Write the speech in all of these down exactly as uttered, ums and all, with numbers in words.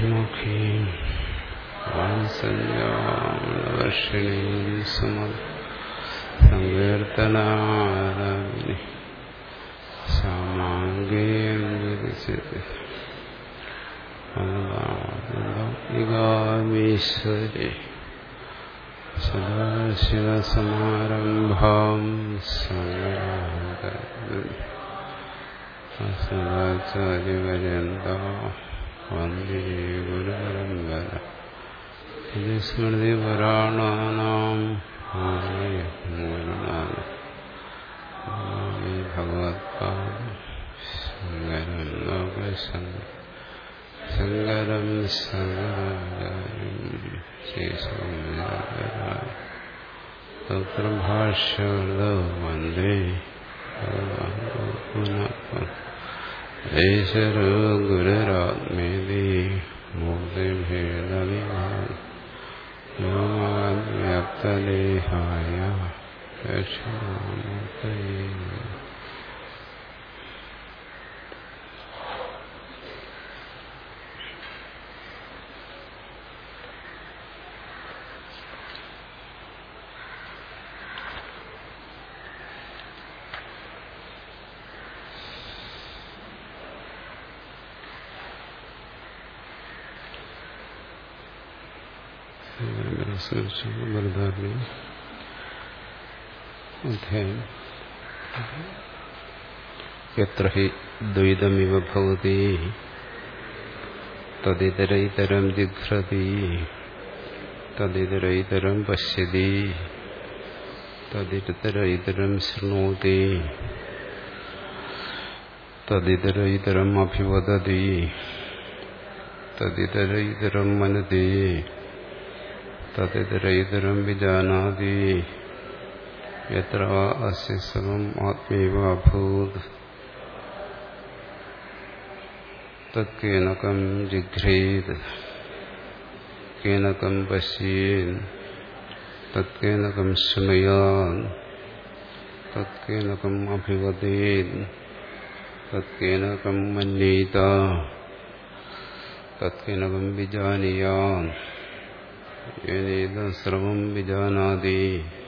Muqeem വാത്സല്യവർഷിണീം സുമത് സങ്കീർത്തനാരവിണി ശ്യാമാംഗേയം വിരചിത് ീശ്വരി സദാശിവസമാരംഭാം സദാചാര്യപര്യന്താ വന്ദേ ഗുരുപരമ്പര സ്മൃതിപുരാണാനാം ആലയം ഭഗവത്പാദം ശങ്കരം ലോകശങ്കരം ശങ്കരം ശങ്കരാചാര്യം ശേഷാചാര്യ ഭാഷ്യവൃതോ വന്ദേ ഈശ്വരോ ഗുരുരാത്മേതി മൂർത്തിഭേദവിഭാഗാന്വ്യാപ്തദേഹായ ദക്ഷിണാമൂർത്തയേ അധ്യായം യത്ര he ദ്വൈതമിവ ഭവതി തദിതരൈതരം ജിഘ്രതി തദിതരൈതരം പശ്യതി തദിതരൈതരം ശൃണോതി തദിതരൈതരം അഭിവദതി തദിതരൈതരം മനതി തദിതരൈതരം വിജാനാതി യത്ര അസ്യ സർവം ആത്മൈവ അഭൂത് തത്കേനകം ജിഘ്രേത് കേനകം പശ്യേത് തത്കേനകം ശൃണുയാത് തത്കേനകം അഭിവദേത് തത്കേനകം മന്യേത തത്കേനകം വിജാനീയാത് യേനേദം സർവം വിജാനാതി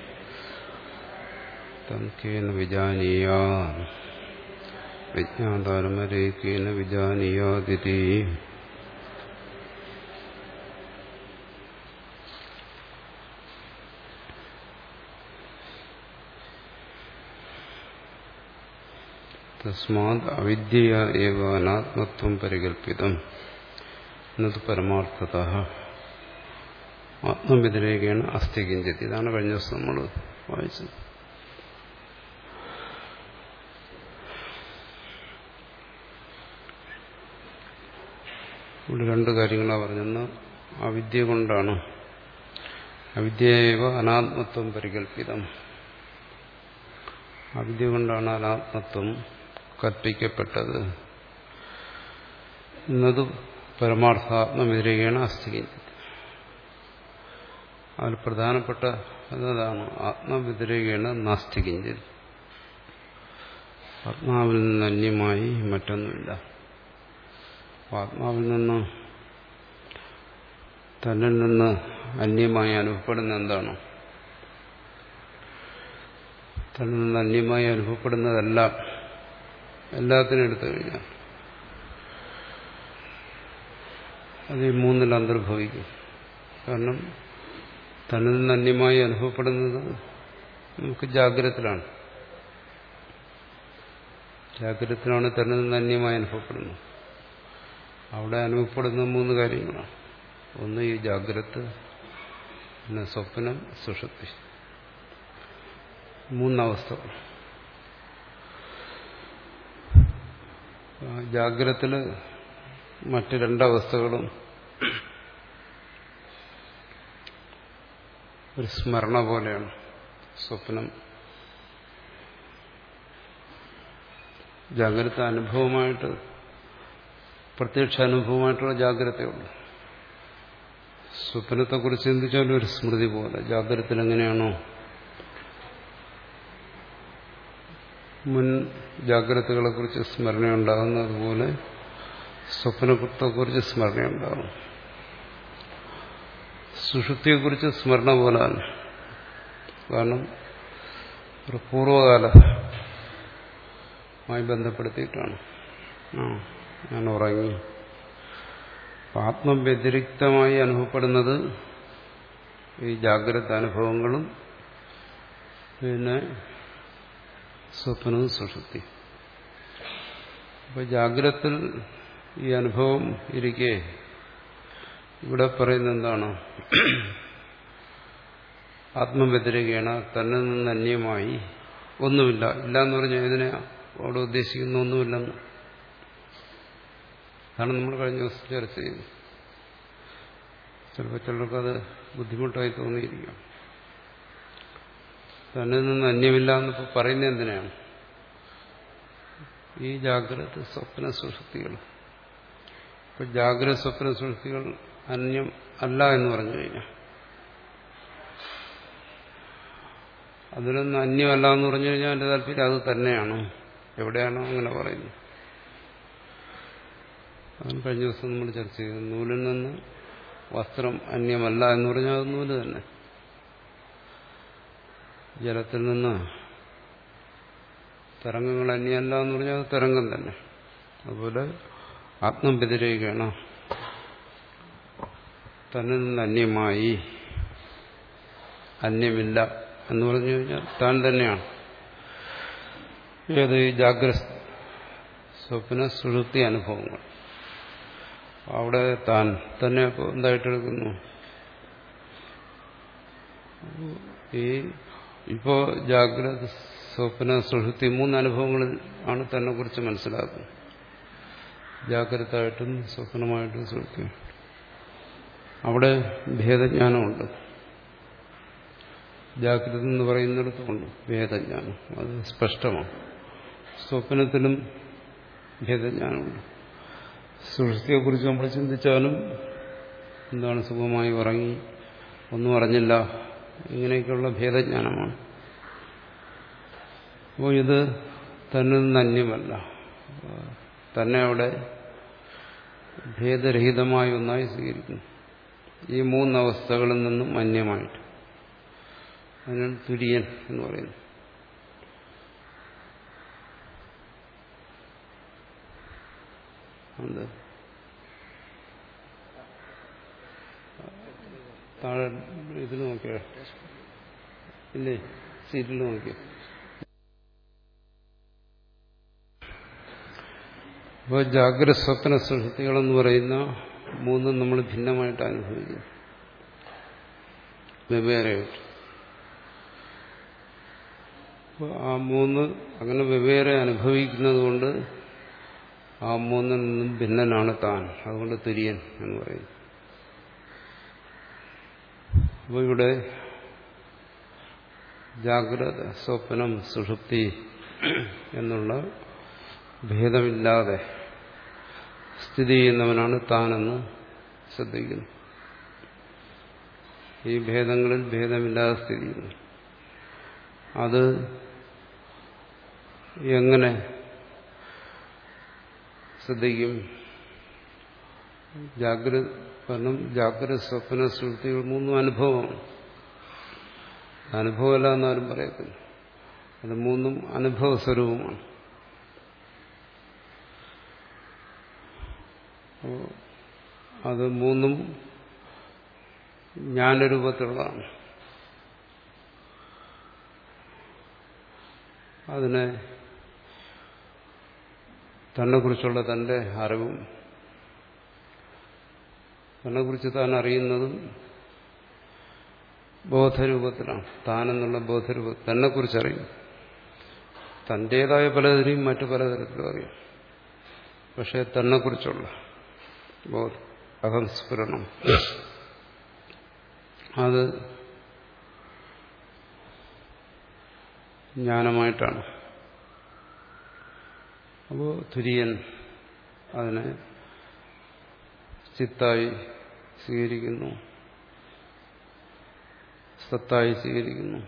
തം കേന വിജാനീയാത് വിജ്ഞാതാരമരേ കേന വിജാനീയാദിതി തസ്മാത് അവിദ്യയാ ഏവ അനാത്മത്വം പരികല്പിതം എന്നത് പരമാർത്ഥതഃ ആത്മവ്യതിരേകേണ അസ്ഥി കിഞ്ചിത്. ഇതാണ് കഴിഞ്ഞ ദിവസം നമ്മൾ വായിച്ചത്. ഇവിടെ രണ്ട് കാര്യങ്ങളാണ് പറഞ്ഞെന്ന്. അവിദ്യ കൊണ്ടാണ്, അവിദ്യയേവ അനാത്മത്വം പരികല്പിതം, അവിദ്യ കൊണ്ടാണ് അനാത്മത്വം കൽപ്പിക്കപ്പെട്ടത് എന്നത് പരമാർത്ഥാത്മവ്യതിരേകേണ അസ്ഥി കിഞ്ചിത്. അതിൽ പ്രധാനപ്പെട്ട അതാണ് ആത്മവ്യതിരേകേണ നാസ്തി കിഞ്ചിത്. ആത്മാവിൽ നിന്ന് അന്യമായി മറ്റൊന്നുമില്ല. ആത്മാവിൽ നിന്ന് തന്നിൽ നിന്ന് അന്യമായി അനുഭവപ്പെടുന്ന എന്താണ്? തന്നിൽ നിന്ന് അന്യമായി അനുഭവപ്പെടുന്നതെല്ലാം എല്ലാത്തിനും എടുത്തു കഴിഞ്ഞാൽ അത് ഈ മൂന്നിൽ അന്തർഭവിക്കും. കാരണം തന്നിൽ നിന്ന് അന്യമായി അനുഭവപ്പെടുന്നത് നമുക്ക് ജാഗ്രതത്തിലാണ്. ജാഗ്രതത്തിലാണ് തന്നിൽ നിന്ന് അന്യമായി അനുഭവപ്പെടുന്നത്. അവിടെ അനുഭവപ്പെടുന്ന മൂന്ന് കാര്യങ്ങളാണ്. ഒന്ന് ഈ ജാഗ്രത, പിന്നെ സ്വപ്നം, സുഷുപ്തി. മൂന്നവസ്ഥകൾ. ജാഗ്രതത്തില് മറ്റ് രണ്ടവസ്ഥകളും ഒരു സ്മരണ പോലെയാണ്. സ്വപ്നം ജാഗ്രത അനുഭവമായിട്ട്, പ്രത്യക്ഷ അനുഭവമായിട്ടുള്ള ജാഗ്രതയുള്ളൂ. സ്വപ്നത്തെക്കുറിച്ച് ചിന്തിച്ചാലും ഒരു സ്മൃതി പോലെ. ജാഗ്രതത്തിൽ എങ്ങനെയാണോ മുൻ ജാഗ്രതകളെക്കുറിച്ച് സ്മരണയുണ്ടാകുന്നതുപോലെ സ്വപ്നത്തെക്കുറിച്ച് സ്മരണയുണ്ടാകും. സുഷുപ്തിയെക്കുറിച്ച് സ്മരണ പോലാണ്. കാരണം ഒരു പൂർവ്വകാലമായി ബന്ധപ്പെടുത്തിയിട്ടാണ്. ആ ഞാൻ ഉറങ്ങി. ആത്മവ്യതിരിക്തമായി അനുഭവപ്പെടുന്നത് ഈ ജാഗ്രത അനുഭവങ്ങളും പിന്നെ സ്വപ്നവും സുഷുപ്തി. അപ്പൊ ജാഗ്രതത്തിൽ ഈ അനുഭവം ഇരിക്കെ ഇവിടെ പറയുന്നത് എന്താണ്? ആത്മവ്യതിരികേണ തന്നിൽ നിന്ന് അന്യമായി ഒന്നുമില്ല. ഇല്ല എന്ന് പറഞ്ഞാൽ ഇതിനെ അവിടെ ഉദ്ദേശിക്കുന്ന ഒന്നുമില്ലെന്ന്. അതാണ് നമ്മൾ കഴിഞ്ഞ ദിവസം ചർച്ച ചെയ്തത്. ചിലപ്പോൾ ചിലർക്കത് ബുദ്ധിമുട്ടായി തോന്നിയിരിക്കും. തന്നിൽ നിന്ന് അന്യമില്ല എന്നിപ്പോൾ പറയുന്നത് എന്തിനാണ്? ഈ ജാഗ്രത സ്വപ്ന സുഷുപ്തികൾ. ഇപ്പൊ ജാഗ്രത സ്വപ്ന സുഷുപ്തികൾ അന്യം അല്ല എന്ന് പറഞ്ഞു കഴിഞ്ഞാൽ, അതിലൊന്നും അന്യമല്ല എന്ന് പറഞ്ഞു കഴിഞ്ഞാൽ എന്റെ താല്പര്യം അത് തന്നെയാണ്. എവിടെയാണോ അങ്ങനെ പറയുന്നത്. അതാണ് കഴിഞ്ഞ ദിവസം നമ്മൾ ചർച്ച ചെയ്തത്. നൂലിൽ നിന്ന് വസ്ത്രം അന്യമല്ല എന്ന് പറഞ്ഞാൽ അത് നൂല് തന്നെ. ജലത്തിൽ നിന്ന് തരംഗങ്ങൾ അന്യമല്ല എന്ന് പറഞ്ഞാൽ അത് തരംഗം തന്നെ. അതുപോലെ ആത്മവ്യതിരേകമാണ്. തന്നിൽ നിന്ന് അന്യമായി അന്യമില്ല എന്ന് പറഞ്ഞു കഴിഞ്ഞാൽ താൻ തന്നെയാണ്. ഏത് ജാഗ്രത സ്വപ്ന സുഷുപ്തി അനുഭവങ്ങൾ അവിടെ താൻ തന്നെ എന്തായിട്ടെടുക്കുന്നു? ഈ ഇപ്പോ ജാഗ്രത സ്വപ്ന സുഷുപ്തി മൂന്ന് അനുഭവങ്ങളിൽ ആണ് തന്നെ കുറിച്ച് മനസ്സിലാക്കുന്നത്. ജാഗ്രതയായിട്ടും സ്വപ്നമായിട്ടും സുഷുപ്തിയായിട്ടും അവിടെ ഭേദജ്ഞാനമുണ്ട്. ജാഗ്രത എന്ന് പറയുന്നിടത്തുമുണ്ട് ഭേദജ്ഞാനം. അത് സ്പഷ്ടമാണ്. സ്വപ്നത്തിലും ഭേദജ്ഞാനമുണ്ട്. സുഷുപ്തിയെക്കുറിച്ച് നമ്മൾ ചിന്തിച്ചാലും എന്താണ്, സുഖമായി ഉറങ്ങി, ഒന്നും അറിഞ്ഞില്ല, ഇങ്ങനെയൊക്കെയുള്ള ഭേദജ്ഞാനമാണ്. അപ്പോൾ ഇത് തന്നിൽ നിന്ന് അന്യമല്ല. തന്നെ അവിടെ ഭേദരഹിതമായ ഒന്നായി സ്വീകരിക്കുന്നു. ഈ മൂന്നവസ്ഥകളിൽ നിന്നും അന്യമായിട്ട്. അതിനാണ് തുര്യൻ എന്ന് പറയുന്നത്. അത് താഴെ ഇതിൽ നോക്കിയോ? ഇല്ലേ, സീറ്റിൽ നോക്കിയോ? അപ്പോൾ ജാഗ്രത സ്വപ്ന സുഷുപ്തികളെന്ന് പറയുന്ന മൂന്നും നമ്മൾ ഭിന്നമായിട്ട് അനുഭവിക്കുന്നു, വെവ്വേറെയായിട്ട്. അപ്പോൾ ആ മൂന്ന് അങ്ങനെ വെവ്വേറെ അനുഭവിക്കുന്നത് കൊണ്ട് ആ മൂന്നിൽ നിന്നും ഭിന്നനാണ് താൻ. അതുകൊണ്ട് തുര്യൻ എന്ന് പറയുന്നു. അപ്പോൾ ഇവിടെ ജാഗ്രത സ്വപ്നം സുഷുപ്തി എന്നുള്ള ഭേദമില്ലാതെ സ്ഥിതി ചെയ്യുന്നവനാണ് താനെന്ന് ശ്രദ്ധിക്കുന്നു. ഈ ഭേദങ്ങളിൽ ഭേദമില്ലാതെ സ്ഥിതി ചെയ്യുന്നു. അത് എങ്ങനെ ശ്രദ്ധിക്കും? ജാഗ്രത കാരണം ജാഗ്രത സ്വപ്ന സുഷുപ്തികൾ മൂന്നും അനുഭവമാണ്. അനുഭവമല്ല എന്നാരും പറയത്തില്ല. അത് മൂന്നും അനുഭവ സ്വരൂപമാണ്. അത് മൂന്നും ജ്ഞാനരൂപത്തിലുള്ളതാണ്. അതിനെ തന്നെക്കുറിച്ചുള്ള തന്റെ അറിവും തന്നെക്കുറിച്ച് താൻ അറിയുന്നതും ബോധരൂപത്തിലാണ്. താനെന്നുള്ള ബോധരൂപത്തിൽ തന്നെക്കുറിച്ച് അറിയും. തന്റേതായ പലതിനെയും മറ്റു പലതരത്തിലും അറിയും. പക്ഷെ തന്നെക്കുറിച്ചുള്ള ബോധം, അഹംസ്ഫുരണം, അത് ജ്ഞാനമായിട്ടാണ്. അപ്പോൾ തുര്യൻ അതിനെ ചിത്തായി സ്വീകരിക്കുന്നു, സത്തായി സ്വീകരിക്കുന്നു,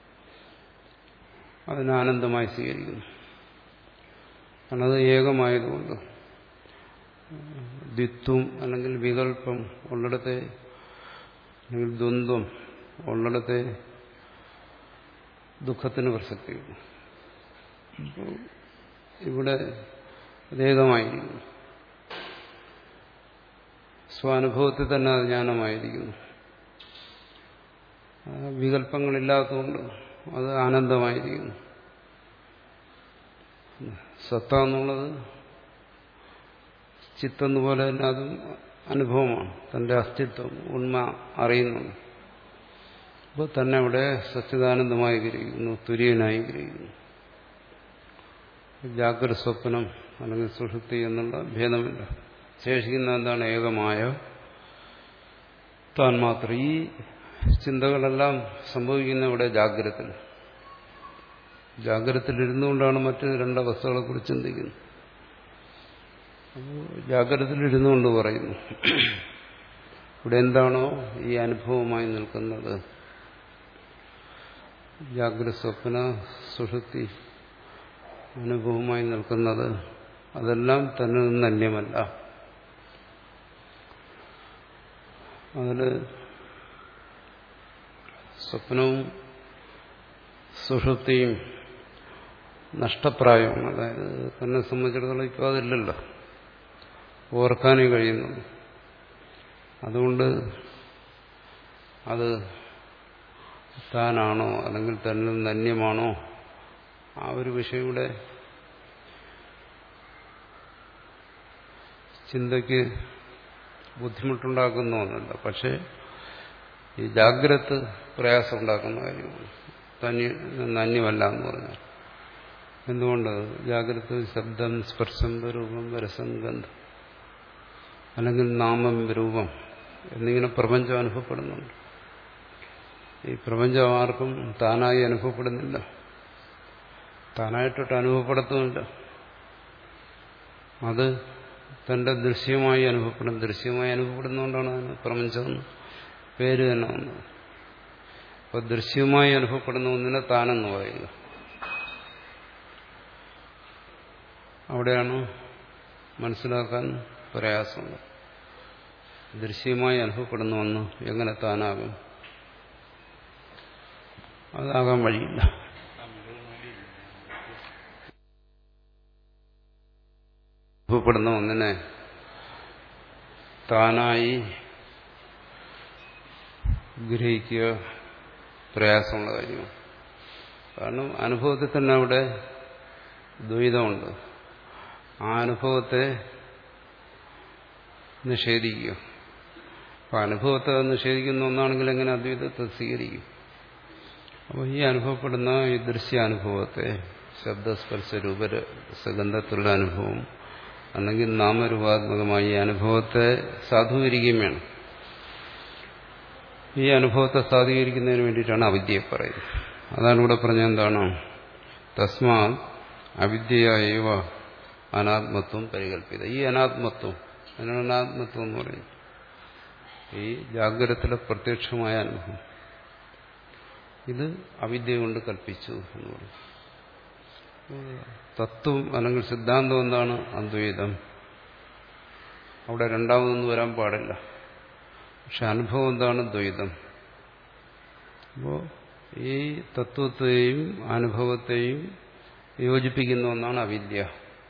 അതിനെ ആനന്ദമായി സ്വീകരിക്കുന്നു. കാരണം അത് ഏകമായതുകൊണ്ട് ദ്വിത്വം അല്ലെങ്കിൽ വികല്പം ഉള്ളിടത്തെ അല്ലെങ്കിൽ ദ്വന്ദ്വം ഉള്ളിടത്തെ ദുഃഖത്തിന് പ്രസക്തിയുള്ളൂ. അപ്പോൾ ഇവിടെ അതേകമായിരിക്കുന്നു, സ്വാനുഭവത്തിൽ തന്നെ അത് ജ്ഞാനമായിരിക്കുന്നു. വികല്പങ്ങളില്ലാത്തതുകൊണ്ട് അത് ആനന്ദമായിരിക്കുന്നു. സത്ത എന്നുള്ളത് ചിത്തെന്ന് പോലെ തന്നെ അതും അനുഭവമാണ്, തന്റെ അസ്തിത്വം ഉണ്മ അറിയുന്നുണ്ട്. അപ്പോൾ തന്നെ അവിടെ സച്ചിദാനന്ദമായി ഗ്രഹിക്കുന്നു, തുര്യനായി ഗ്രഹിക്കുന്നു. ജാഗ്രത സ്വപ്നം അല്ലെങ്കിൽ സുഷുപ്തി എന്നുള്ള ഭേദമില്ല. ശേഷിക്കുന്ന എന്താണ്? ഏകമായ താൻ മാത്രം. ഈ ചിന്തകളെല്ലാം സംഭവിക്കുന്ന ഇവിടെ ജാഗ്രതത്തിൽ. ജാഗ്രതത്തിലിരുന്നുകൊണ്ടാണ് മറ്റ് രണ്ടവസ്ഥകളെ കുറിച്ച് ചിന്തിക്കുന്നത്. അപ്പോൾ ജാഗ്രതത്തിലിരുന്നുകൊണ്ട് പറയുന്നു, ഇവിടെ എന്താണോ ഈ അനുഭവമായി നിൽക്കുന്നത്, ജാഗ്രത സ്വപ്ന സുഷുപ്തി അനുഭവമായി നിൽക്കുന്നത്, അതെല്ലാം തന്നിൽ നിന്ന് അന്യമല്ല. അതിൽ സ്വപ്നവും സുഷുപ്തിയും നഷ്ടപ്രായമാണ്. അതായത് തന്നെ സംബന്ധിച്ചിടത്തോളം ഇപ്പോൾ അതില്ലല്ലോ, ഓർക്കാനേ കഴിയുന്നുള്ളൂ. അതുകൊണ്ട് അത് താനാണോ അല്ലെങ്കിൽ തന്നിൽ നിന്ന് അന്യമാണോ, ആ ഒരു വിഷയം ഇവിടെ ചിന്തയ്ക്ക് ബുദ്ധിമുട്ടുണ്ടാക്കുന്ന ഒന്നല്ല. പക്ഷെ ഈ ജാഗ്രത പ്രയാസം ഉണ്ടാക്കുന്ന കാര്യമാണ്. തന്നി നിന്ന് അന്യമല്ല എന്ന് പറഞ്ഞാൽ എന്തുകൊണ്ട്? ജാഗ്രത ശബ്ദം, സ്പർശം, രൂപം, രസം, ഗന്ധം അല്ലെങ്കിൽ നാമം, രൂപം എന്നിങ്ങനെ പ്രപഞ്ചം അനുഭവപ്പെടുന്നുണ്ട്. ഈ പ്രപഞ്ചം ആർക്കും താനായി അനുഭവപ്പെടുന്നില്ല, താനായിട്ടൊട്ട് അനുഭവപ്പെടുത്തുന്നില്ല. അത് തന്റെ ദൃശ്യമായി അനുഭവപ്പെടും. ദൃശ്യമായി അനുഭവപ്പെടുന്നതുകൊണ്ടാണ് അതിന് പ്രപഞ്ചം പേര് തന്നെ വന്നത്. അപ്പോൾ ദൃശ്യമായി അനുഭവപ്പെടുന്ന ഒന്നിനെ താനെന്ന് പറയുക. അവിടെയാണ് മനസ്സിലാക്കാൻ പ്രയാസമുള്ളത്. ദൃശ്യമായി അനുഭവപ്പെടുന്ന ഒന്ന് എങ്ങനെ താനാകും? അതാകാൻ വഴിയില്ല. അനുഭവപ്പെടുന്ന ഒന്നിനെ താനായി ഗ്രഹിക്കുക പ്രയാസമുള്ള കാര്യമാണ്. കാരണം അനുഭവത്തിൽ തന്നെ അവിടെ ദ്വൈതമുണ്ട്. ആ അനുഭവത്തെ നിഷേധിക്കുക. അപ്പം അനുഭവത്തെ നിഷേധിക്കുന്ന ഒന്നാണെങ്കിൽ എങ്ങനെ അദ്വൈതത്തെ സ്വീകരിക്കും? അപ്പോൾ ഈ അനുഭവപ്പെടുന്ന ഈ ദൃശ്യാനുഭവത്തെ, ശബ്ദസ്പർശ രൂപരസഗന്ധത്തിലുള്ള അനുഭവം അല്ലെങ്കിൽ നാമരൂപാത്മകമായ ഈ അനുഭവത്തെ സാധൂകരിക്കുകയും വേണം. ഈ അനുഭവത്തെ സാധൂകരിക്കുന്നതിന് വേണ്ടിയിട്ടാണ് അവിദ്യയെ പറയുന്നത്. അതാണ് ഇവിടെ പറഞ്ഞത് എന്താണ്? തസ്മാ അവിദ്യയേവ അനാത്മത്വം പരികല്പിത. ഈ അനാത്മത്വം, അതിനാണ് അനാത്മത്വം എന്ന് പറയുന്നത്. ഈ ജാഗ്രതത്തിലെ പ്രത്യക്ഷമായ അനുഭവം ഇത് അവിദ്യ കൊണ്ട് കൽപ്പിച്ചു എന്ന് പറയും. തത്വം അല്ലെങ്കിൽ സിദ്ധാന്തം എന്താണ്? അദ്വൈതം. അവിടെ രണ്ടാമതൊന്നും വരാൻ പാടില്ല. പക്ഷെ അനുഭവം എന്താണ്? ദ്വൈതം. അപ്പോൾ ഈ തത്വത്തെയും അനുഭവത്തെയും യോജിപ്പിക്കുന്ന ഒന്നാണ് അവിദ്യ.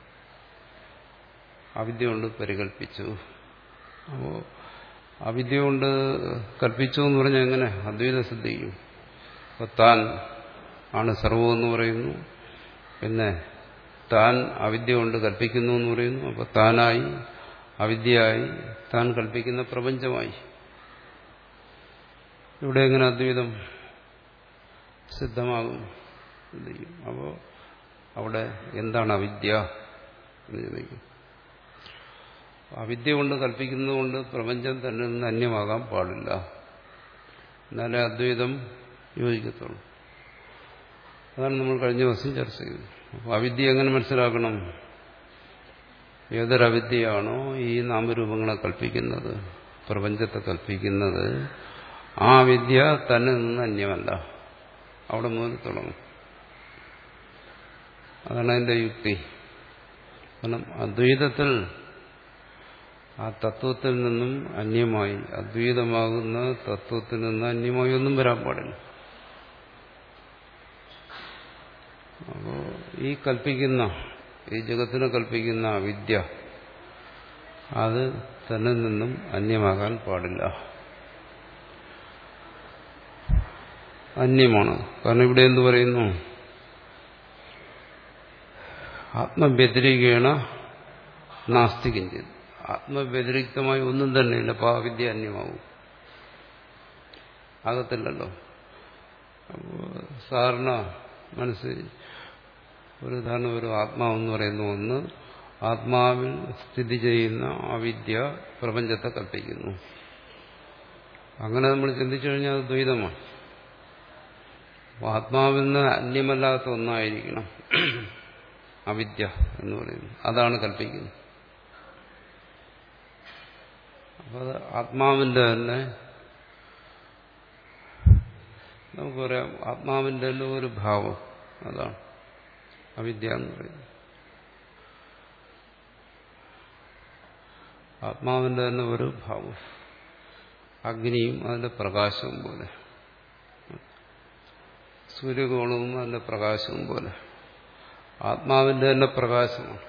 അവിദ്യ കൊണ്ട് പരികൽപ്പിച്ചു. അപ്പോൾ അവിദ്യ കൊണ്ട് കൽപ്പിച്ചു എന്ന് പറഞ്ഞാൽ എങ്ങനെ അദ്വൈതം സിദ്ധിക്കും? അപ്പോൾ താൻ ആണ് സർവമെന്ന് പറയുന്നു, പിന്നെ താൻ അവിദ്യ കൊണ്ട് കൽപ്പിക്കുന്നു എന്ന് പറയുന്നു. അപ്പോൾ താനായി, അവിദ്യയായി, താൻ കൽപ്പിക്കുന്ന പ്രപഞ്ചമായി. ഇവിടെ എങ്ങനെ അദ്വൈതം സിദ്ധമാകും? അപ്പോൾ അവിടെ എന്താണ് അവിദ്യ എന്ന് ചോദിക്കും. അവിദ്യ കൊണ്ട് കൽപ്പിക്കുന്നതുകൊണ്ട് പ്രപഞ്ചം തന്നെ നിന്ന് അന്യമാകാൻ പാടില്ല, എന്നാലേ അദ്വൈതം യോജിക്കത്തുള്ളൂ. അതാണ് നമ്മൾ കഴിഞ്ഞ ദിവസം ചർച്ച ചെയ്തത്. അപ്പോൾ അവിദ്യ എങ്ങനെ മനസ്സിലാക്കണം? ഏതൊരവിദ്യയാണോ ഈ നാമരൂപങ്ങളെ കൽപ്പിക്കുന്നത്, പ്രപഞ്ചത്തെ കൽപ്പിക്കുന്നത്, ആ വിദ്യ തന്നെ നിന്ന് അന്യമല്ല. അവിടെ മുതൽ തുടങ്ങും. അതാണ് അതിന്റെ യുക്തി. കാരണം അദ്വൈതത്തിൽ ആ തത്വത്തിൽ നിന്നും അന്യമായി, അദ്വൈതമാകുന്ന തത്വത്തിൽ നിന്ന് അന്യമായി ഒന്നും വരാൻ പാടില്ല. അപ്പോ ഈ കൽപ്പിക്കുന്ന, ഈ ജഗത്തിനെ കൽപ്പിക്കുന്ന വിദ്യ അത് തന്നിൽ നിന്നും അന്യമാകാൻ പാടില്ല. അന്യമാണ്. കാരണം ഇവിടെ എന്ത് പറയുന്നു? ആത്മവ്യതിരികേണ നാസ്തി കിഞ്ചിത്. ആത്മവ്യതിരിക്തമായി ഒന്നും തന്നെയില്ല. അപ്പോൾ ആ വിദ്യ അന്യമാവും, ആകത്തില്ലല്ലോ. അപ്പോൾ സാധാരണ മനസ്സിൽ ഒരു ഉദാഹരണം, ഒരു ആത്മാവെന്ന് പറയുന്ന ഒന്ന്, ആത്മാവിൽ സ്ഥിതി ചെയ്യുന്ന ആ വിദ്യ പ്രപഞ്ചത്തെ കൽപ്പിക്കുന്നു. അങ്ങനെ നമ്മൾ ചിന്തിച്ചു കഴിഞ്ഞാൽ അത് ദ്വൈതമാണ്. അപ്പോൾ ആത്മാവിൽ നിന്ന് അന്യമല്ലാത്ത ഒന്നായിരിക്കണം അവിദ്യ എന്ന് പറയുന്നത്. അതാണ് കൽപ്പിക്കുന്നത്. അപ്പോൾ അത് ആത്മാവിന്റെ തന്നെ, നമുക്ക് പറയാം, ആത്മാവിന്റെ തന്നെ ഒരു ഭാവം, അതാണ് അവിദ്യ എന്ന് പറയുന്നത്. ആത്മാവിന്റെ തന്നെ ഒരു ഭാവം, അഗ്നിയും അതിന്റെ പ്രകാശവും പോലെ, സൂര്യകോണവും അതിന്റെ പ്രകാശവും പോലെ ആത്മാവിന്റെ തന്നെ പ്രകാശമാണ്.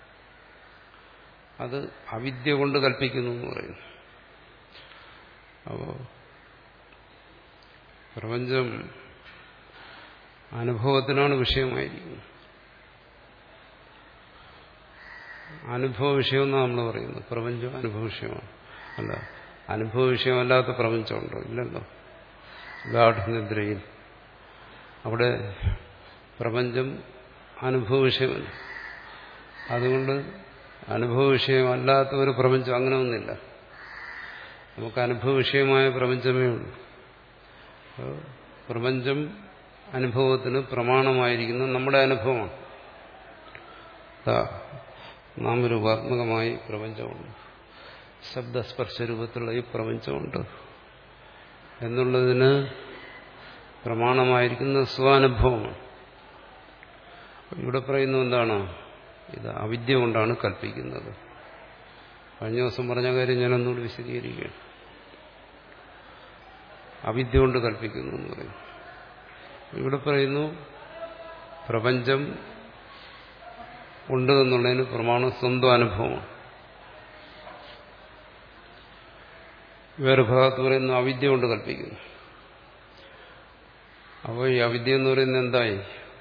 അത് അവിദ്യ കൊണ്ട് കൽപ്പിക്കുന്നു എന്ന് പറയുന്നു. അപ്പോൾ പ്രപഞ്ചം അനുഭവത്തിനാണ് വിഷയമായിരിക്കുന്നത്. അനുഭവ വിഷയമെന്നാണ് നമ്മൾ പറയുന്നത്. പ്രപഞ്ചം അനുഭവ വിഷയമാണ്. അല്ല, അനുഭവ വിഷയമല്ലാത്ത പ്രപഞ്ചമുണ്ടോ? ഇല്ലല്ലോ. ഗാഠനിദ്രയിൽ അവിടെ പ്രപഞ്ചം അനുഭവ വിഷയമല്ല. അതുകൊണ്ട് അനുഭവ വിഷയമല്ലാത്ത ഒരു പ്രപഞ്ചം അങ്ങനെ ഒന്നില്ല. നമുക്ക് അനുഭവ വിഷയമായ പ്രപഞ്ചമേ ഉള്ളൂ. പ്രപഞ്ചം അനുഭവത്തിന് പ്രമാണമായിരിക്കുന്നത് നമ്മുടെ അനുഭവമാണ്. നാമരൂപാത്മകമായി പ്രപഞ്ചമുണ്ട്, ശബ്ദസ്പർശ രൂപത്തിലുള്ള ഈ പ്രപഞ്ചമുണ്ട് എന്നുള്ളതിന് പ്രമാണമായിരിക്കുന്ന സ്വാനുഭവമാണ്. ഇവിടെ പറയുന്നത് എന്താണ്? ഇത് അവിദ്യ കൊണ്ടാണ് കൽപ്പിക്കുന്നത്. കഴിഞ്ഞ ദിവസം പറഞ്ഞ കാര്യം ഞാനൊന്നുകൂടി വിശദീകരിക്കുകയാണ്. അവിദ്യ കൊണ്ട് കൽപ്പിക്കുന്നു എന്ന് പറയുന്നു. ഇവിടെ പറയുന്നു പ്രപഞ്ചം ഉണ്ട് എന്നുള്ളതിന് പ്രമാണം സ്വന്തം അനുഭവമാണ്. വേറെ ഭാഗത്ത് പറയുന്നു അവിദ്യ കൊണ്ട് കൽപ്പിക്കുന്നു. അപ്പോൾ ഈ അവിദ്യ എന്ന് പറയുന്നത് എന്തായി?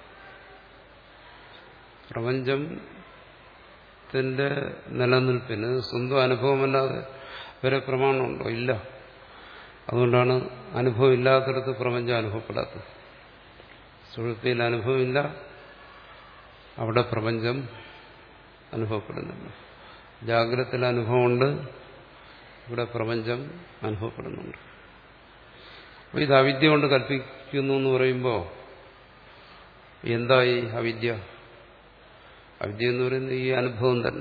പ്രപഞ്ചത്തിന്റെ നിലനിൽപ്പിന് സ്വന്തം അനുഭവമല്ലാതെ വേറെ പ്രമാണമുണ്ടോ? ഇല്ല. അതുകൊണ്ടാണ് അനുഭവം ഇല്ലാത്തടത്ത് പ്രപഞ്ചം അനുഭവപ്പെടാത്തത്. സുഷുപ്തിയിൽ അനുഭവമില്ല, അവിടെ പ്രപഞ്ചം അനുഭവപ്പെടുന്നുണ്ട്. ജാഗ്രതയിൽ അനുഭവമുണ്ട്, ഇവിടെ പ്രപഞ്ചം അനുഭവപ്പെടുന്നുണ്ട്. അപ്പോൾ ഇത് അവിദ്യ കൊണ്ട് കൽപ്പിക്കുന്നു എന്ന് പറയുമ്പോൾ എന്തായി അവിദ്യ? അവിദ്യ എന്ന് പറയുന്നത് ഈ അനുഭവം തന്നെ.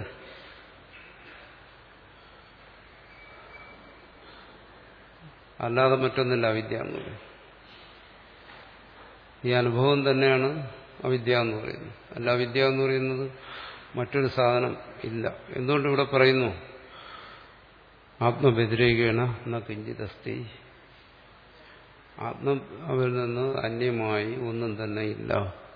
അല്ലാതെ മറ്റൊന്നില്ല അവിദ്യ എന്ന് പറയുന്നത്. ഈ അനുഭവം തന്നെയാണ് അവിദ്യ എന്ന് പറയുന്നത്. അല്ല, അവിദ്യ എന്ന് പറയുന്നത് മറ്റൊരു സാധനം ഇല്ല. എന്തുകൊണ്ട് ഇവിടെ പറയുന്നു ആത്മവ്യതിരേകേണ ന കിഞ്ചിദസ്തി? ആത്മാവിൽ നിന്ന് അന്യമായി ഒന്നും തന്നെ ഇല്ല.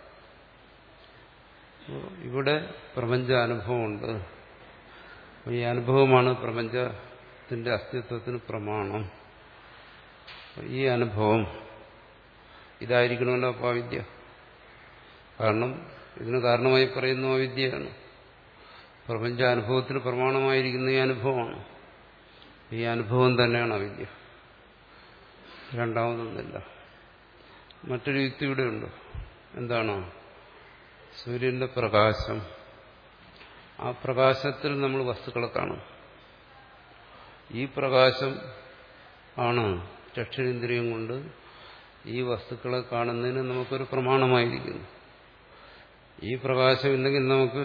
ഇവിടെ പ്രപഞ്ച അനുഭവമുണ്ട്. ഈ അനുഭവമാണ് പ്രപഞ്ചത്തിന്റെ അസ്തിത്വത്തിന് പ്രമാണം. ഈ അനുഭവം ഇതായിരിക്കണമല്ലോ അപ്പോൾ അവിദ്യ. കാരണം ഇതിന് കാരണമായി പറയുന്ന അവിദ്യയാണ്. പ്രപഞ്ച അനുഭവത്തിന് പ്രമാണമായിരിക്കുന്ന ഈ അനുഭവമാണ്. ഈ അനുഭവം തന്നെയാണ് അവിദ്യ, രണ്ടാമതൊന്നുമില്ല. മറ്റൊരു യുക്തി ഇവിടെ ഉണ്ട്. എന്താണ്? സൂര്യന്റെ പ്രകാശം, ആ പ്രകാശത്തിൽ നമ്മൾ വസ്തുക്കളെ കാണും. ഈ പ്രകാശം ആണ് ചക്ഷുരേന്ദ്രിയം കൊണ്ട് ഈ വസ്തുക്കളെ കാണുന്നതിന് നമുക്കൊരു പ്രമാണമായിരിക്കുന്നു. ഈ പ്രകാശമില്ലെങ്കിൽ നമുക്ക്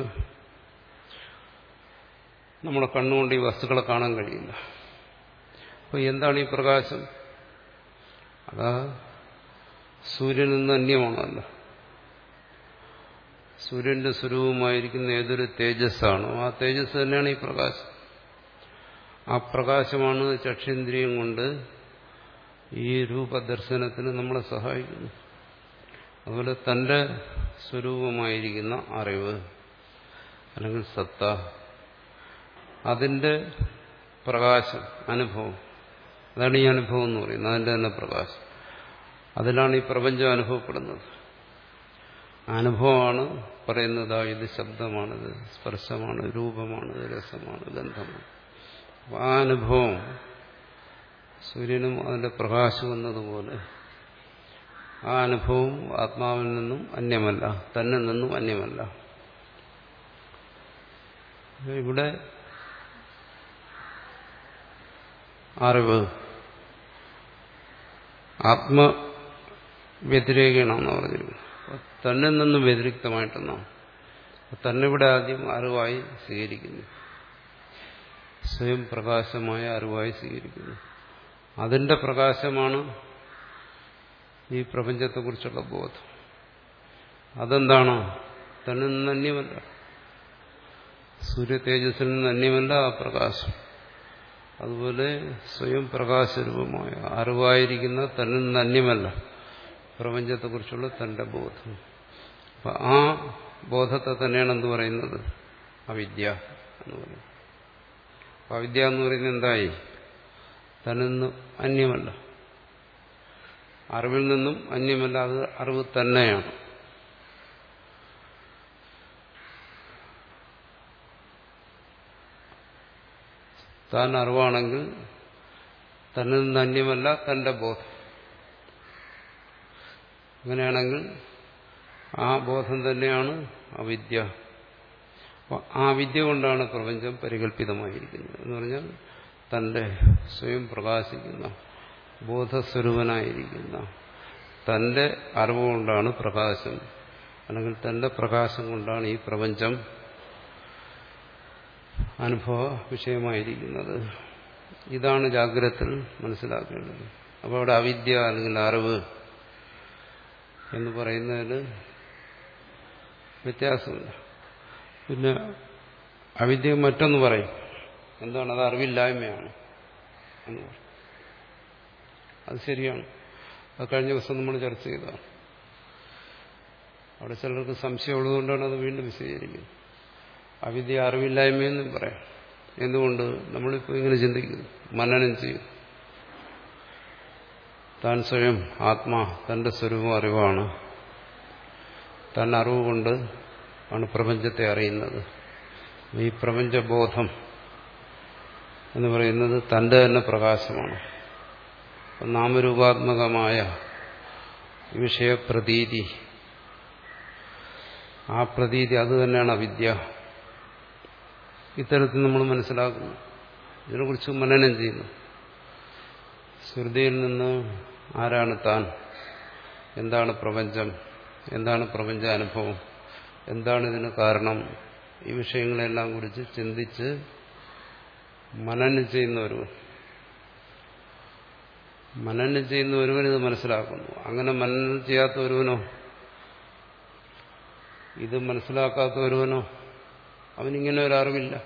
നമ്മുടെ കണ്ണുകൊണ്ട് ഈ വസ്തുക്കളെ കാണാൻ കഴിയില്ല. അപ്പോൾ എന്താണ് ഈ പ്രകാശം? അതാ സൂര്യനിൽ നിന്ന് അന്യമാണല്ലോ. സൂര്യന്റെ സ്വരൂപമായിരിക്കുന്ന ഏതൊരു തേജസ്സാണോ ആ തേജസ് തന്നെയാണ് ഈ പ്രകാശം. ആ പ്രകാശമാണ് ചക്ഷേന്ദ്രിയം കൊണ്ട് ഈ രൂപദർശനത്തിന് നമ്മളെ സഹായിക്കുന്നു. അതുപോലെ തന്റെ സ്വരൂപമായിരിക്കുന്ന അറിവ് അല്ലെങ്കിൽ സത്ത, അതിന്റെ പ്രകാശം, അനുഭവം, അതാണ് ഈ അനുഭവം എന്ന് പറയുന്നത്. അതിന്റെ തന്നെ പ്രകാശം, അതിലാണ് ഈ പ്രപഞ്ചം അനുഭവപ്പെടുന്നത്. അനുഭവമാണ് പറയുന്നത് ഇത് ശബ്ദമാണിത്, സ്പർശമാണ്, രൂപമാണ്, രസമാണ്, ഗന്ധമാണ്. ആ അനുഭവം സൂര്യനും അതിന്റെ പ്രകാശം എന്നതുപോലെ ആ അനുഭവം ആത്മാവിൽ നിന്നും അന്യമല്ല, തന്നിൽ നിന്നും അന്യമല്ല. ഇവിടെ അറിവ് ആത്മവ്യതിരേകമാണെന്ന് പറഞ്ഞിരിക്കുന്നു. തന്നിൽ നിന്നും വ്യതിരിക്തമായിട്ടെന്നാണ്. തന്നെ ഇവിടെ ആദ്യം അറിവായി സ്വീകരിക്കുന്നു, സ്വയം പ്രകാശമായ അറിവായി സ്വീകരിക്കുന്നു. അതിന്റെ പ്രകാശമാണ് ഈ പ്രപഞ്ചത്തെക്കുറിച്ചുള്ള ബോധം. അതെന്താണോ തന്നിൽ നിന്ന് അന്യമല്ല, സൂര്യ തേജസ്സിൽ നിന്ന് അന്യമല്ല ആ പ്രകാശം. അതുപോലെ സ്വയം പ്രകാശരൂപമായ അറിവായിരിക്കുന്ന തന്നിൽ നിന്ന് അന്യമല്ല പ്രപഞ്ചത്തെക്കുറിച്ചുള്ള തന്റെ ബോധം. അപ്പൊ ആ ബോധത്തെ തന്നെയാണ് എന്ത് പറയുന്നത്? അവിദ്യ എന്ന് പറയുന്നത്. അവിദ്യ എന്ന് പറയുന്നത് എന്തായി? തന്നിൽ നിന്ന് അന്യമല്ല, അറിവിൽ നിന്നും അന്യമല്ല, അത് അറിവ് തന്നെയാണ്. താൻ അറിവാണെങ്കിൽ തന്നിൽ നിന്ന് അന്യമല്ല തന്റെ ബോധം. അങ്ങനെയാണെങ്കിൽ ആ ബോധം തന്നെയാണ് അവിദ്യ. ആ വിദ്യ കൊണ്ടാണ് പ്രപഞ്ചം പരികല്പിതമായിരിക്കുന്നത്. എന്ന് പറഞ്ഞാൽ തന്റെ സ്വയം പ്രകാശിക്കുന്ന ബോധസ്വരൂപനായിരിക്കുന്ന തന്റെ അറിവുകൊണ്ടാണ് പ്രകാശം, അല്ലെങ്കിൽ തന്റെ പ്രകാശം കൊണ്ടാണ് ഈ പ്രപഞ്ചം അനുഭവ വിഷയമായിരിക്കുന്നത്. ഇതാണ് ജാഗ്രതത്തിൽ മനസ്സിലാക്കേണ്ടത്. അപ്പോൾ അവിടെ അവിദ്യ അല്ലെങ്കിൽ അറിവ് എന്ന് പറയുന്നതിന് വ്യത്യാസമില്ല. പിന്നെ അവിദ്യ മറ്റൊന്ന് പറയും, എന്താണ്? അത് അറിവില്ലായ്മയാണ് എന്ന് പറയും. അത് ശരിയാണ്. അത് കഴിഞ്ഞ ദിവസം നമ്മൾ ചർച്ച ചെയ്തതാണ്. അവിടെ ചിലർക്ക് സംശയമുള്ളതുകൊണ്ടാണ് അത് വീണ്ടും വിശദീകരിക്കുന്നത്. അവിദ്യ അറിവില്ലായ്മയെന്നും പറയാം. എന്തുകൊണ്ട്? നമ്മളിപ്പോൾ ഇങ്ങനെ ചിന്തിക്കുന്നു, മനനം ചെയ്യും. താൻ സ്വയം ആത്മാ, തന്റെ സ്വരൂപം അറിവാണ്. താൻ അറിവ് കൊണ്ട് ആണ് പ്രപഞ്ചത്തെ അറിയുന്നത്. ഈ പ്രപഞ്ചബോധം എന്ന് പറയുന്നത് തന്റെ തന്നെ പ്രകാശമാണ്. നാമരൂപാത്മകമായ വിഷയപ്രതീതി, ആ പ്രതീതി അത് തന്നെയാണ് അവിദ്യ. ഇത്തരത്തിൽ നമ്മൾ മനസ്സിലാക്കുന്നു, ഇതിനെക്കുറിച്ച് മനനം ചെയ്യുന്നു. ശ്രുതിയിൽ നിന്ന് ആരാണ് താൻ, എന്താണ് പ്രപഞ്ചം, എന്താണ് പ്രപഞ്ചാനുഭവം, എന്താണ് ഇതിന് കാരണം, ഈ വിഷയങ്ങളെല്ലാം കുറിച്ച് ചിന്തിച്ച് മനനം ചെയ്യുന്ന ഒരുവൻ മനനം ചെയ്യുന്ന ഒരുവൻ ഇത് മനസ്സിലാക്കുന്നു. അങ്ങനെ മനനം ചെയ്യാത്ത ഒരുവനോ, ഇത് മനസ്സിലാക്കാത്ത ഒരുവനോ, അവനിങ്ങനെ ഒരു അറിവില്ല.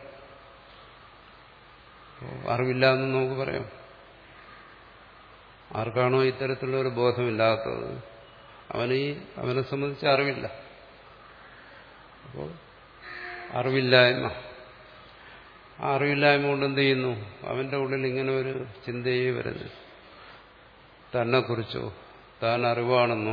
അറിവില്ല എന്ന് നമുക്ക് പറയാം. ആർക്കാണോ ഇത്തരത്തിലുള്ള ഒരു ബോധമില്ലാത്തത് അവന് ഈ അവനെ സംബന്ധിച്ച് അറിവില്ല. അപ്പോൾ അറിവില്ലായ്മ, ആ അറിവില്ലായ്മ കൊണ്ട് എന്ത് ചെയ്യുന്നു? അവന്റെ ഉള്ളിൽ ഇങ്ങനെ ഒരു ചിന്തയെ വരുന്നു, തന്നെക്കുറിച്ചോ താൻ അറിവാണെന്നോ,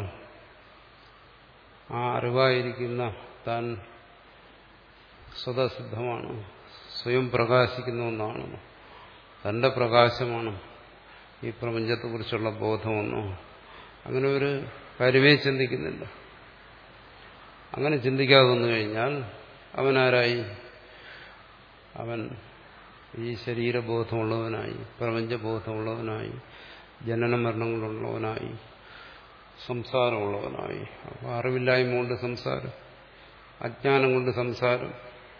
ആ അറിവായിരിക്കുന്ന താൻ സ്വതസിദ്ധമാണ്, സ്വയം പ്രകാശിക്കുന്ന ഒന്നാണെന്നോ, തന്റെ പ്രകാശമാണ് ഈ പ്രപഞ്ചത്തെക്കുറിച്ചുള്ള ബോധമെന്നോ, അങ്ങനെ ഒരു കാര്യമേ ചിന്തിക്കുന്നില്ല. അങ്ങനെ ചിന്തിക്കാതെ വന്നു കഴിഞ്ഞാൽ അവനാരായി? അവൻ ഈ ശരീരബോധമുള്ളവനായി, പ്രപഞ്ചബോധമുള്ളവനായി, ജനന മരണങ്ങളുള്ളവനായി, സംസാരമുള്ളവനായി. അപ്പോൾ അറിവില്ലായ്മ കൊണ്ട് സംസാരം, അജ്ഞാനം കൊണ്ട് സംസാരം.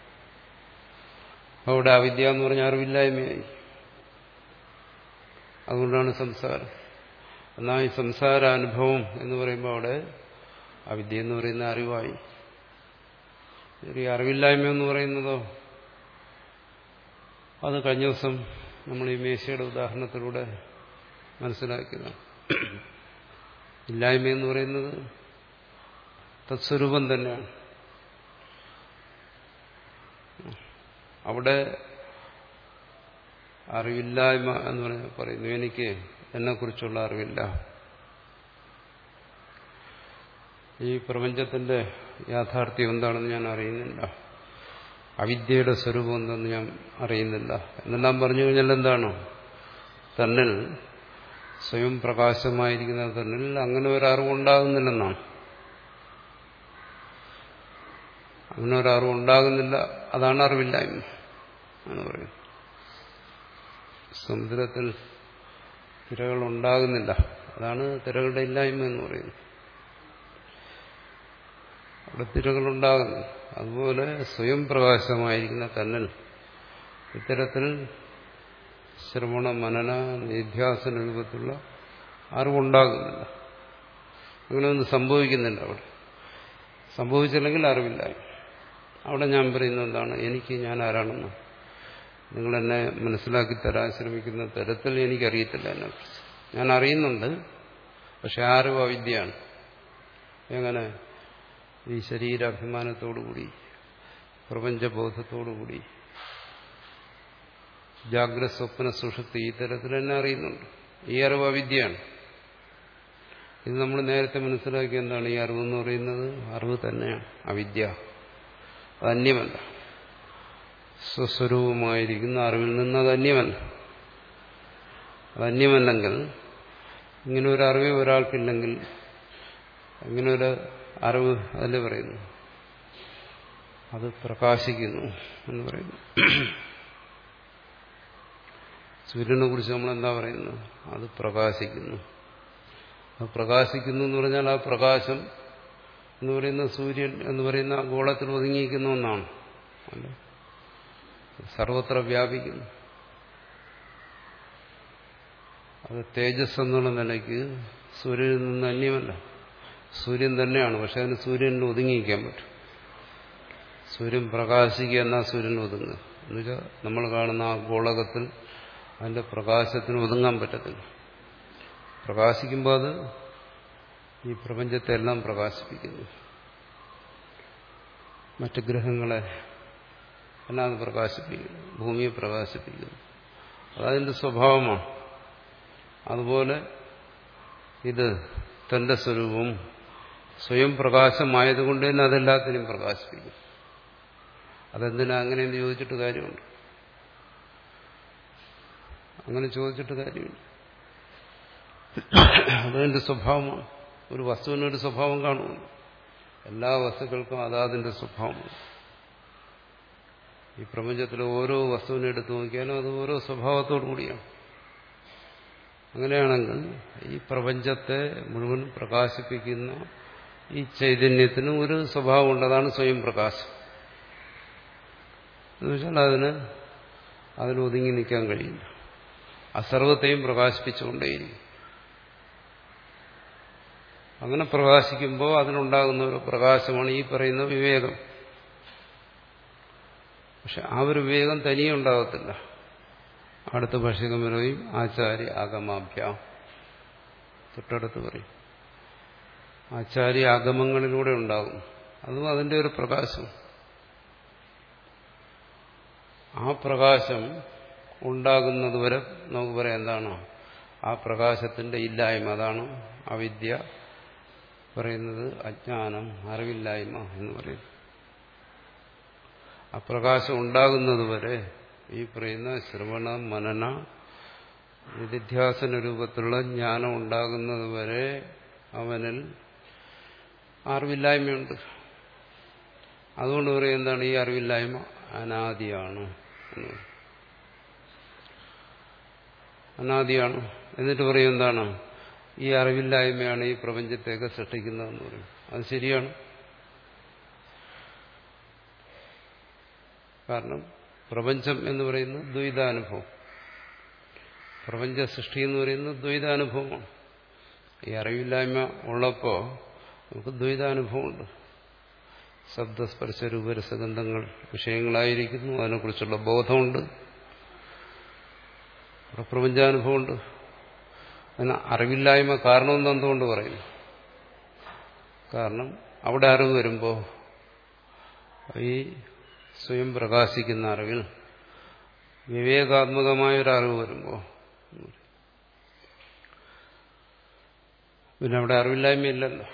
അവിടെ അവിദ്യ എന്ന് പറഞ്ഞാൽ അറിവില്ലായ്മയായി. അതുകൊണ്ടാണ് സംസാരം. എന്നാൽ ഈ സംസാരാനുഭവം എന്ന് പറയുമ്പോൾ അവിടെ അവിദ്യ എന്ന് പറയുന്ന അറിവായി. ഈ അറിവില്ലായ്മ എന്ന് പറയുന്നതോ, അത് കഴിഞ്ഞ ദിവസം നമ്മൾ ഈ മേശയുടെ ഉദാഹരണത്തിലൂടെ മനസ്സിലാക്കിയതാണ്. ഇല്ലായ്മ എന്ന് പറയുന്നത് തത്സ്വരൂപം തന്നെയാണ്. അവിടെ അറിവില്ലായ്മ എന്ന് പറഞ്ഞാൽ പറയുന്നു, എനിക്ക് എന്നെക്കുറിച്ചുള്ള അറിവില്ല, ഈ പ്രപഞ്ചത്തിന്റെ യാഥാർത്ഥ്യം എന്താണെന്ന് ഞാൻ അറിയുന്നില്ല, അവിദ്യയുടെ സ്വരൂപം എന്തെന്ന് ഞാൻ അറിയുന്നില്ല എന്നെല്ലാം പറഞ്ഞു കഴിഞ്ഞാൽ എന്താണ്? തന്നിൽ സ്വയം പ്രകാശമായിരിക്കുന്ന തന്നിൽ അങ്ങനെ ഒരറിവുണ്ടാകുന്നില്ലെന്നാണ്. അങ്ങനെ ഒരറിവുണ്ടാകുന്നില്ല, അതാണ് അറിവില്ലായ്മ എന്ന് പറയുന്നത്. സമുദ്രത്തിൽ തിരകൾ ഉണ്ടാകുന്നില്ല, അതാണ് തിരകളുടെ ഇല്ലായ്മ എന്ന് പറയുന്നത്. അവിടെ തിരകളുണ്ടാകുന്നു. അതുപോലെ സ്വയം പ്രകാശമായിരിക്കുന്ന തന്നിൽ ഇത്തരത്തിൽ ശ്രവണ മനന നിധ്യാസന രൂപത്തിലുള്ള അറിവുണ്ടാകുന്നില്ല. അങ്ങനെയൊന്നും സംഭവിക്കുന്നില്ല. അവിടെ സംഭവിച്ചില്ലെങ്കിൽ അറിവില്ലായ്മ. അവിടെ ഞാൻ പറയുന്നത് എന്താണ്? എനിക്ക് ഞാൻ ആരാണെന്ന് നിങ്ങളെന്നെ മനസ്സിലാക്കി തരാൻ ശ്രമിക്കുന്ന തരത്തിൽ എനിക്കറിയത്തില്ല എന്നെക്കുറിച്ച്. ഞാൻ അറിയുന്നുണ്ട്, പക്ഷെ ആ അറിവ് അവിദ്യയാണ്. എങ്ങനെ? ഈ ശരീരാഭിമാനത്തോടുകൂടി പ്രപഞ്ചബോധത്തോടുകൂടി ജാഗ്രത സ്വപ്ന സുഷുപ്തി ഈ തരത്തിൽ തന്നെ അറിയുന്നുണ്ട്. ഈ അറിവ് അവിദ്യയാണ്. ഇത് നമ്മൾ നേരത്തെ മനസ്സിലാക്കിയ എന്താണ്? ഈ അറിവെന്ന് പറയുന്നത് അറിവ് തന്നെയാണ്, അവിദ്യ. അത് അന്യമല്ല. സ്വസ്വരൂപമായിരിക്കുന്ന അറിവിൽ നിന്ന് അത് അന്യമല്ല. അത് അന്യമല്ലെങ്കിൽ ഇങ്ങനെ ഒരു അറിവ് ഒരാൾക്കില്ലെങ്കിൽ, ഇങ്ങനെ ഒരു അറിവ് അതിൽ പറയുന്നു, അത് പ്രകാശിക്കുന്നു എന്ന് പറയുന്നു. സൂര്യനെ കുറിച്ച് നമ്മളെന്താ പറയുന്നത്? അത് പ്രകാശിക്കുന്നു. അത് പ്രകാശിക്കുന്നു എന്ന് പറഞ്ഞാൽ ആ പ്രകാശം എന്ന് പറയുന്ന സൂര്യൻ എന്ന് പറയുന്ന ആ ഗോളത്തിൽ ഒതുങ്ങിയിരിക്കുന്ന ഒന്നാണ്. അല്ല, സർവത്ര വ്യാപിക്കുന്നു. അത് തേജസ് എന്നുള്ള നിലയ്ക്ക് സൂര്യനിൽ നിന്ന് അന്യമല്ല, സൂര്യൻ തന്നെയാണ്. പക്ഷെ അതിന് സൂര്യനിൽ ഒതുങ്ങിയിരിക്കാൻ പറ്റും. സൂര്യൻ പ്രകാശിക്കുക എന്നാൽ സൂര്യൻ ഒതുങ്ങുക എന്നുവെച്ചാൽ നമ്മൾ കാണുന്ന ആ ഗോളകത്തിൽ അതിന്റെ പ്രകാശത്തിന് ഒതുങ്ങാൻ പറ്റത്തില്ല. പ്രകാശിക്കുമ്പോൾ അത് ഈ പ്രപഞ്ചത്തെ എല്ലാം പ്രകാശിപ്പിക്കുന്നു. മറ്റ് ഗ്രഹങ്ങളെ എല്ലാം അത് പ്രകാശിപ്പിക്കുന്നു, ഭൂമിയെ പ്രകാശിപ്പിക്കുന്നു. അതതിന്റെ സ്വഭാവമാണ്. അതുപോലെ ഇത് തന്റെ സ്വരൂപം സ്വയം പ്രകാശമായതുകൊണ്ട് തന്നെ അതെല്ലാത്തിനും പ്രകാശിപ്പിക്കും. അതെന്തിനാ അങ്ങനെയെന്ന് ചോദിച്ചിട്ട് കാര്യമുണ്ട്? അങ്ങനെ ചോദിച്ചിട്ട് കാര്യമില്ല. അതതിന്റെ സ്വഭാവമാണ്. ഒരു വസ്തുവിനൊരു സ്വഭാവം കാണുമല്ലോ. എല്ലാ വസ്തുക്കൾക്കും അതാതിന്റെ സ്വഭാവമാണ്. ഈ പ്രപഞ്ചത്തിലെ ഓരോ വസ്തുവിനെ എടുത്തു നോക്കിയാലും അത് ഓരോ സ്വഭാവത്തോടു കൂടിയാണ്. അങ്ങനെയാണെങ്കിൽ ഈ പ്രപഞ്ചത്തെ മുഴുവൻ പ്രകാശിപ്പിക്കുന്ന ഈ ചൈതന്യത്തിനും ഒരു സ്വഭാവമുണ്ട്. അതാണ് സ്വയം പ്രകാശം. എന്നുവെച്ചാൽ അതിന് അതിന് ഒതുങ്ങി നിൽക്കാൻ കഴിയില്ല. അസർവത്തെയും പ്രകാശിപ്പിച്ചുകൊണ്ടേയിരിക്കും. അങ്ങനെ പ്രകാശിക്കുമ്പോൾ അതിനുണ്ടാകുന്ന ഒരു പ്രകാശമാണ് ഈ പറയുന്ന വിവേകം. പക്ഷെ ആ ഒരു വിവേകം തനിയെ ഉണ്ടാകത്തില്ല. അടുത്ത ഭാഷ്യകം പറയും ആചാര്യ ആഗമാഭ്യാം. തൊട്ടടുത്ത് പറയും ആചാര്യ ആഗമങ്ങളിലൂടെ ഉണ്ടാകും. അതും അതിന്റെ ഒരു പ്രകാശം. ആ പ്രകാശം ഉണ്ടാകുന്നതുവരെ നമുക്ക് പറയാം എന്താണ്? ആ പ്രകാശത്തിന്റെ ഇല്ലായ്മ. അതാണ് അവിദ്യ പറയുന്നത്, അജ്ഞാനം, അറിവില്ലായ്മ എന്ന് പറയുന്നത്. ആ പ്രകാശം ഉണ്ടാകുന്നതുവരെ ഈ പറയുന്ന ശ്രവണ മനന നിധിധ്യാസന രൂപത്തിലുള്ള ജ്ഞാനം ഉണ്ടാകുന്നതുവരെ അവനിൽ അറിവില്ലായ്മയുണ്ട്. അതുകൊണ്ട് പറയും എന്താണ്? ഈ അറിവില്ലായ്മ അനാദിയാണ് എന്ന്. അനാദിയാണ്. എന്നിട്ട് പറയും എന്താണ്? ഈ അറിവില്ലായ്മയാണ് ഈ പ്രപഞ്ചത്തെയൊക്കെ സൃഷ്ടിക്കുന്നതെന്ന് പറയും. അത് ശരിയാണ്. കാരണം പ്രപഞ്ചം എന്ന് പറയുന്നത് ദ്വൈതാനുഭവം. പ്രപഞ്ച സൃഷ്ടി എന്ന് പറയുന്നത് ദ്വൈതാനുഭവമാണ്. ഈ അറിവില്ലായ്മ ഉള്ളപ്പോൾ നമുക്ക് ദ്വൈതാനുഭവമുണ്ട്. ശബ്ദസ്പർശ രൂപരസഗന്ധങ്ങൾ വിഷയങ്ങളായിരിക്കുന്നു. അതിനെക്കുറിച്ചുള്ള ബോധമുണ്ട്. അവിടെ പ്രപഞ്ചാനുഭവമുണ്ട്. അതിന് അറിവില്ലായ്മ കാരണമെന്ന് എന്തുകൊണ്ട് പറയുന്നു? കാരണം അവിടെ അറിവ് വരുമ്പോൾ ഈ സ്വയം പ്രകാശിക്കുന്ന അറിവിൽ വിവേകാത്മകമായൊരു അറിവ് വരുമ്പോൾ പിന്നെ അവിടെ അറിവില്ലായ്മയില്ലല്ലോ.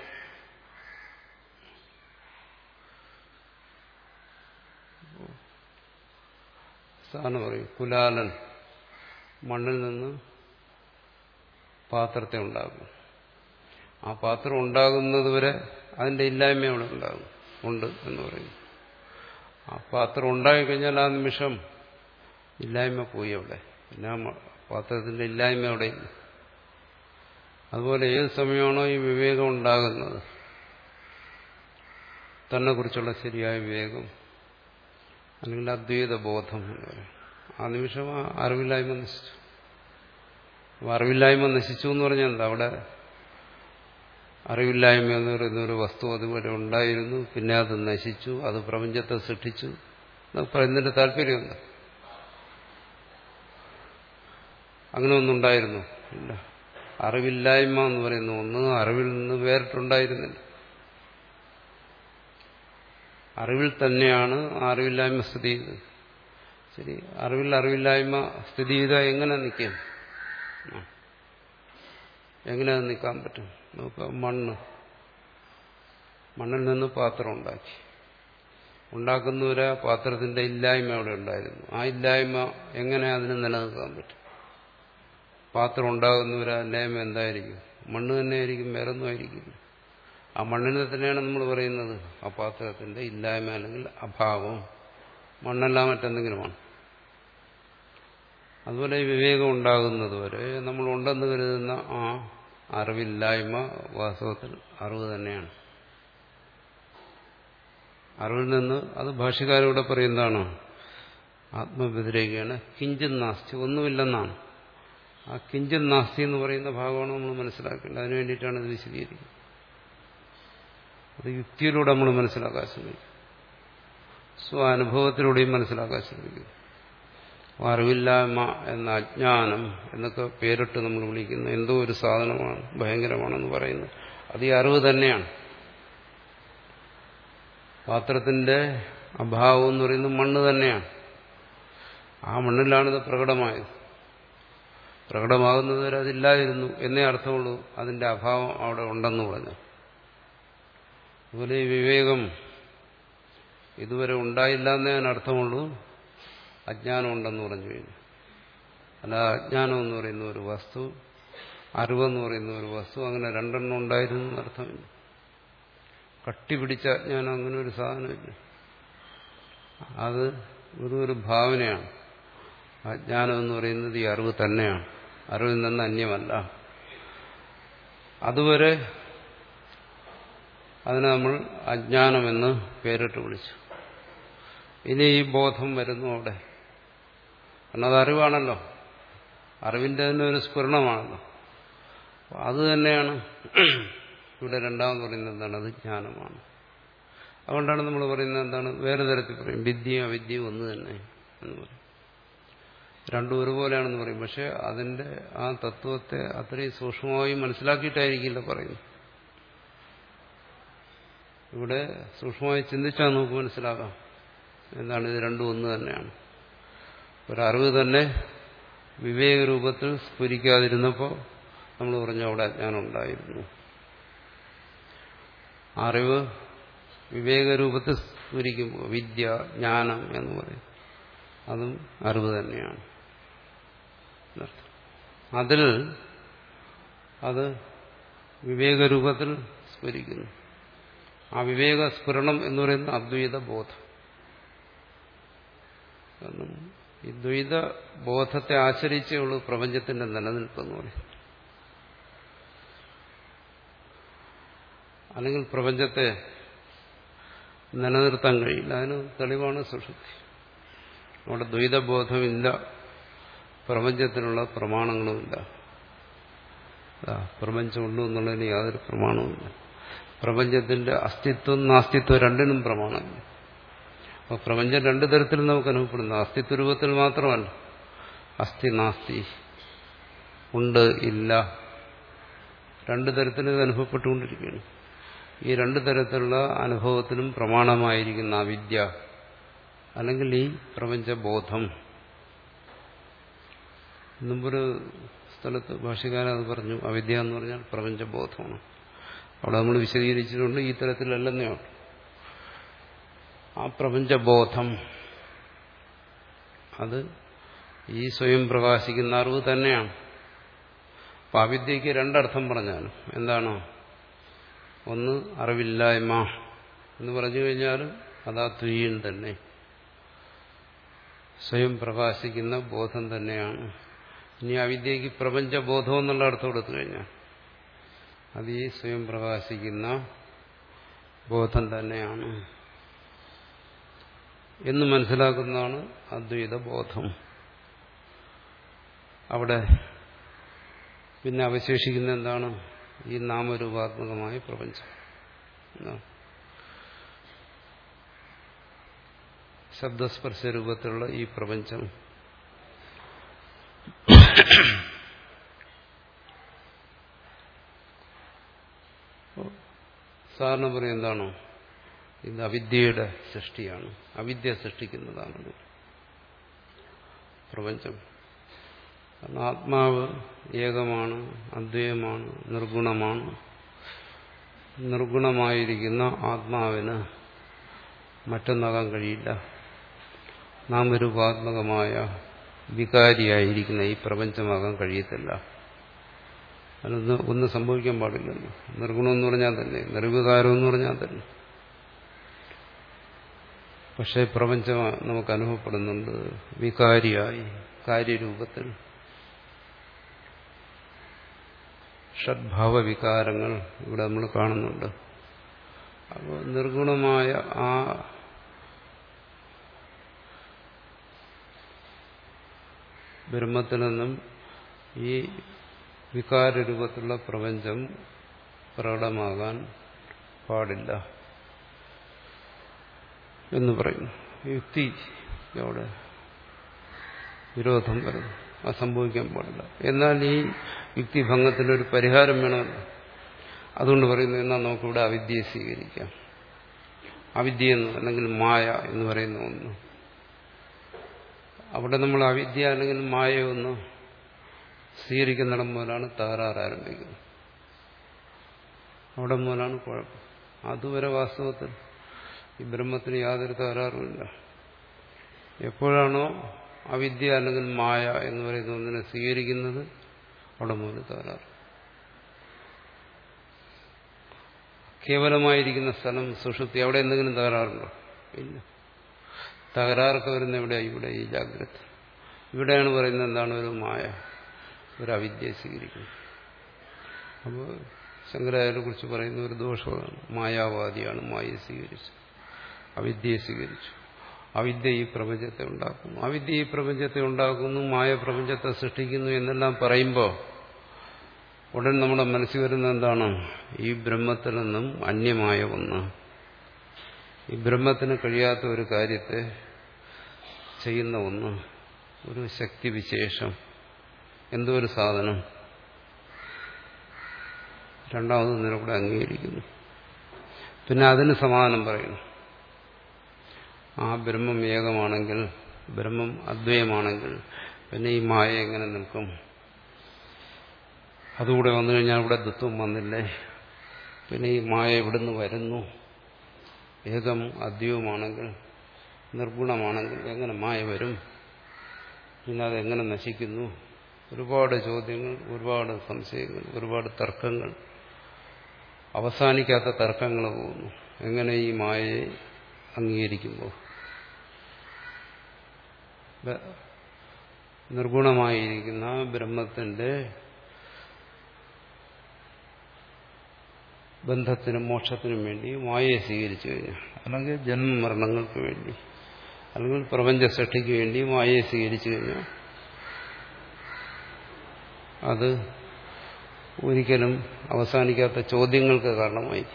സാധാരണ പറയും കുലാലൻ മണ്ണിൽ നിന്ന് പാത്രത്തെ ഉണ്ടാകും. ആ പാത്രം ഉണ്ടാകുന്നത് വരെ അതിന്റെ ഇല്ലായ്മ അവിടെ ഉണ്ടാകും, ഉണ്ട് എന്ന് പറയുന്നു. ആ പാത്രം ഉണ്ടായിക്കഴിഞ്ഞാൽ ആ നിമിഷം ഇല്ലായ്മ പോയി അവിടെ, പിന്നെ ആ പാത്രത്തിന്റെ ഇല്ലായ്മ അവിടെ ഇല്ല. അതുപോലെ ഏത് സമയമാണോ ഈ വിവേകം ഉണ്ടാകുന്നത്, തന്നെ കുറിച്ചുള്ള ശരിയായ വിവേകം അല്ലെങ്കിൽ അദ്വൈത ബോധം എന്ന് പറയും, ആ നിമിഷം ആ അറിവില്ലായ്മ നശിച്ചു. അറിവില്ലായ്മ നശിച്ചു എന്ന് പറഞ്ഞാൽ എന്താ? അവിടെ അറിവില്ലായ്മ എന്ന് പറയുന്ന ഒരു വസ്തു അതുപോലെ ഉണ്ടായിരുന്നു, പിന്നെ അത് നശിച്ചു, അത് പ്രപഞ്ചത്തെ സൃഷ്ടിച്ചു. പറയുന്നതിന്റെ താല്പര്യം എന്താ? അങ്ങനെ ഒന്നുണ്ടായിരുന്നു ഇല്ല. അറിവില്ലായ്മ എന്ന് പറയുന്ന ഒന്ന് അറിവിൽ നിന്ന് വേറിട്ടുണ്ടായിരുന്നില്ല. അറിവിൽ തന്നെയാണ് ആ അറിവില്ലായ്മ സ്ഥിതി ചെയ്തത്. ശരി, അറിവിൽ അറിവില്ലായ്മ സ്ഥിതി ചെയ്താൽ എങ്ങനെ നിൽക്കും? എങ്ങനെ അത് നിൽക്കാൻ പറ്റും? നോക്കുക, മണ്ണ് മണ്ണിൽ നിന്ന് പാത്രം ഉണ്ടാക്കി, ഉണ്ടാക്കുന്നവരെ പാത്രത്തിന്റെ ഇല്ലായ്മ അവിടെ ഉണ്ടായിരുന്നു. ആ ഇല്ലായ്മ എങ്ങനെ അതിന് നിലനിൽക്കാൻ പറ്റും? പാത്രം ഉണ്ടാകുന്നവരെ ഇല്ലായ്മ എന്തായിരിക്കും? മണ്ണ് തന്നെയായിരിക്കും, വേറൊന്നും ആയിരിക്കില്ല. ആ മണ്ണിനെ തന്നെയാണ് നമ്മൾ പറയുന്നത് ആ പാത്രത്തിന്റെ ഇല്ലായ്മ അല്ലെങ്കിൽ അഭാവം. മണ്ണല്ല മറ്റെന്തെങ്കിലുമാണ്. അതുപോലെ ഈ വിവേകം ഉണ്ടാകുന്നത് വരെ നമ്മൾ ഉണ്ടെന്ന് കരുതുന്ന ആ അറിവില്ലായ്മ വാസ്തവത്തിൽ അറിവ് തന്നെയാണ്. അറിവിൽ നിന്ന് അത് ഭാഷ്യക്കാരോടെ പറയുന്നതാണ്, ആത്മവ്യതിരേകയാണ്. കിഞ്ചിത് നാസ്തി, ഒന്നുമില്ലെന്നാണ്. ആ കിഞ്ചിത് നാസ്തി എന്ന് പറയുന്ന ഭാഗമാണ് നമ്മൾ മനസ്സിലാക്കേണ്ടത്. അതിനു വേണ്ടിയിട്ടാണ് ഇത് വിശദീകരിക്കുന്നത്. അത് യുക്തിയിലൂടെ നമ്മൾ മനസ്സിലാക്കാൻ ശ്രമിക്കും, സ്വാനുഭവത്തിലൂടെയും മനസ്സിലാക്കാൻ ശ്രമിക്കും. അറിവില്ലായ്മ എന്ന അജ്ഞാനം എന്നൊക്കെ പേരിട്ട് നമ്മൾ വിളിക്കുന്ന എന്തോ ഒരു സാധനമാണ്, ഭയങ്കരമാണെന്ന് പറയുന്നത്, അത് ഈ അറിവ് തന്നെയാണ്. പാത്രത്തിന്റെ അഭാവം എന്ന് പറയുന്നത് മണ്ണ് തന്നെയാണ്. ആ മണ്ണിലാണിത് പ്രകടമായത്. പ്രകടമാകുന്നത് വരെ അതില്ലായിരുന്നു എന്നേ അർത്ഥമുള്ളൂ അതിന്റെ അഭാവം അവിടെ ഉണ്ടെന്ന് പറഞ്ഞു. അതുപോലെ ഈ വിവേകം ഇതുവരെ ഉണ്ടായില്ല എന്നേ അതിനർത്ഥമുള്ളൂ, അജ്ഞാനം ഉണ്ടെന്ന് പറഞ്ഞു കഴിഞ്ഞു. അല്ല, അജ്ഞാനം എന്ന് പറയുന്ന ഒരു വസ്തു, അറിവെന്ന് പറയുന്ന ഒരു വസ്തു, അങ്ങനെ രണ്ടെണ്ണം ഉണ്ടായിരുന്നു എന്നർത്ഥമില്ല. കട്ടിപിടിച്ച അജ്ഞാനം അങ്ങനെ ഒരു സാധനമില്ല. അത് വെറും ഒരു ഭാവനയാണ്. അജ്ഞാനം എന്ന് പറയുന്നത് ഈ അറിവ് തന്നെയാണ്, അറിവിൽ നിന്ന് അന്യമല്ല. അതുവരെ അതിനെ നമ്മൾ അജ്ഞാനമെന്ന് പേരിട്ട് വിളിച്ചു. ഇനി ഈ ബോധം വരുന്നു അവിടെ, കാരണം അത് അറിവാണല്ലോ, അറിവിന്റെ തന്നെ ഒരു സ്ഫുരണമാണല്ലോ. അത് തന്നെയാണ് ഇവിടെ രണ്ടാമെന്ന് പറയുന്നത്. എന്താണ്? അത് ജ്ഞാനമാണ്. അതുകൊണ്ടാണ് നമ്മൾ പറയുന്നത് എന്താണ്, വേറെ തരത്തിൽ പറയും, വിദ്യയും അവിദ്യയും ഒന്ന് തന്നെ എന്ന് പറയും. രണ്ടും ഒരുപോലെയാണെന്ന് പറയും. പക്ഷെ അതിന്റെ ആ തത്വത്തെ അത്രയും സൂക്ഷ്മമായി മനസ്സിലാക്കിയിട്ടായിരിക്കില്ല പറയുന്നു. ഇവിടെ സൂക്ഷ്മമായി ചിന്തിച്ചാൽ നമുക്ക് മനസ്സിലാകാം എന്താണ്, ഇത് രണ്ടും ഒന്ന് തന്നെയാണ്. ഒരറിവ് തന്നെ വിവേകരൂപത്തിൽ സ്ഫുരിക്കാതിരുന്നപ്പോൾ നമ്മൾ പറഞ്ഞു അവിടെ അജ്ഞാനം ഉണ്ടായിരുന്നു. അറിവ് വിവേകരൂപത്തിൽ സ്ഫുരിക്കുമ്പോൾ വിദ്യ, ജ്ഞാനം എന്ന് പറയും, അതും അറിവ് തന്നെയാണ്. അതിൽ അത് വിവേകരൂപത്തിൽ സ്ഫുരിക്കുന്നു. ആ വിവേക സ്ഫുരണം എന്ന് പറയുന്ന അദ്വൈത ബോധം. കാരണം ഈ ദ്വൈത ബോധത്തെ ആശ്രയിച്ചേ ഉള്ളൂ പ്രപഞ്ചത്തിന്റെ നിലനിൽപ്പെന്ന് പറയും. അല്ലെങ്കിൽ പ്രപഞ്ചത്തെ നിലനിർത്താൻ കഴിയില്ല. അതിന് തെളിവാണ് സുഷുപ്തി. അവിടെ ദ്വൈതബോധമില്ല, പ്രപഞ്ചത്തിനുള്ള പ്രമാണങ്ങളുമില്ല. പ്രപഞ്ചമുള്ളൂ എന്നുള്ളതിന് യാതൊരു പ്രമാണവുമില്ല. പ്രപഞ്ചത്തിന്റെ അസ്തിത്വം നാസ്തിത്വം രണ്ടിനും പ്രമാണമില്ല. അപ്പോൾ പ്രപഞ്ചം രണ്ടു തരത്തിൽ നമുക്ക് അനുഭവപ്പെടുന്നു. അസ്തിത്വ രൂപത്തിൽ മാത്രമല്ല, അസ്ഥി നാസ്തി ഉണ്ട് ഇല്ല രണ്ടു തരത്തിൽ ഇത് അനുഭവപ്പെട്ടുകൊണ്ടിരിക്കുകയാണ്. ഈ രണ്ടു തരത്തിലുള്ള അനുഭവത്തിനും പ്രമാണമായിരിക്കുന്ന അവിദ്യ അല്ലെങ്കിൽ ഈ പ്രപഞ്ചബോധം. മുമ്പൊരു സ്ഥലത്ത് ഭാഷ്യകാരൻ അത് പറഞ്ഞു, അവിദ്യ എന്ന് പറഞ്ഞാൽ പ്രപഞ്ചബോധമാണ്. അവിടെ നമ്മൾ വിശദീകരിച്ചിട്ടുണ്ട് ഈ തരത്തിലല്ലെന്നേ ഉള്ളൂ. ആ പ്രപഞ്ചബോധം അത് ഈ സ്വയം പ്രകാശിക്കുന്ന അറിവ് തന്നെയാണ്. അപ്പൊ അവിദ്യക്ക് രണ്ടർത്ഥം പറഞ്ഞാൽ എന്താണ്? ഒന്ന് അറിവില്ലായ്മ എന്ന് പറഞ്ഞു കഴിഞ്ഞാലും അതാ തുര്യൻ തന്നെ, സ്വയം പ്രകാശിക്കുന്ന ബോധം തന്നെയാണ്. ഇനി അവിദ്യക്ക് പ്രപഞ്ചബോധം എന്നുള്ള അർത്ഥം കൊടുത്തു കഴിഞ്ഞാൽ അത് ഈ സ്വയം പ്രകാശിക്കുന്ന ബോധം തന്നെയാണ് എന്ന് മനസ്സിലാക്കുന്നതാണ് അദ്വൈത ബോധം. അവിടെ പിന്നെ അവശേഷിക്കുന്ന എന്താണ്? ഈ നാമരൂപാത്മകമായ പ്രപഞ്ചം. ശബ്ദസ്പർശ രൂപത്തിലുള്ള ഈ പ്രപഞ്ചം സാധാരണ പറയും എന്താണോ? ഇത് അവിദ്യയുടെ സൃഷ്ടിയാണ്, അവിദ്യ സൃഷ്ടിക്കുന്നതാണ് പ്രപഞ്ചം. കാരണം ആത്മാവ് ഏകമാണ്, അദ്വൈതമാണ്, നിർഗുണമാണ്. നിർഗുണമായിരിക്കുന്ന ആത്മാവിന് മറ്റൊന്നാകാൻ കഴിയില്ല. നാമരൂപാത്മകമായ വികാരിയായിരിക്കുന്ന ഈ പ്രപഞ്ചമാകാൻ കഴിയത്തില്ല. അതൊന്ന് ഒന്നും സംഭവിക്കാൻ പാടില്ലല്ലോ. നിർഗുണം എന്ന് പറഞ്ഞാൽ തന്നെ, നിർവികാരം എന്ന് പറഞ്ഞാൽ തന്നെ. പക്ഷേ പ്രപഞ്ചം നമുക്ക് അനുഭവപ്പെടുന്നുണ്ട് വികാരിയായി, കാര്യരൂപത്തിൽ. ഷഡ്ഭാവ വികാരങ്ങൾ ഇവിടെ നമ്മൾ കാണുന്നുണ്ട്. അപ്പോൾ നിർഗുണമായ ആ ബ്രഹ്മത്തിൽ നിന്നും ഈ വികാരരൂപത്തിലുള്ള പ്രപഞ്ചം പ്രകടമാകാൻ പാടില്ല എന്ന് പറയുന്നു. യുക്തി അവിടെ വിരോധം വരുന്നു, അത് സംഭവിക്കാൻ പാടില്ല. എന്നാൽ ഈ യുക്തിഭംഗത്തിനൊരു പരിഹാരം വേണമല്ലോ. അതുകൊണ്ട് പറയുന്നു, എന്നാൽ നമുക്കിവിടെ അവിദ്യയെ സ്വീകരിക്കാം. അവിദ്യ എന്ന് അല്ലെങ്കിൽ മായ എന്ന് പറയുന്ന ഒന്ന്, അവിടെ നമ്മൾ അവിദ്യ അല്ലെങ്കിൽ മായ ഒന്ന് സ്വീകരിക്കുന്നിടം മുതലാണ് തകരാറ് ആരംഭിക്കുന്നത്. അവിടെ മുതലാണ് കുഴപ്പം. അതുവരെ വാസ്തവത്തിൽ ഈ ബ്രഹ്മത്തിന് യാതൊരു തകരാറുമില്ല. എപ്പോഴാണോ അവിദ്യ അല്ലെങ്കിൽ മായ എന്ന് പറയുന്ന ഒന്നിനെ സ്വീകരിക്കുന്നത്, അവിടെ മുതൽ തകരാറ്. കേവലമായിരിക്കുന്ന സ്ഥലം സുഷുപ്തി, അവിടെ എന്തെങ്കിലും തകരാറുണ്ടോ? ഇല്ല. തകരാറൊക്കെ വരുന്ന എവിടെയാണ്? ഇവിടെ ഈ ജാഗ്രത. ഇവിടെയാണ് പറയുന്നത് എന്താണ്? ഒരു മായ, ഒരു അവിദ്യയെ സ്വീകരിക്കുന്നത്. അപ്പോൾ ശങ്കരാചാര്യരെ കുറിച്ച് പറയുന്ന ഒരു ദോഷമാണ്, മായാവാദിയാണ്, മായയെ സ്വീകരിച്ചു, അവിദ്യയെ സ്വീകരിച്ചു. അവിദ്യ ഈ പ്രപഞ്ചത്തെ ഉണ്ടാക്കുന്നു, അവിദ്യ ഈ പ്രപഞ്ചത്തെ ഉണ്ടാക്കുന്നു, മായ പ്രപഞ്ചത്തെ സൃഷ്ടിക്കുന്നു എന്നെല്ലാം പറയുമ്പോൾ ഉടൻ നമ്മുടെ മനസ്സിൽ വരുന്ന എന്താണ്? ഈ ബ്രഹ്മത്തിൽ നിന്നും അന്യമായ ഒന്ന്, ഈ ബ്രഹ്മത്തിന് കഴിയാത്ത ഒരു കാര്യത്തെ ചെയ്യുന്ന ഒന്ന്, ഒരു ശക്തിവിശേഷം, എന്തോ ഒരു സാധനം രണ്ടാമത് നിലകൂടെ അംഗീകരിക്കുന്നു. പിന്നെ അതിന് സമാധാനം പറയുന്നു. ആ ബ്രഹ്മം ഏകമാണെങ്കിൽ, ബ്രഹ്മം അദ്വൈതമാണെങ്കിൽ പിന്നെ ഈ മായ എങ്ങനെ നിൽക്കും? അതുകൂടെ വന്നു കഴിഞ്ഞാൽ ഇവിടെ ദ്വത്വം വന്നില്ലേ? പിന്നെ ഈ മായ എവിടുന്ന് വരുന്നു? ഏകം അദ്വൈതമാണെങ്കിൽ, നിർഗുണമാണെങ്കിൽ എങ്ങനെ മായ വരും? പിന്നെ അതെങ്ങനെ നശിക്കുന്നു? ഒരുപാട് ചോദ്യങ്ങൾ, ഒരുപാട് സംശയങ്ങൾ, ഒരുപാട് തർക്കങ്ങൾ, അവസാനിക്കാത്ത തർക്കങ്ങൾ പോകുന്നു. എങ്ങനെ ഈ മായയെ അംഗീകരിക്കുമ്പോൾ നിർഗുണമായിരിക്കുന്ന ബ്രഹ്മത്തിന്റെ ബന്ധത്തിനും മോക്ഷത്തിനും വേണ്ടി മായയെ സ്വീകരിച്ചു കഴിഞ്ഞാൽ, അല്ലെങ്കിൽ ജന്മമരണങ്ങൾക്ക് വേണ്ടി, അല്ലെങ്കിൽ പ്രപഞ്ച സൃഷ്ടിക്ക് വേണ്ടി മായയെ സ്വീകരിച്ചു കഴിഞ്ഞാൽ അത് ഒരിക്കലും അവസാനിക്കാത്ത ചോദ്യങ്ങൾക്ക് കാരണമായി.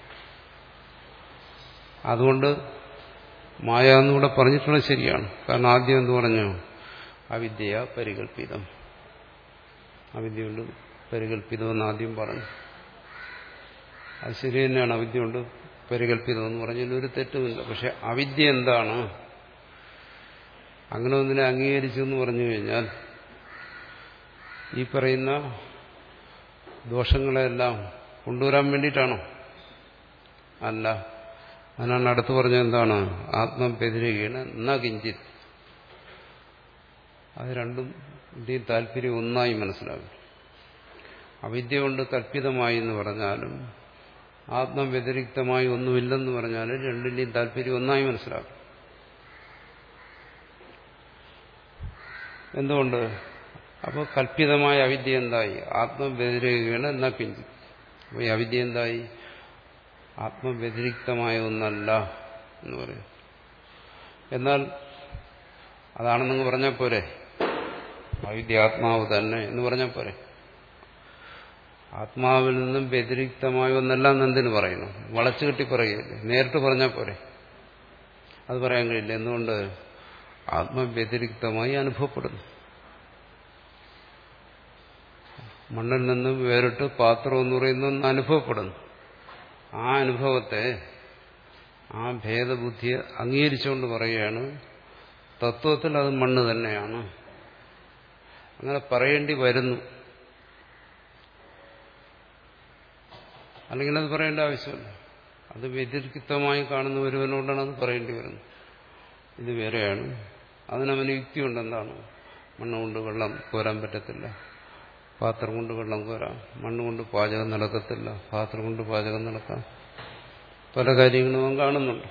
അതുകൊണ്ട് മായ എന്നിവിടെ പറഞ്ഞിട്ടുള്ളത് ശരിയാണ്. കാരണം ആദ്യം എന്ത് പറഞ്ഞു? അവിദ്യ പരികല്പിതം. അവിദ്യ കൊണ്ട് പരികല്പിതമെന്ന് ആദ്യം പറഞ്ഞു. അത് ശരി തന്നെയാണ്, അവിദ്യ കൊണ്ട് പരികല്പിതമെന്ന് പറഞ്ഞതിൽ ഒരു തെറ്റുമില്ല. പക്ഷെ അവിദ്യ എന്താണ്, അങ്ങനെ ഒന്നിനെ അംഗീകരിച്ചു എന്ന് പറഞ്ഞു കഴിഞ്ഞാൽ ഈ പറയുന്ന ദോഷങ്ങളെല്ലാം കൊണ്ടുവരാൻ വേണ്ടിയിട്ടാണോ? അല്ല. അതിനാണ് അടുത്ത് പറഞ്ഞത് എന്താണ്? ആത്മവ്യതിരേകേണ ന കിഞ്ചിത്. അത് രണ്ടും ഇന്ത്യയിൽ താല്പര്യം ഒന്നായി മനസ്സിലാകും. അവിദ്യ കൊണ്ട് കൽപ്പിതമായി എന്ന് പറഞ്ഞാലും ആത്മവ്യതിരിക്തമായി ഒന്നുമില്ലെന്ന് പറഞ്ഞാലും രണ്ടിന്റെയും താല്പര്യം ഒന്നായി മനസ്സിലാകും. എന്തുകൊണ്ട്? അപ്പോൾ കൽപ്പിതമായ അവിദ്യ എന്തായി? ആത്മവ്യതിരേകേണ ന കിഞ്ചിത്. അപ്പോൾ ഈ അവിദ്യ എന്തായി? ആത്മവ്യതിരിക്തമായ ഒന്നല്ല എന്ന് പറയും. എന്നാൽ അതാണെന്നങ്ങ് പറഞ്ഞാൽ പോരെ? അവിദ്യ ആത്മാവ് തന്നെ എന്ന് പറഞ്ഞാൽ പോരെ? ആത്മാവിൽ നിന്നും വ്യതിരിക്തമായ ഒന്നല്ല എന്തിനു പറയുന്നു? വളച്ചു കെട്ടി പറയുകയല്ലേ? നേരിട്ട് പറഞ്ഞാൽ പോരെ? അത് പറയാൻ കഴിയില്ല. എന്തുകൊണ്ട്? ആത്മവ്യതിരിക്തമായി അനുഭവപ്പെടുന്നു. മണ്ണിൽ നിന്നും വേറിട്ട് പാത്രം എന്ന് പറയുന്ന ഒന്ന് അനുഭവപ്പെടുന്നു. ആ അനുഭവത്തെ, ആ ഭേദബുദ്ധിയെ അംഗീകരിച്ചുകൊണ്ട് പറയുകയാണ് തത്വത്തിൽ അത് മണ്ണ് തന്നെയാണ്. അങ്ങനെ പറയേണ്ടി വരുന്നു. അല്ലെങ്കിൽ അത് പറയേണ്ട ആവശ്യമില്ല. അത് വ്യതിരിക്തമായി കാണുന്ന ഒരുവനോടാണ് അത് പറയേണ്ടി വരുന്നത്. ഇത് വേറെയാണ്. അതിനവന് യുക്തിയുണ്ട്. എന്താണ്? മണ്ണ് കൊണ്ട് വെള്ളം കോരാൻ പറ്റത്തില്ല, പാത്രം കൊണ്ട് വെള്ളം കോരാം. മണ്ണ് കൊണ്ട് പാചകം നടക്കത്തില്ല, പാത്രം കൊണ്ട് പാചകം നടക്കാം. പല കാര്യങ്ങളും അവൻ കാണുന്നുണ്ട്.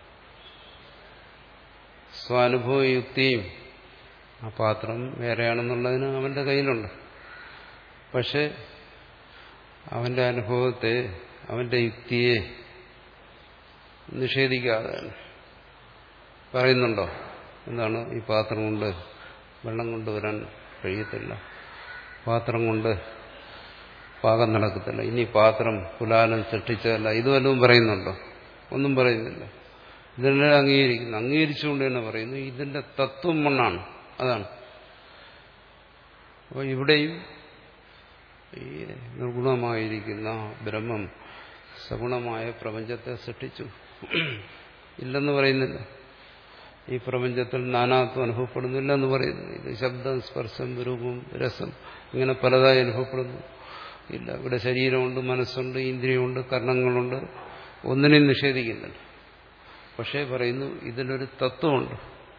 സ്വാനുഭവ യുക്തിയും ആ പാത്രം വേറെയാണെന്നുള്ളതിന് അവന്റെ കയ്യിലുണ്ട്. പക്ഷെ അവന്റെ അനുഭവത്തെ, അവന്റെ യുക്തിയെ നിഷേധിക്കാതെ പറയുന്നുണ്ടോ? എന്താണ്? ഈ പാത്രം കൊണ്ട് വെള്ളം കൊണ്ടുവരാൻ കഴിയത്തില്ല, പാത്രം കൊണ്ട് പാകം നടക്കത്തില്ല, ഇനി പാത്രം കുലാലം സൃഷ്ടിച്ചതല്ല, ഇത് വല്ലതും പറയുന്നുണ്ടോ? ഒന്നും പറയുന്നില്ല. ഇതെല്ലാം അംഗീകരിക്കുന്നു. അംഗീകരിച്ചുകൊണ്ട് തന്നെ പറയുന്നു ഇതിന്റെ തത്വം മണ്ണാണ്. അതാണ്. അപ്പോൾ ഇവിടെയും ഈ നിർഗുണമായിരിക്കുന്ന ബ്രഹ്മം സഗുണമായ പ്രപഞ്ചത്തെ സൃഷ്ടിച്ചു ഇല്ലെന്ന് പറയുന്നില്ല. ഈ പ്രപഞ്ചത്തിൽ നാനാത്വം അനുഭവപ്പെടുന്നില്ലെന്ന് പറയുന്നു. ഇത് ശബ്ദം, സ്പർശം, രൂപം, രസം ഇങ്ങനെ പലതായി അനുഭവപ്പെടുന്നു ഇല്ല. ഇവിടെ ശരീരമുണ്ട്, മനസ്സുണ്ട്, ഇന്ദ്രിയമുണ്ട്, കർണങ്ങളുണ്ട്. ഒന്നിനെയും നിഷേധിക്കുന്നില്ല. പക്ഷേ പറയുന്നു ഇതിലൊരു തത്വമുണ്ട്.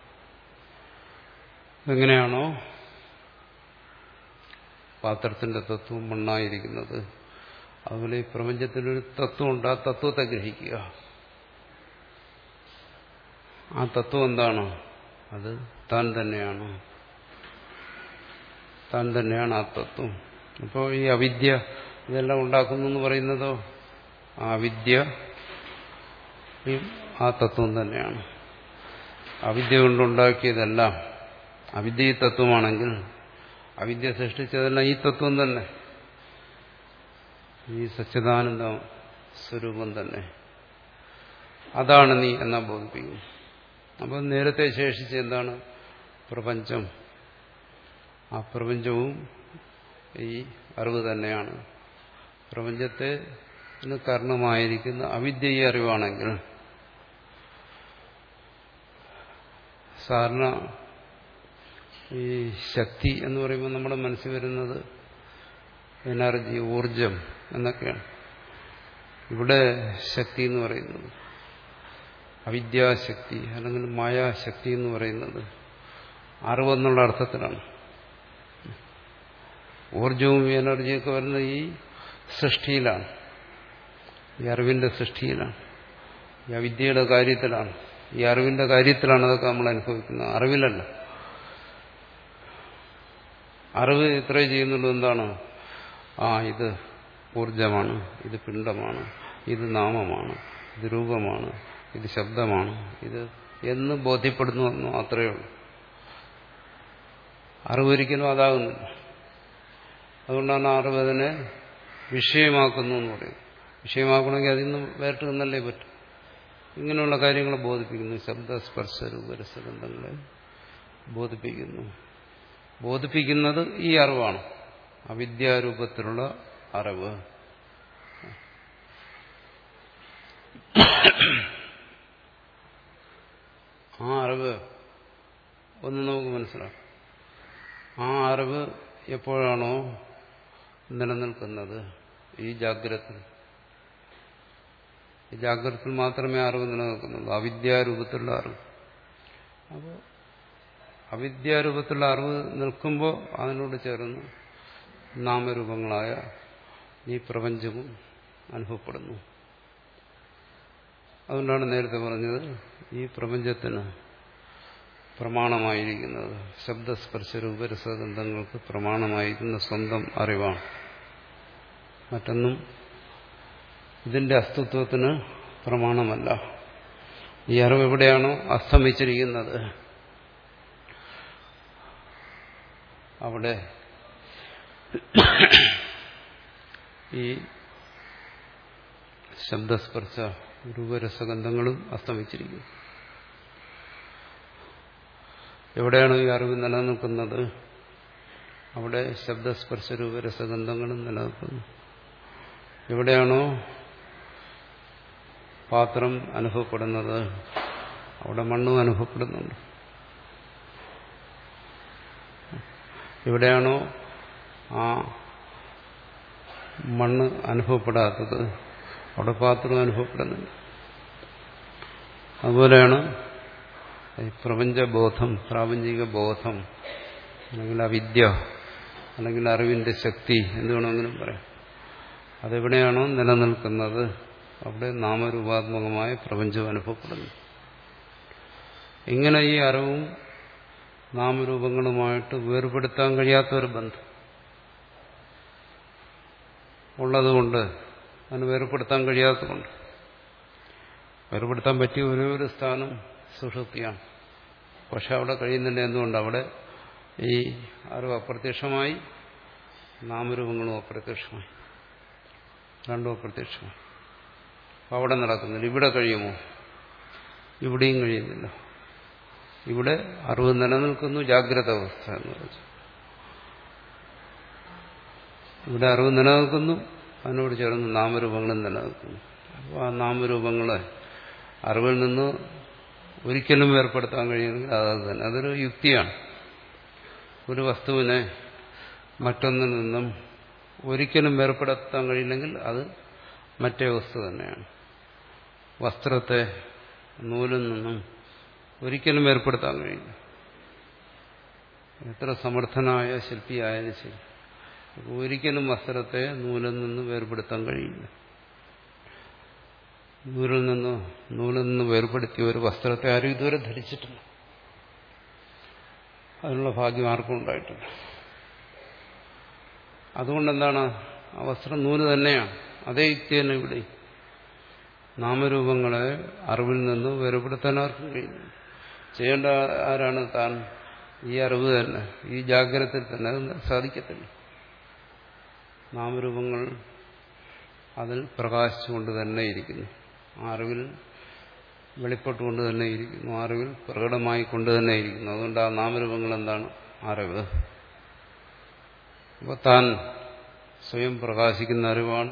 എങ്ങനെയാണോ പാത്രത്തിന്റെ തത്വം മണ്ണായിരിക്കുന്നത്, അതുപോലെ ഈ പ്രപഞ്ചത്തിലൊരു തത്വമുണ്ട്. ആ തത്വത്തെ ഗ്രഹിക്കുക. ആ തത്വം എന്താണ്? അത് താൻ തന്നെയാണ്. താൻ തന്നെയാണ് ആ തത്വം. അപ്പോൾ ഈ അവിദ്യ ഇതെല്ലാം ഉണ്ടാക്കുന്നു എന്ന് പറയുന്നതോ ആ അവിദ്യ ആ തത്വം തന്നെയാണ്. അവിദ്യ കൊണ്ടുണ്ടാക്കിയതെല്ലാം അവിദ്യ ഈ തത്വമാണെങ്കിൽ അവിദ്യ സൃഷ്ടിച്ചതെല്ലാം ഈ തത്വം തന്നെ, ഈ സച്ചിദാനന്ദ സ്വരൂപം തന്നെ. അതാണ് നീ എന്നാ ബോധിപ്പിക്കുന്നു. അപ്പം നേരത്തെ ശേഷിച്ച എന്താണ്? പ്രപഞ്ചം. ആ പ്രപഞ്ചവും ഈ അറിവ് തന്നെയാണ്. പ്രപഞ്ചത്തെ കാരണമായിരിക്കുന്ന അവിദ്യ ഈ അറിവാണെങ്കിൽ സാധാരണ ഈ ശക്തി എന്ന് പറയുമ്പോൾ നമ്മുടെ മനസ്സിൽ വരുന്നത് എനർജി, ഊർജം എന്നൊക്കെയാണ്. ഇവിടെ ശക്തി എന്ന് പറയുന്നത് അവിദ്യാശക്തി അല്ലെങ്കിൽ മായാശക്തി എന്ന് പറയുന്നത് അറിവെന്നുള്ള അർത്ഥത്തിലാണ്. ഊർജവും എനർജിയൊക്കെ വരുന്നത് ഈ സൃഷ്ടിയിലാണ്, ഈ അറിവിന്റെ സൃഷ്ടിയിലാണ്, ഈ അവിദ്യയുടെ കാര്യത്തിലാണ്, ഈ അറിവിന്റെ കാര്യത്തിലാണ് അതൊക്കെ നമ്മൾ അനുഭവിക്കുന്നത്, അറിവിലല്ല. അറിവ് ഇത്രേ ചെയ്യുന്നുള്ളൂ. എന്താണ്? ആ ഇത് ഊർജമാണ്, ഇത് പിണ്ഡമാണ്, ഇത് നാമമാണ്, ഇത് രൂപമാണ്, ഇത് ശബ്ദമാണ്, ഇത് എന്ന് ബോധ്യപ്പെടുന്നു. അത്രയേ ഉള്ളൂ. അറിവൊരിക്കലും അതാകുന്നില്ല. അതുകൊണ്ടാണ് അറിവ് അതിനെ വിഷയമാക്കുന്നു എന്ന് പറയുന്നത്. വിഷയമാക്കണമെങ്കിൽ അതിൽ നിന്ന് വേറിട്ട് നിന്നല്ലേ പറ്റും. ഇങ്ങനെയുള്ള കാര്യങ്ങളെ ബോധിപ്പിക്കുന്നു. ശബ്ദ, സ്പർശ, രൂപരസഗന്ധങ്ങളെ ബോധിപ്പിക്കുന്നു. ബോധിപ്പിക്കുന്നത് ഈ അറിവാണ്. അവിദ്യാരൂപത്തിലുള്ള അറിവ്. ആ അറിവ് ഒന്ന് നമുക്ക് മനസ്സിലാക്കാം. ആ അറിവ് എപ്പോഴാണോ നിലനിൽക്കുന്നത്, ഈ ജാഗ്രത, ഈ ജാഗ്രതയിൽ മാത്രമേ അറിവ് നിലനിൽക്കുന്നുള്ളൂ, അവിദ്യാരൂപത്തിലുള്ള അറിവ്. അപ്പോൾ അവിദ്യാരൂപത്തിലുള്ള അറിവ് നിൽക്കുമ്പോൾ അതിനോട് ചേർന്ന് നാമരൂപങ്ങളായ ഈ പ്രപഞ്ചവും അനുഭവപ്പെടുന്നു. അതുകൊണ്ടാണ് നേരത്തെ പറഞ്ഞത് ഈ പ്രപഞ്ചത്തിന് പ്രമാണമായിരിക്കുന്നത്, ശബ്ദസ്പർശ രൂപരസഗന്ധങ്ങൾക്ക് പ്രമാണമായിരിക്കുന്ന സ്വന്തം അറിവാണ്. മറ്റൊന്നും ഇതിന്റെ അസ്തിത്വത്തിന് പ്രമാണമല്ല. ഈ അറിവ് എവിടെയാണോ അസ്തമിച്ചിരിക്കുന്നത് അവിടെ ഈ ശബ്ദസ്പർശ രൂപരസഗന്ധങ്ങളും അസ്തമിച്ചിരിക്കുന്നു. എവിടെയാണോ ഈ അറിവ് നിലനിൽക്കുന്നത് അവിടെ ശബ്ദസ്പർശ രൂപരസഗന്ധങ്ങളും നിലനിൽക്കുന്നു. എവിടെയാണോ പാത്രം അനുഭവപ്പെടുന്നത് അവിടെ മണ്ണും അനുഭവപ്പെടുന്നുണ്ട്. എവിടെയാണോ ആ മണ്ണ് അനുഭവപ്പെടാത്തത് അവിടെ പാത്രം അനുഭവപ്പെടുന്നുണ്ട്. അതുപോലെയാണ് ഈ പ്രപഞ്ചബോധം, പ്രാപഞ്ചിക ബോധം, അല്ലെങ്കിൽ അവിദ്യ, അല്ലെങ്കിൽ അറിവിന്റെ ശക്തി എന്ന് വേണമെങ്കിലും പറയാം. അതെവിടെയാണോ നിലനിൽക്കുന്നത് അവിടെ നാമരൂപാത്മകമായ പ്രപഞ്ചം അനുഭവപ്പെടുന്നു. ഇങ്ങനെ ഈ അറിവും നാമരൂപങ്ങളുമായിട്ട് വേർപെടുത്താൻ കഴിയാത്തൊരു ബന്ധം ഉള്ളതുകൊണ്ട്, അതിന് വേർപെടുത്താൻ കഴിയാത്തതുകൊണ്ട്, വേർപെടുത്താൻ പറ്റിയ ഒരേ ഒരു സ്ഥാനം സുഷുപ്തിയാണ്. പക്ഷെ അവിടെ കഴിയുന്നില്ല. എന്തുകൊണ്ട്? അവിടെ ഈ അറിവ് അപ്രത്യക്ഷമായി, നാമരൂപങ്ങളും അപ്രത്യക്ഷമായി, രണ്ടും അപ്രത്യക്ഷമായി. അവിടെ നടക്കുന്നില്ല. ഇവിടെ കഴിയുമോ? ഇവിടെയും കഴിയുന്നില്ല. ഇവിടെ അറിവ് നിലനിൽക്കുന്നു, ജാഗ്രത അവസ്ഥ എന്ന് പറഞ്ഞു. ഇവിടെ അറിവ് നിലനിൽക്കുന്നു, അതിനോട് ചേർന്ന് നാമരൂപങ്ങളും നിലനിൽക്കുന്നു. അപ്പോൾ ആ നാമരൂപങ്ങളെ അറിവിൽ നിന്ന് ഒരിക്കലും വേർപ്പെടുത്താൻ കഴിയുമെങ്കിൽ അത് തന്നെ, അതൊരു യുക്തിയാണ്. ഒരു വസ്തുവിനെ മറ്റൊന്നിൽ നിന്നും ഒരിക്കലും വേർപ്പെടുത്താൻ കഴിയില്ലെങ്കിൽ അത് മറ്റേ വസ്തു തന്നെയാണ്. വസ്ത്രത്തെ നൂലിൽ നിന്നും ഒരിക്കലും വേർപ്പെടുത്താൻ കഴിയില്ല. എത്ര സമർത്ഥനായ ശില്പിയായാലും ശരി, ഒരിക്കലും വസ്ത്രത്തെ നൂലിൽ നിന്ന് വേർപ്പെടുത്താൻ കഴിയില്ല. നൂലിൽ നിന്ന് നൂലിൽ നിന്ന് വേർപ്പെടുത്തിയ ഒരു വസ്ത്രത്തെ ആരും ഇതുവരെ ധരിച്ചിട്ടില്ല. അതിനുള്ള ഭാഗ്യം ആർക്കും ഉണ്ടായിട്ടില്ല. അതുകൊണ്ടെന്താണ്? ആ വസ്ത്രം നൂല് തന്നെയാണ്. അതേ യുക്തി തന്നെ ഇവിടെ. നാമരൂപങ്ങളെ അറിവിൽ നിന്ന് വേർപെടുത്താൻ ആർക്കും കഴിയില്ല. ചെയ്യേണ്ട ആരാണ്? താൻ. ഈ അറിവ് തന്നെ, ഈ ജാഗ്രതയിൽ തന്നെ അത് സാധിക്കത്തില്ല. നാമരൂപങ്ങൾ അതിൽ പ്രകാശിച്ചുകൊണ്ട് തന്നെ ഇരിക്കുന്നു, ആ അറിവിൽ വെളിപ്പെട്ടുകൊണ്ട് തന്നെ ഇരിക്കുന്നു, ആ അറിവിൽ പ്രകടമായി കൊണ്ട് തന്നെ ഇരിക്കുന്നു. അതുകൊണ്ട് ആ നാമരൂപങ്ങൾ എന്താണ്? അറിവ്. അപ്പോൾ താൻ സ്വയം പ്രകാശിക്കുന്ന അറിവാണ്.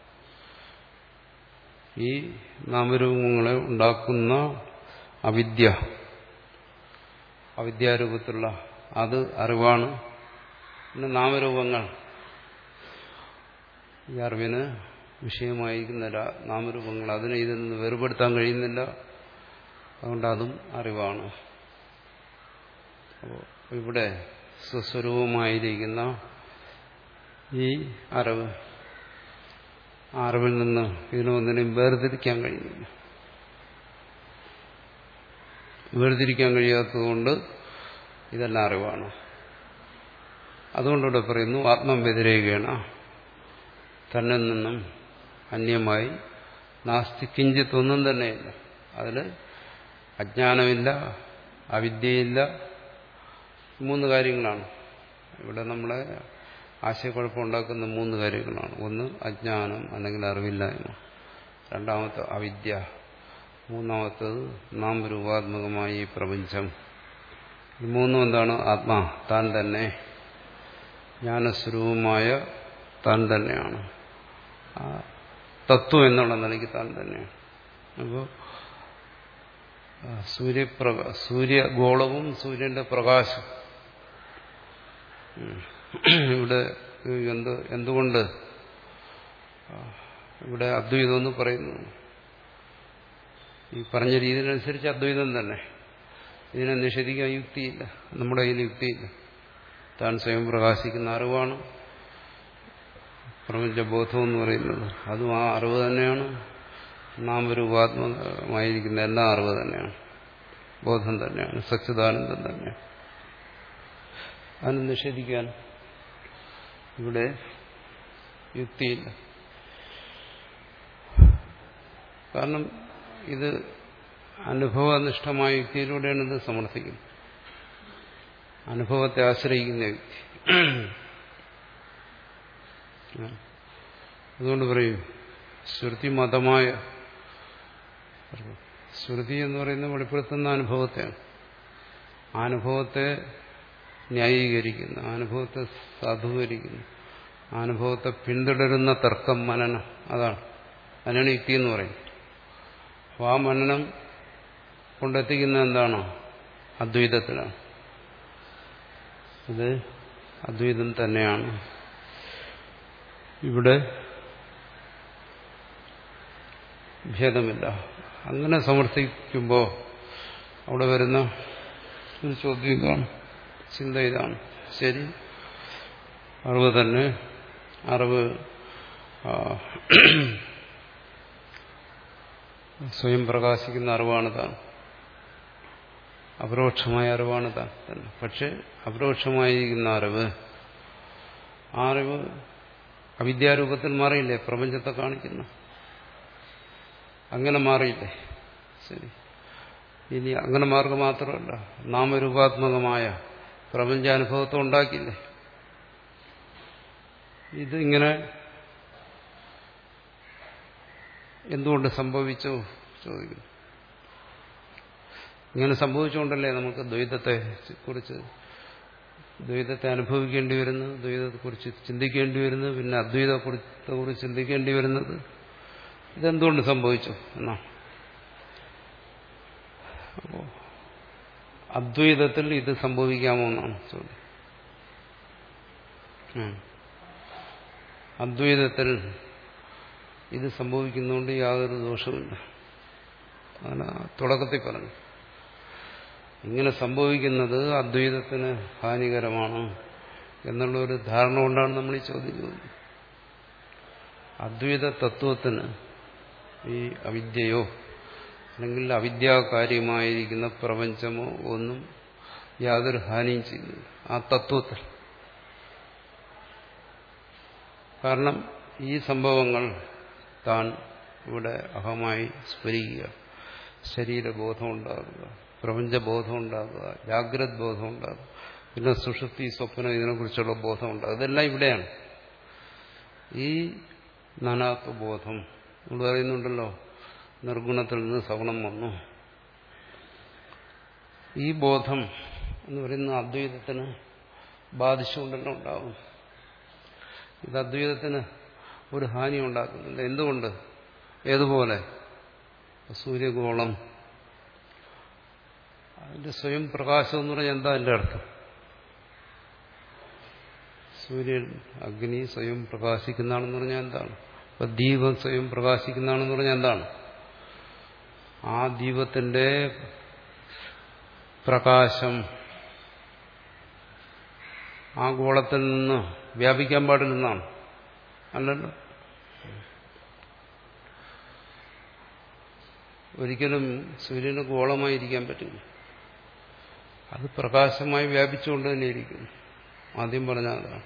ഈ നാമരൂപങ്ങളെ ഉണ്ടാക്കുന്ന അവിദ്യ, അവിദ്യാരൂപത്തിലുള്ള അത് അറിവാണ്. പിന്നെ നാമരൂപങ്ങൾ, ഈ അറിവിന് വിഷയമായിരിക്കുന്ന നാമരൂപങ്ങൾ, അതിനെ ഇതിൽ നിന്ന് വേർപെടുത്താൻ കഴിയുന്നില്ല. അതുകൊണ്ട് അതും അറിവാണ്. അപ്പോൾ ഇവിടെ സ്വസ്വരൂപമായിരിക്കുന്ന ഈ അറിവ്, ആ അറിവിൽ നിന്ന് ഇതിനൊന്നിനെയും വേർതിരിക്കാൻ കഴിയുന്നില്ല. വേർതിരിക്കാൻ കഴിയാത്തതുകൊണ്ട് ഇതെല്ലാം അറിവാണ്. അതുകൊണ്ടിവിടെ പറയുന്നു ആത്മം വ്യതിരേകേണ, തന്നിൽ നിന്നും അന്യമായി നാസ്തി കിഞ്ചിത്ത് ഒന്നും തന്നെയില്ല. അതിൽ അജ്ഞാനമില്ല, അവിദ്യയില്ല. മൂന്ന് കാര്യങ്ങളാണ് ഇവിടെ നമ്മളെ ആശയക്കുഴപ്പമുണ്ടാക്കുന്ന മൂന്ന് കാര്യങ്ങളാണ്. ഒന്ന് അജ്ഞാനം, അല്ലെങ്കിൽ അറിവില്ലായ്മ. രണ്ടാമത്തെ അവിദ്യ. മൂന്നാമത്തത് നാമരൂപാത്മകമായ ഈ പ്രപഞ്ചം. ഈ മൂന്നും എന്താണ്? ആത്മാ, താൻ തന്നെ. ജ്ഞാനസ്വരൂപമായ താൻ തന്നെയാണ്. ആ തത്വം എന്നുള്ള നിലയ്ക്ക് താൻ തന്നെയാണ്. അപ്പോൾ സൂര്യപ്രകാ സൂര്യഗോളവും സൂര്യന്റെ പ്രകാശം ഇവിടെ എന്ത് എന്തുകൊണ്ട് ഇവിടെ അദ്വൈതം എന്ന് പറയുന്നു? ഈ പറഞ്ഞ രീതിയിലനുസരിച്ച് അദ്വൈതം തന്നെ. ഇതിനെ നിഷേധിക്കാൻ യുക്തിയില്ല, നമ്മുടെ കയ്യിൽ യുക്തിയില്ല. താൻ സ്വയം പ്രകാശിക്കുന്ന അറിവാണ് പ്രപഞ്ചബോധം എന്ന് പറയുന്നത്. അതും ആ അറിവ് തന്നെയാണ്. നാമരൂപാത്മകമായിരിക്കുന്ന എല്ലാ അറിവ് തന്നെയാണ്, ബോധം തന്നെയാണ്, സച്ചിദാനന്ദം തന്നെയാണ്. അതിനെ നിഷേധിക്കാൻ ഇവിടെ യുക്തിയില്ല. കാരണം ഇത് അനുഭവനിഷ്ഠമായ യുക്തിയിലൂടെയാണ് ഇത് സമർത്ഥിക്കുന്നത്. അനുഭവത്തെ ആശ്രയിക്കുന്ന യുക്തി. അതുകൊണ്ട് പറയും ശ്രുതിമതമായ ശ്രുതി എന്ന് പറയുന്നത് വെളിപ്പെടുത്തുന്ന അനുഭവത്തെയാണ്. ആ അനുഭവത്തെ ന്യായീകരിക്കുന്നു, അനുഭവത്തെ സാധൂകരിക്കുന്നു, അനുഭവത്തെ പിന്തുടരുന്ന തർക്കം, മനനം, അതാണ് അതിനാണ് യുക്തി എന്ന് പറയുന്നത്. അപ്പോൾ ആ മനനം കൊണ്ടെത്തിക്കുന്ന എന്താണോ അദ്വൈതത്തിലാണ്. ഇത് അദ്വൈതം തന്നെയാണ്. ഇവിടെ ഭേദമില്ല. അങ്ങനെ സമർത്ഥിക്കുമ്പോൾ അവിടെ വരുന്ന ഒരു ചോദ്യം ഇതാണ്, ചിന്ത ഇതാണ്. ശരി, അറിവ് തന്നെ, അറിവ് സ്വയം പ്രകാശിക്കുന്ന അറിവാണ് താൻ, അപരോക്ഷമായ അറിവാണ് താൻ തന്നെ. പക്ഷെ അപരോക്ഷമായിരിക്കുന്ന അറിവ്, ആ അറിവ് അവിദ്യാരൂപത്തിൽ മാറിയില്ലേ, പ്രപഞ്ചത്തെ കാണിക്കുന്നു, അങ്ങനെ മാറിയില്ലേ. ശരി, ഇനി അങ്ങനെ മാർഗം മാത്രമല്ല, നാമരൂപാത്മകമായ പ്രപഞ്ചാനുഭവത്തെ ഉണ്ടാക്കിയില്ലേ. ഇതിങ്ങനെ എന്തുകൊണ്ട് സംഭവിച്ചു ചോദിക്കുന്നു. ഇങ്ങനെ സംഭവിച്ചുകൊണ്ടല്ലേ നമുക്ക് ദ്വൈതത്തെ കുറിച്ച് ദ്വൈതത്തെ അനുഭവിക്കേണ്ടി വരുന്നത്, ദ്വൈതത്തെക്കുറിച്ച് ചിന്തിക്കേണ്ടി വരുന്നത്, പിന്നെ അദ്വൈതത്തെ കുറിച്ച് ചിന്തിക്കേണ്ടി വരുന്നത്. ഇതെന്തുകൊണ്ട് സംഭവിച്ചു എന്നാണ്. അപ്പോ അദ്വൈതത്തിൽ ഇത് സംഭവിക്കാമോ എന്നാണ് ചോദ്യം. അദ്വൈതത്തിൽ ഇത് സംഭവിക്കുന്നതുകൊണ്ട് യാതൊരു ദോഷവുമില്ല. അങ്ങനെ തുടക്കത്തിൽ പറഞ്ഞു. ഇങ്ങനെ സംഭവിക്കുന്നത് അദ്വൈതത്തിന് ഹാനികരമാണ് എന്നുള്ളൊരു ധാരണ കൊണ്ടാണ് നമ്മൾ ഈ ചോദ്യം ചോദിക്കുന്നത്. അദ്വൈത തത്വത്തിന് ഈ അവിദ്യയോ അല്ലെങ്കിൽ അവിദ്യാകാര്യമായിരിക്കുന്ന പ്രപഞ്ചമോ ഒന്നും യാതൊരു ഹാനിയും ചെയ്യുന്നില്ല ആ തത്വത്തിൽ. കാരണം ഈ സംഭവങ്ങൾ താൻ ഇവിടെ അഹമായി സ്മരിക്കുക, ശരീരബോധം ഉണ്ടാകുക, പ്രപഞ്ചബോധം ഉണ്ടാകുക, ജാഗ്രത് ബോധം ഉണ്ടാകുക, പിന്നെ സുഷുപ്തി, സ്വപ്നം, ഇതിനെക്കുറിച്ചുള്ള ബോധം ഉണ്ടാകുക, ഇതെല്ലാം ഇവിടെയാണ്. ഈ നാനാത്വ ബോധം നമ്മൾ പറയുന്നുണ്ടല്ലോ, നിർഗുണത്തിൽ നിന്ന് സഗുണം വന്നു. ഈ ബോധം എന്ന് പറയുന്ന അദ്വൈതത്തിന് ബാധിച്ചുകൊണ്ടെല്ലാം ഉണ്ടാകും. ഇത് അദ്വൈതത്തിന് ഒരു ഹാനി ഉണ്ടാക്കുന്നില്ല. എന്തുകൊണ്ട്? ഏതുപോലെ? സൂര്യഗോളം, അതിന്റെ സ്വയം പ്രകാശം എന്ന് പറഞ്ഞാൽ എന്താ അതിന്റെ അർത്ഥം? സൂര്യൻ, അഗ്നി സ്വയം പ്രകാശിക്കുന്നതാണെന്ന് പറഞ്ഞാൽ എന്താണ്? ഇപ്പൊ ദീപം സ്വയം പ്രകാശിക്കുന്നതാണെന്ന് പറഞ്ഞാൽ എന്താണ്? ആ ദീപത്തിന്റെ പ്രകാശം ആ ഗോളത്തിൽ നിന്ന് വ്യാപിക്കാൻ പാടില്ലെന്നാണ്. അല്ലല്ലോ. ഒരിക്കലും സൂര്യന് ഗോളമായിരിക്കാൻ പറ്റില്ല. അത് പ്രകാശമായി വ്യാപിച്ചുകൊണ്ട് തന്നെ ഇരിക്കുന്നു. ആദ്യം പറഞ്ഞ അതാണ്.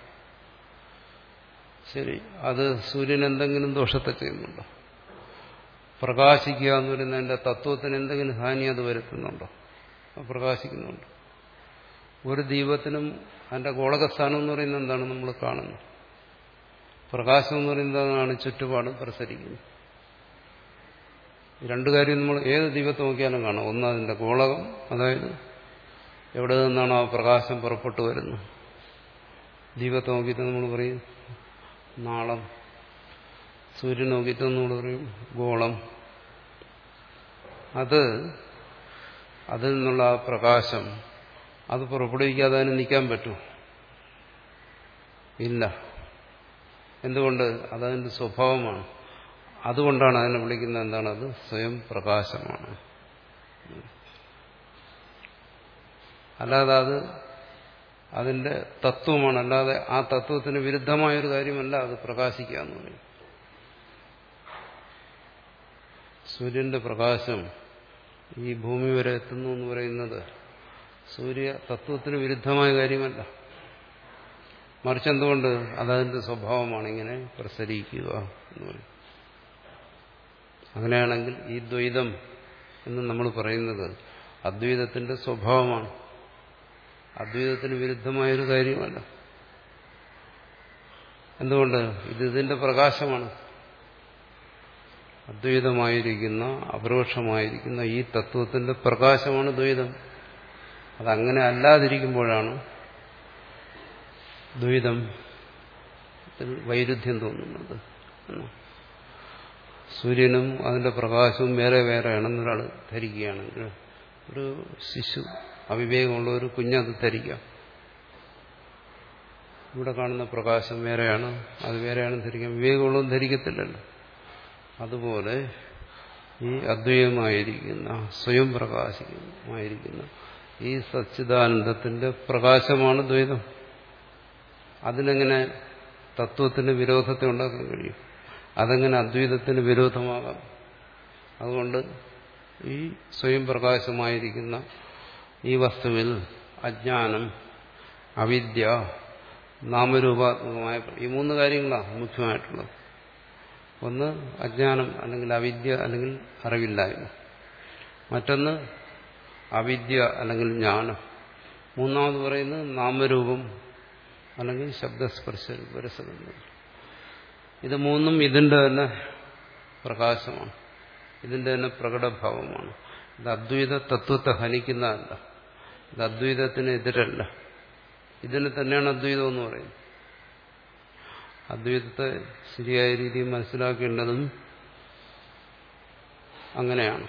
ശരി, അത് സൂര്യൻ എന്തെങ്കിലും ദോഷത്തെ ചെയ്യുന്നുണ്ടോ? പ്രകാശിക്കുക എന്ന് പറയുന്നതിന്റെ തത്വത്തിന് എന്തെങ്കിലും ഹാനി അത് വരുത്തുന്നുണ്ടോ? പ്രകാശിക്കുന്നുണ്ട്. ഒരു ദീപത്തിനും അതിന്റെ ഗോളകസ്ഥാനം എന്ന് പറയുന്നത് എന്താണ്? നമ്മൾ കാണുന്നത് പ്രകാശം എന്ന് പറയുന്നതാണ് ചുറ്റുപാട് പ്രസരിക്കുന്നത്. രണ്ടു കാര്യം നമ്മൾ ഏത് ദീപത്തെ നോക്കിയാലും കാണാം. ഒന്ന് അതിന്റെ ഗോളകം, അതായത് എവിടെ നിന്നാണ് ആ പ്രകാശം പുറപ്പെട്ടു വരുന്നത്, ദീപത്തെ നോക്കിയിട്ട് നമ്മൾ പറയും നാളം, സൂര്യൻ നോക്കിയിട്ട് നമ്മൾ പറയും ഗോളം. അത് അതിൽ നിന്നുള്ള ആ പ്രകാശം അത് പുറപ്പെടുവിക്കാതെ അതിന് നിൽക്കാൻ പറ്റുമോ? ഇല്ല. എന്തുകൊണ്ട്? അതതിൻ്റെ സ്വഭാവമാണ്. അതുകൊണ്ടാണ് അതിനെ വിളിക്കുന്നത് എന്താണ്? അത് സ്വയം പ്രകാശമാണ്. അല്ലാതെ അത് അതിന്റെ തത്വമാണ്. അല്ലാതെ ആ തത്വത്തിന് വിരുദ്ധമായൊരു കാര്യമല്ല അത് പ്രകാശിക്കുക എന്ന് പറയും. സൂര്യന്റെ പ്രകാശം ഈ ഭൂമി വരെ എത്തുന്നു എന്ന് പറയുന്നത് സൂര്യ തത്വത്തിന് വിരുദ്ധമായ കാര്യമല്ല. മറിച്ച് എന്തുകൊണ്ട്? അതതിന്റെ സ്വഭാവമാണ് ഇങ്ങനെ പ്രസരിക്കുക എന്ന് പറയും. അങ്ങനെയാണെങ്കിൽ ഈ ദ്വൈതം എന്ന് നമ്മൾ പറയുന്നത് അദ്വൈതത്തിന്റെ സ്വഭാവമാണ്, അദ്വൈതത്തിന് വിരുദ്ധമായൊരു കാര്യമല്ല. എന്തുകൊണ്ട്? ഇത് ഇതിന്റെ പ്രകാശമാണ്. അദ്വൈതമായിരിക്കുന്ന അപരോക്ഷമായിരിക്കുന്ന ഈ തത്വത്തിന്റെ പ്രകാശമാണ് ദ്വൈതം. അതങ്ങനെ അല്ലാതിരിക്കുമ്പോഴാണ് ദ്വൈതം വൈരുദ്ധ്യം തോന്നുന്നത്. സൂര്യനും അതിന്റെ പ്രകാശവും വേറെ വേറെയാണെന്നൊരാൾ ധരിക്കുകയാണെങ്കിൽ, ഒരു ശിശു അവിവേകമുള്ള ഒരു കുഞ്ഞത് ധരിക്കാം. ഇവിടെ കാണുന്ന പ്രകാശം വേറെയാണ്, അത് വേറെയാണെന്ന് ധരിക്കാം. വിവേകമുള്ളതും ധരിക്കത്തില്ലല്ലോ. അതുപോലെ ഈ അദ്വൈതമായിരിക്കുന്ന സ്വയം പ്രകാശമായിരിക്കുന്ന ഈ സച്ചിദാനന്ദത്തിന്റെ പ്രകാശമാണ് ദ്വൈതം. അതിനെങ്ങനെ തത്വത്തിന് വിരോധത്തെ ഉണ്ടാക്കാൻ കഴിയും? അതെങ്ങനെ അദ്വൈതത്തിന് വിരോധമാകാം? അതുകൊണ്ട് ഈ സ്വയം പ്രകാശമായിരിക്കുന്ന ഈ വസ്തുവിൽ അജ്ഞാനം, അവിദ്യ, നാമരൂപാത്മകമായ ഈ മൂന്ന് കാര്യങ്ങളാണ് മുഖ്യമായിട്ടുള്ളത്. ഒന്ന് അജ്ഞാനം അല്ലെങ്കിൽ അവിദ്യ അല്ലെങ്കിൽ അറിവില്ലായ്മ. മറ്റൊന്ന് അവിദ്യ അല്ലെങ്കിൽ ജ്ഞാനം. മൂന്നാമത് പറയുന്നത് നാമരൂപം അല്ലെങ്കിൽ ശബ്ദസ്പർശ രസബന്ധം. ഇത് മൂന്നും ഇതിന്റെ തന്നെ പ്രകാശമാണ്, ഇതിന്റെ തന്നെ പ്രകടഭാവമാണ്. ഇത് അദ്വൈത തത്വത്തെ ഹനിക്കുന്നതല്ല, ഇത് അദ്വൈതത്തിന് എതിരല്ല. ഇതിന് തന്നെയാണ് അദ്വൈതം എന്ന് പറയുന്നത്. അദ്വൈതത്തെ ശരിയായ രീതിയിൽ മനസ്സിലാക്കേണ്ടതും അങ്ങനെയാണ്.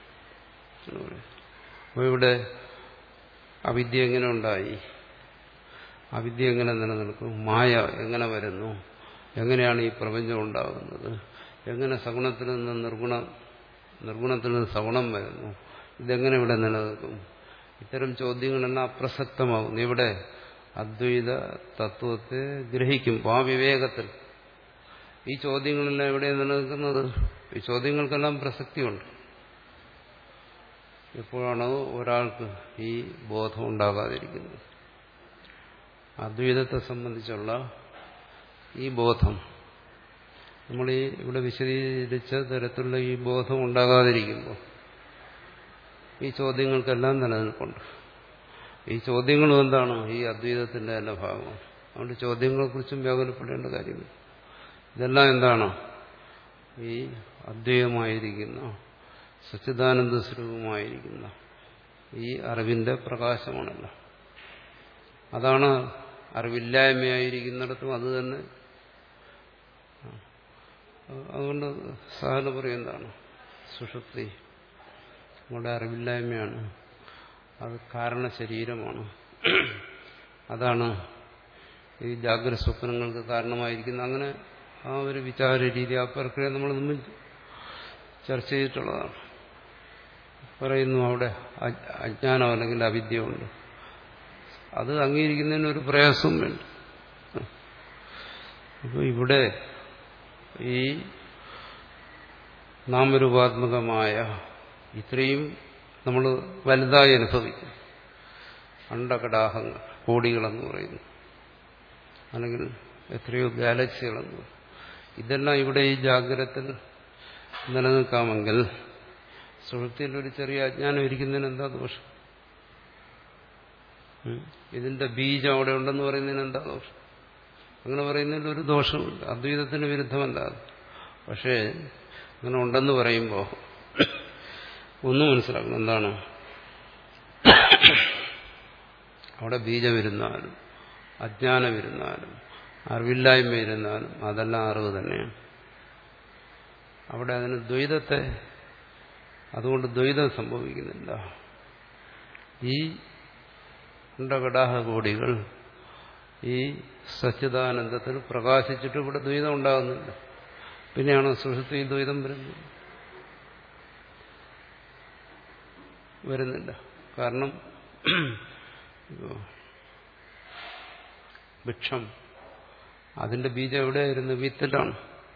അപ്പോൾ ഇവിടെ അവിദ്യ എങ്ങനെ ഉണ്ടായി, അവിദ്യ എങ്ങനെ നിലനിൽക്കും, മായ എങ്ങനെ വരുന്നു, എങ്ങനെയാണ് ഈ പ്രപഞ്ചം ഉണ്ടാകുന്നത്, എങ്ങനെ സഗുണത്തിൽ നിന്ന് നിർഗുണം, നിർഗുണത്തിൽ നിന്ന് സഗുണം വരുന്നു, ഇതെങ്ങനെ ഇവിടെ നിലനിൽക്കും, ഇത്തരം ചോദ്യങ്ങളെല്ലാം അപ്രസക്തമാകുന്നു. ഇവിടെ അദ്വൈത തത്വത്തെ ഗ്രഹിക്കുമ്പോൾ ആ വിവേകത്തിൽ ഈ ചോദ്യങ്ങളെല്ലാം എവിടെയാണ് നിലനിൽക്കുന്നത്? ഈ ചോദ്യങ്ങൾക്കെല്ലാം പ്രസക്തിയുണ്ട്. എപ്പോഴാണോ ഒരാൾക്ക് ഈ ബോധം ഉണ്ടാകാതിരിക്കുന്നത്, അദ്വൈതത്തെ സംബന്ധിച്ചുള്ള ഈ ബോധം, നമ്മൾ ഈ ഇവിടെ വിശദീകരിച്ച തരത്തിലുള്ള ഈ ബോധം ഉണ്ടാകാതിരിക്കുമ്പോൾ ഈ ചോദ്യങ്ങൾക്കെല്ലാം നിലനിൽപ്പുണ്ട്. ഈ ചോദ്യങ്ങളും എന്താണ്? ഈ അദ്വൈതത്തിന്റെ തന്നെ ഭാഗമാണ്. അതുകൊണ്ട് ചോദ്യങ്ങളെക്കുറിച്ചും വ്യാകുലപ്പെടേണ്ട കാര്യമില്ല. ഇതെല്ലാം എന്താണ്? ഈ അദ്വൈതമായിരിക്കുന്ന സച്ചിദാനന്ദ സ്വരൂപമായിരിക്കുന്ന ഈ അറിവിന്റെ പ്രകാശമാണല്ലോ. അതാണ് അറിവില്ലായ്മയായിരിക്കുന്നിടത്തും അത് തന്നെ. അതുകൊണ്ട് സാധാരണ പറയും എന്താണ്? സുഷുപ്തി നമ്മുടെ അറിവില്ലായ്മയാണ്, അത് കാരണ ശരീരമാണ്. അതാണ് ഈ ജാഗ്രത സ്വപ്നങ്ങൾക്ക് കാരണമായിരിക്കുന്നത്. അങ്ങനെ ആ ഒരു വിചാര രീതി, ആ പ്രക്രിയ നമ്മൾ മുമ്പ് ചർച്ച ചെയ്തിട്ടുള്ളതാണ്. പറയുന്നു അവിടെ അജ്ഞാനം അല്ലെങ്കിൽ അവിദ്യ ഉണ്ട്. അത് അംഗീകരിക്കുന്നതിന് ഒരു പ്രയാസവും വേണ്ട. അപ്പോൾ ഇവിടെ ഈ നാമരൂപാത്മകമായ ഇത്രയും നമ്മൾ വലുതായി അനുഭവിക്കും. അണ്ടകടാഹങ്ങൾ, കോടികളെന്ന് പറയുന്നു, അല്ലെങ്കിൽ എത്രയോ ഗാലക്സികളെന്ന് പറയും. ഇതെല്ലാം ഇവിടെ ഈ ജാഗ്രതത്തിൽ നിലനിൽക്കാമെങ്കിൽ സുഹൃത്തിൽ ഒരു ചെറിയ അജ്ഞാനം ഇരിക്കുന്നതിന് എന്താ ദോഷം? ഇതിന്റെ ബീജം അവിടെ ഉണ്ടെന്ന് പറയുന്നതിന് എന്താ ദോഷം? അങ്ങനെ പറയുന്നതിൽ ഒരു ദോഷമില്ല, അദ്വൈതത്തിന് വിരുദ്ധമല്ല. പക്ഷേ അങ്ങനെ ഉണ്ടെന്ന് പറയുമ്പോൾ ഒന്നും മനസ്സിലാക്കണം. എന്താണ് അവിടെ ബീജമിരുന്നാലും അജ്ഞാനമിരുന്നാലും അറിവില്ലായ്മ ഇരുന്നാലും അതെല്ലാം അറിവ് തന്നെയാണ്. അവിടെ അതിന് ദ്വൈതത്തെ, അതുകൊണ്ട് ദ്വൈതം സംഭവിക്കുന്നില്ല. ഈ അണ്ഡകടാഹകോടികൾ ഈ സച്ചിദാനന്ദത്തിൽ പ്രകാശിച്ചിട്ട് ഇവിടെ ദ്വൈതം ഉണ്ടാകുന്നില്ല. പിന്നെയാണോ സുഷുപ്തിയിൽ ദ്വൈതം വരുന്നത്? വരുന്നില്ല. കാരണം വൃക്ഷം അതിന്റെ ബീജം എവിടെയായിരുന്നു? വിത്തിലാണ്.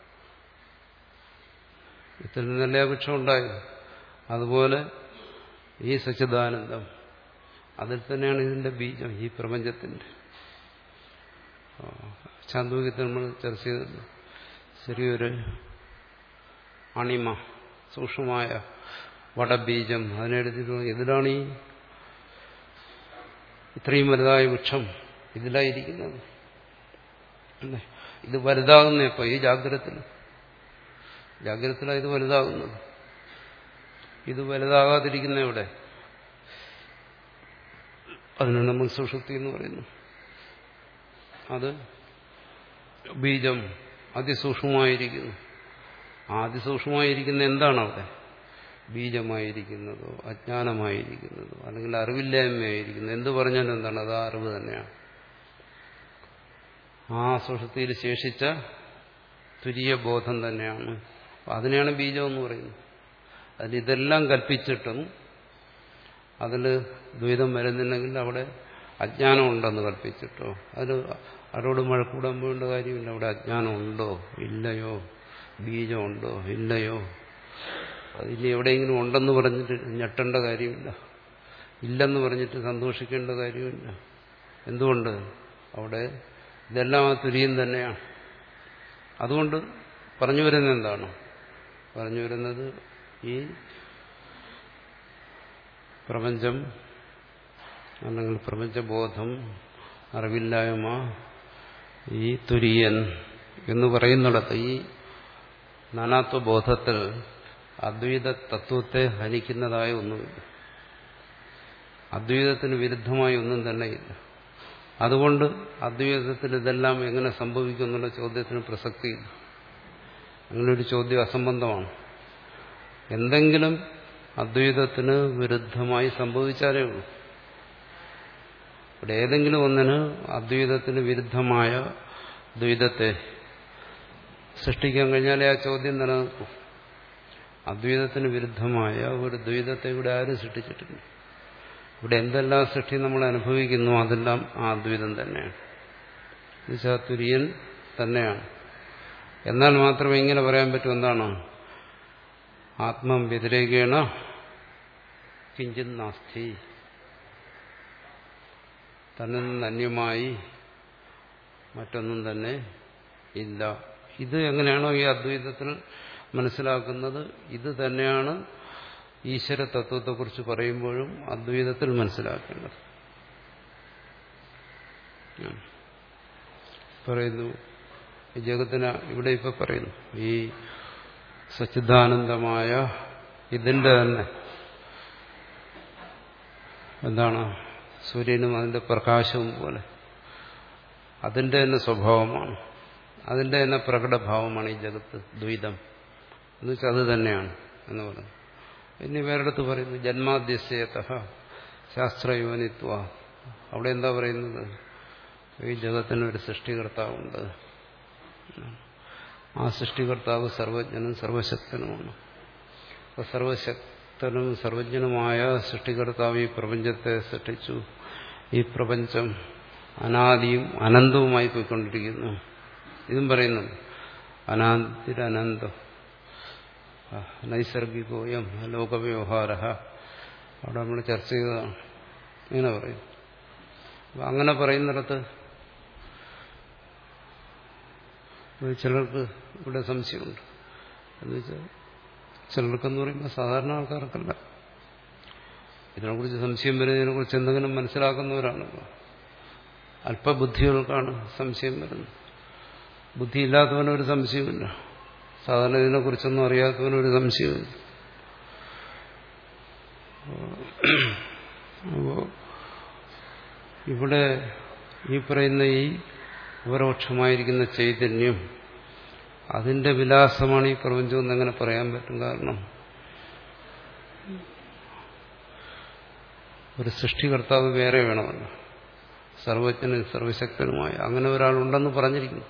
വിത്തിൽ നിന്നല്ലേ ആ വൃക്ഷം ഉണ്ടായത്. അതുപോലെ ഈ സച്ചിദാനന്ദം അതിൽ തന്നെയാണ് ഇതിന്റെ ബീജം, ഈ പ്രപഞ്ചത്തിന്റെ. ചാന്തോക്യത്തിൽ നമ്മൾ ചർച്ച ചെയ്തത് ചെറിയൊരു അണിമ, സൂക്ഷ്മമായ വടബീജം, അതിനെടുത്തിട്ട് ഇതിലാണ് ഈ ഇത്രയും വലുതായ വൃക്ഷം ഇതിലായിരിക്കുന്നത്. അല്ലേ? ഇത് വലുതാകുന്ന ഇപ്പൊ ഈ ജാഗ്രതത്തിൽ ജാഗ്രതത്തിലാണ് ഇത് വലുതാകുന്നത്. ഇത് വലുതാകാതിരിക്കുന്ന എവിടെ? അതിനാണ് നമ്മൾ സുഷുപ്തി എന്ന് പറയുന്നു. അത് ബീജം അതിസൂക്ഷ്മമായിരിക്കുന്നു. ആ അതിസൂക്ഷ്മമായിരിക്കുന്ന എന്താണ് അവിടെ? ബീജമായിരിക്കുന്നതോ അജ്ഞാനമായിരിക്കുന്നതോ അല്ലെങ്കിൽ അറിവില്ലായ്മയായിരിക്കുന്നത് എന്ത് പറഞ്ഞാലും എന്താണ്? അത് ആ അറിവ് തന്നെയാണ്. ആ സുഷുപ്തിയിൽ ശേഷിച്ച തുരീയ ബോധം തന്നെയാണ്. അതിനെയാണ് ബീജം എന്ന് പറയുന്നത്. അതിലിതെല്ലാം കൽപ്പിച്ചിട്ടും അതിൽ ദ്വൈതം വരുന്നില്ലെങ്കിൽ അവിടെ അജ്ഞാനം ഉണ്ടെന്ന് കൽപ്പിച്ചിട്ടോ അതിൽ അവരോട് മഴക്കൂടാൻ പോകേണ്ട കാര്യമില്ല. അവിടെ അജ്ഞാനം ഉണ്ടോ ഇല്ലയോ, ബീജമുണ്ടോ ഇല്ലയോ, അതിന് എവിടെയെങ്കിലും ഉണ്ടെന്ന് പറഞ്ഞിട്ട് ഞെട്ടേണ്ട കാര്യമില്ല, ഇല്ലെന്ന് പറഞ്ഞിട്ട് സന്തോഷിക്കേണ്ട കാര്യമില്ല. എന്തുകൊണ്ട്? അവിടെ ഇതെല്ലാം ആ തുര്യൻ തന്നെയാണ്. അതുകൊണ്ട് പറഞ്ഞു വരുന്നത് എന്താണ്? പറഞ്ഞു വരുന്നത് ഈ പ്രപഞ്ചം അല്ലെങ്കിൽ പ്രപഞ്ചബോധം, അറിവില്ലായ്മ, ഈ തുര്യൻ എന്ന് പറയുന്നിടത്ത് ഈ നാനാത്വബോധത്തിൽ അദ്വൈത തത്വത്തെ ഹനിക്കുന്നതായ ഒന്നുമില്ല. അദ്വൈതത്തിന് വിരുദ്ധമായി ഒന്നും തന്നെയില്ല. അതുകൊണ്ട് അദ്വൈതത്തിൽ ഇതെല്ലാം എങ്ങനെ സംഭവിക്കും എന്നുള്ള ചോദ്യത്തിന് പ്രസക്തിയില്ല. അങ്ങനൊരു ചോദ്യം അസംബന്ധമാണ്. എന്തെങ്കിലും അദ്വൈതത്തിന് വിരുദ്ധമായി സംഭവിച്ചാലേ ഉള്ളൂ. ഇവിടെ ഏതെങ്കിലും ഒന്നിന് അദ്വൈതത്തിന് വിരുദ്ധമായ ദ്വൈതത്തെ സൃഷ്ടിക്കാൻ കഴിഞ്ഞാലേ ആ ചോദ്യം നിലനിൽക്കും. അദ്വൈതത്തിന് വിരുദ്ധമായ ഒരു ദ്വൈതത്തെ ഇവിടെ ആരും സൃഷ്ടിച്ചിട്ടില്ല. ഇവിടെ എന്തെല്ലാം സൃഷ്ടി നമ്മൾ അനുഭവിക്കുന്നു അതെല്ലാം ആ അദ്വൈതം തന്നെയാണ്. എന്നുവെച്ചാൽ തുര്യൻ തന്നെയാണ്. എന്നാൽ മാത്രമേ ഇങ്ങനെ പറയാൻ പറ്റൂ. എന്താണ്? ആത്മം വ്യതിരേകേണ കിഞ്ചിത് നാസ്തി, തന്നിൽ നിന്ന് അന്യമായി മറ്റൊന്നും തന്നെ ഇല്ല. ഇത് എങ്ങനെയാണോ ഈ അദ്വൈതത്തിൽ മനസ്സിലാക്കുന്നത്, ഇത് തന്നെയാണ് ഈശ്വര തത്വത്തെക്കുറിച്ച് പറയുമ്പോഴും അദ്വൈതത്തിൽ മനസ്സിലാക്കേണ്ടത്. പറയുന്നു ഈ ജഗത്തിന് ഇവിടെ ഇപ്പൊ പറയുന്നു ഈ സച്ചിദാനന്ദമായ ഇതിന്റെ തന്നെ എന്താണ് സൂര്യനും അതിന്റെ പ്രകാശവും പോലെ അതിന്റെ തന്നെ സ്വഭാവമാണ്, അതിന്റെ തന്നെ പ്രകടഭാവമാണ് ഈ ജഗത്ത്, ദ്വൈതം എന്ന് വെച്ചാൽ അത് തന്നെയാണ് എന്ന് പറയുന്നു. ഇനി വേറെടുത്ത് പറയുന്നു ജന്മാദ്യസ്യതഃ ശാസ്ത്രയോനിത്വ. അവിടെ എന്താ പറയുന്നത്? ഈ ജഗത്തിനൊരു സൃഷ്ടികർത്താവുണ്ട്. ആ സൃഷ്ടികർത്താവ് സർവജ്ഞനും സർവശക്തനുമാണ്. അപ്പോൾ സർവശക്തനും സർവജ്ഞനുമായ സൃഷ്ടികർത്താവ് ഈ പ്രപഞ്ചത്തെ സൃഷ്ടിച്ചു. ഈ പ്രപഞ്ചം അനാദിയും അനന്തവുമായി പോയിക്കൊണ്ടിരിക്കുന്നു. ഇതും പറയുന്നു അനാദിരനന്തം നൈസർഗികോയം ലോകവ്യവഹാര. അവിടെ നമ്മൾ ചർച്ച ചെയ്തതാണ്. ഇങ്ങനെ പറയും. അപ്പം അങ്ങനെ പറയുന്നിടത്ത് ചിലർക്ക് ഇവിടെ സംശയമുണ്ട്. എന്ന് വെച്ചാൽ ചിലർക്കെന്ന് പറയുമ്പോൾ സാധാരണ ആൾക്കാർക്കല്ല, ഇതിനെക്കുറിച്ച് സംശയം വരുന്നതിനെക്കുറിച്ച് എന്തെങ്കിലും മനസ്സിലാക്കുന്നവരാണല്ലോ. അല്പബുദ്ധികൾക്കാണ് സംശയം വരുന്നത്. ബുദ്ധിയില്ലാത്തവനൊരു സംശയമില്ല. സാധാരണ ഇതിനെക്കുറിച്ചൊന്നും അറിയാത്തവനൊരു സംശയമില്ല. അപ്പോൾ ഇവിടെ ഈ പറയുന്ന ഈ ഉപരോക്ഷമായിരിക്കുന്ന ചൈതന്യം അതിന്റെ വിലാസമാണ് ഈ പ്രപഞ്ചം എന്നെങ്ങനെ പറയാൻ പറ്റും? കാരണം ഒരു സൃഷ്ടികർത്താവ് വേറെ വേണമല്ലോ, സർവജ്ഞനും സർവശക്തനുമായ അങ്ങനെ ഒരാളുണ്ടെന്ന് പറഞ്ഞിരിക്കുന്നു.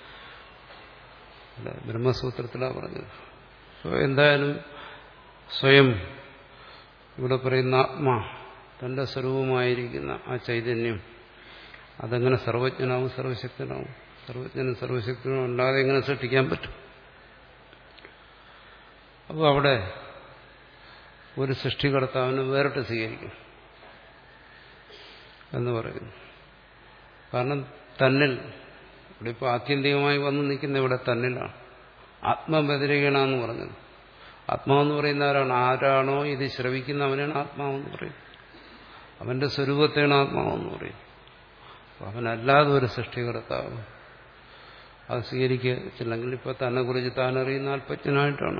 ബ്രഹ്മസൂത്രത്തിലാണ് പറഞ്ഞത്. എന്തായാലും സ്വയം ഇവിടെ പറയുന്ന ആത്മാ, തന്റെ സ്വരൂപമായിരിക്കുന്ന ആ ചൈതന്യം അതെങ്ങനെ സർവജ്ഞനാവും സർവശക്തനാവും? സർവജ്ഞനും സർവശക്തനും അല്ലാതെ എങ്ങനെ സൃഷ്ടിക്കാൻ പറ്റും? അപ്പോൾ അവിടെ ഒരു സൃഷ്ടികർത്താവിനെ വേറിട്ട് സ്വീകരിക്കും എന്ന് പറയുന്നു. കാരണം തന്നിൽ ഇവിടെ ഇപ്പോൾ ആത്യന്തികമായി വന്ന് നിൽക്കുന്ന ഇവിടെ തന്നിലാണ്. ആത്മവ്യതിരേകനാന്ന് പറഞ്ഞത്. ആത്മാവെന്ന് പറയുന്ന ആരാണ്? ആരാണോ ഇത് ശ്രവിക്കുന്ന അവനാണ് ആത്മാവെന്ന് പറയും. അവന്റെ സ്വരൂപത്തെയാണ് ആത്മാവെന്ന് പറയും. അവനല്ലാതെ ഒരു സൃഷ്ടികർത്താവ് അത് സ്വീകരിച്ചില്ലെങ്കിൽ ഇപ്പൊ തന്നെ കുറിച്ച് താൻ അറിയുന്ന അല്പജ്ഞനായിട്ടാണ്.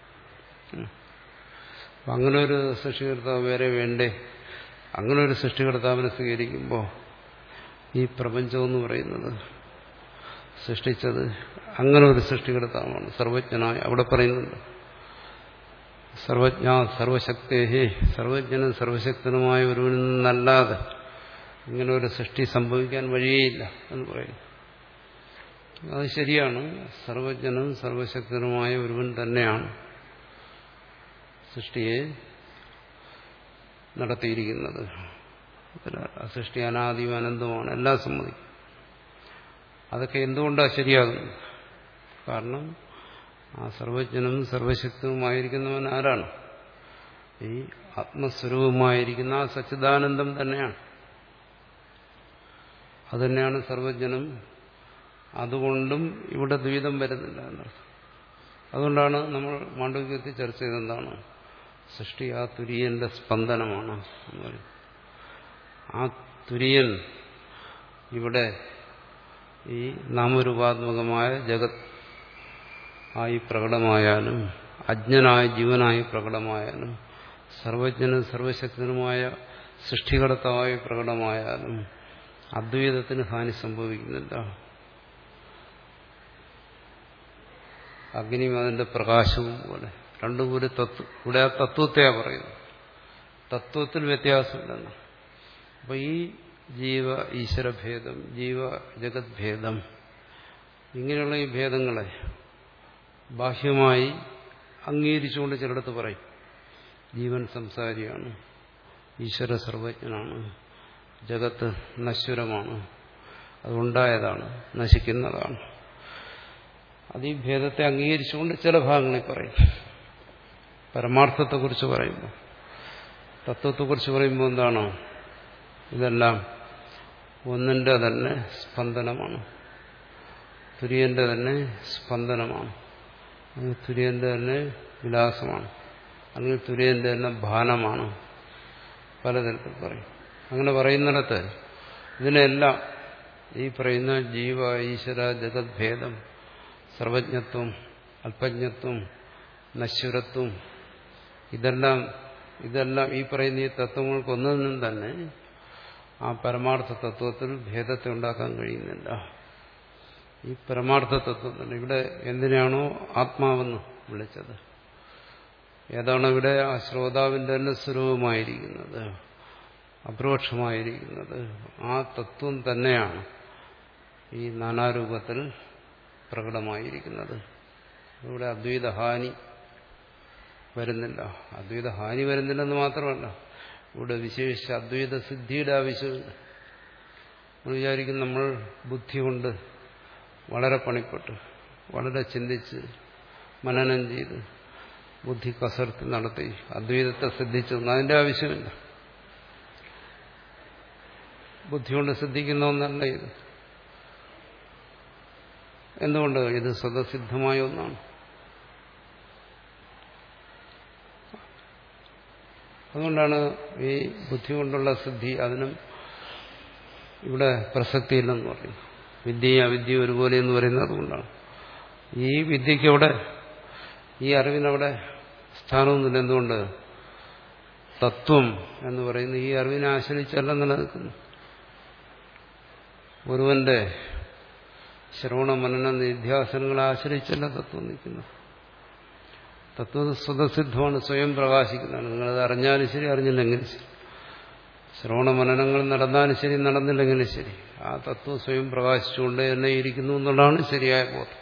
അപ്പം അങ്ങനെ ഒരു സൃഷ്ടികർത്താവ് വേറെ വേണ്ടേ? അങ്ങനെ ഒരു സൃഷ്ടികർത്താവിനെ സ്വീകരിക്കുമ്പോൾ ഈ പ്രപഞ്ചമെന്ന് പറയുന്നത് സൃഷ്ടിച്ചത് അങ്ങനെ ഒരു സൃഷ്ടികർത്താവാണ്, സർവജ്ഞനായ. അവിടെ പറയുന്നുണ്ട് സർവജ്ഞ സർവശക്തേഹേ, സർവജ്ഞനും സർവശക്തനുമായ ഒരുവനിൽ നിന്നല്ലാതെ ഇങ്ങനെ ഒരു സൃഷ്ടി സംഭവിക്കാൻ വഴിയേയില്ല എന്ന് പറയുന്നു. അത് ശരിയാണ്. സർവജ്ഞനും സർവശക്തനുമായ ഒരുവൻ തന്നെയാണ് സൃഷ്ടിയെ നടത്തിയിരിക്കുന്നത്. ആ സൃഷ്ടി അനാദിയും അനന്തമാണ്, എല്ലാം സമ്മതിക്കും. അതൊക്കെ എന്തുകൊണ്ടാണ് ശരിയാകുന്നത്? കാരണം ആ സർവജ്ഞനും സർവശക്തനുമായിരിക്കുന്നവൻ ആരാണ്? ഈ ആത്മസ്വരൂപമായിരിക്കുന്ന ആ സച്ചിദാനന്ദം തന്നെയാണ്. അതുതന്നെയാണ് സർവജ്ഞനും. അതുകൊണ്ടും ഇവിടെ ദ്വൈതം വരുന്നില്ല എന്നർത്ഥം. അതുകൊണ്ടാണ് നമ്മൾ മാണ്ഡവ്യത്തിൽ ചർച്ച ചെയ്തെന്താണ് സൃഷ്ടി ആ തുര്യന്റെ സ്പന്ദനമാണ് എന്ന് പറയും. ആ തുര്യൻ ഇവിടെ ഈ നാമരൂപാത്മകമായ ജഗത് ആയി പ്രകടമായാലും അജ്ഞനായ ജീവനായി പ്രകടമായാലും സർവജ്ഞനും സർവശക്തനുമായ സൃഷ്ടികർത്താവായി പ്രകടമായാലും അദ്വൈതത്തിന് ഹാനി സംഭവിക്കുന്നില്ല. അഗ്നിയും അതിന്റെ പ്രകാശവും പോലെ രണ്ടും ഒരു തത്വം. ഇവിടെ ആ തത്വത്തെയാ പറയുന്നത്. തത്വത്തിൽ വ്യത്യാസമില്ലെന്ന്. അപ്പൊ ഈ ജീവ ഈശ്വരഭേദം, ജീവ ജഗത് ഭേദം, ഇങ്ങനെയുള്ള ഈ ഭേദങ്ങളെ ബാഹ്യമായി അംഗീകരിച്ചുകൊണ്ട് ചിലടത്ത് പറയും ജീവൻ സംസാരിയാണ്, ഈശ്വര സർവജ്ഞനാണ്, ജഗത്ത് നശ്വരമാണ്, അതുണ്ടായതാണ്, നശിക്കുന്നതാണ്. അത് ഈ ഭേദത്തെ അംഗീകരിച്ചുകൊണ്ട് ചില ഭാഗങ്ങളിൽ പറയും. പരമാർത്ഥത്തെക്കുറിച്ച് പറയുമ്പോൾ, തത്വത്തെക്കുറിച്ച് പറയുമ്പോൾ എന്താണോ ഇതെല്ലാം ഒന്നിന്റെ തന്നെ സ്പന്ദനമാണ്, തുര്യന്റെ തന്നെ സ്പന്ദനമാണ്, തുര്യന്റെ തന്നെ വിലാസമാണ്, അല്ലെങ്കിൽ തുര്യന്റെ തന്നെ ഭാനമാണ്. പലതരത്തിൽ പറയും. അങ്ങനെ പറയുന്നിടത്ത് ഇതിനെല്ലാം ഈ പറയുന്ന ജീവ ഈശ്വര ജഗത് ഭേദം, സർവജ്ഞത്വം, അല്പജ്ഞത്വം, നശ്വരത്വം, ഇതെല്ലാം ഇതെല്ലാം ഈ പറയുന്ന ഈ തത്വങ്ങൾക്കൊന്നും തന്നെ ആ പരമാർത്ഥ തത്വത്തിൽ ഭേദത്തെ ഉണ്ടാക്കാൻ കഴിയുന്നില്ല. ഈ പരമാർത്ഥ തത്വം തന്നെ ഇവിടെ എന്തിനാണോ ആത്മാവെന്ന് വിളിച്ചത്, ഏതാണോ ഇവിടെ ആ ശ്രോതാവിന്റെ തന്നെ സ്വരൂപമായിരിക്കുന്നത്, അപരോക്ഷമായിരിക്കുന്നത്, ആ തത്വം തന്നെയാണ് ഈ നാനാരൂപത്തിൽ പ്രകടമായിരിക്കുന്നത്. ഇവിടെ അദ്വൈതഹാനി വരുന്നില്ല. അദ്വൈതഹാനി വരുന്നില്ലെന്ന് മാത്രമല്ല, ഇവിടെ വിശേഷിച്ച അദ്വൈത സിദ്ധിയുടെ ആവശ്യമില്ല. നമ്മൾ വിചാരിക്കും നമ്മൾ ബുദ്ധി കൊണ്ട് വളരെ പണിപ്പെട്ട് വളരെ ചിന്തിച്ച് മനനം ചെയ്ത് ബുദ്ധി കസർത്ത് നടത്തി അദ്വൈതത്തെ സിദ്ധിച്ചെന്ന് അതിന്റെ ആവശ്യമില്ല. ബുദ്ധി കൊണ്ട് സിദ്ധിക്കുന്ന ഒന്നല്ല ഇത്. എന്തുകൊണ്ട്? ഇത് സ്വതസിദ്ധമായ ഒന്നാണ്. അതുകൊണ്ടാണ് ഈ ബുദ്ധി കൊണ്ടുള്ള സിദ്ധി അതിനും ഇവിടെ പ്രസക്തിയില്ലെന്ന് പറയുന്നത്. വിദ്യയും അവിദ്യയും ഒരുപോലെ എന്ന് പറയുന്നത് അതുകൊണ്ടാണ്. ഈ വിദ്യയ്ക്കവിടെ, ഈ അറിവിനവിടെ സ്ഥാനമൊന്നുമില്ല. എന്തുകൊണ്ട്? തത്വം എന്ന് പറയുന്ന ഈ അറിവിനെ ആശ്രയിച്ചല്ല നിലനിൽക്കുന്നു. ഒരുവന്റെ ശ്രവണ മനന നിധ്യാസനങ്ങളെ ആശ്രയിച്ചല്ല തത്വം നിൽക്കുന്നു. തത്വം സ്വതസിദ്ധമാണ്, സ്വയം പ്രകാശിക്കുന്നതാണ്. നിങ്ങളത് അറിഞ്ഞാലും ശരി, അറിഞ്ഞില്ലെങ്കിലും ശരി, ശ്രവണ മനനങ്ങൾ നടന്നാലും ശരി, നടന്നില്ലെങ്കിലും ശരി, ആ തത്വം സ്വയം പ്രകാശിച്ചുകൊണ്ട് തന്നെ ഇരിക്കുന്നു എന്നുള്ളതാണ് ശരിയായ ബോധം.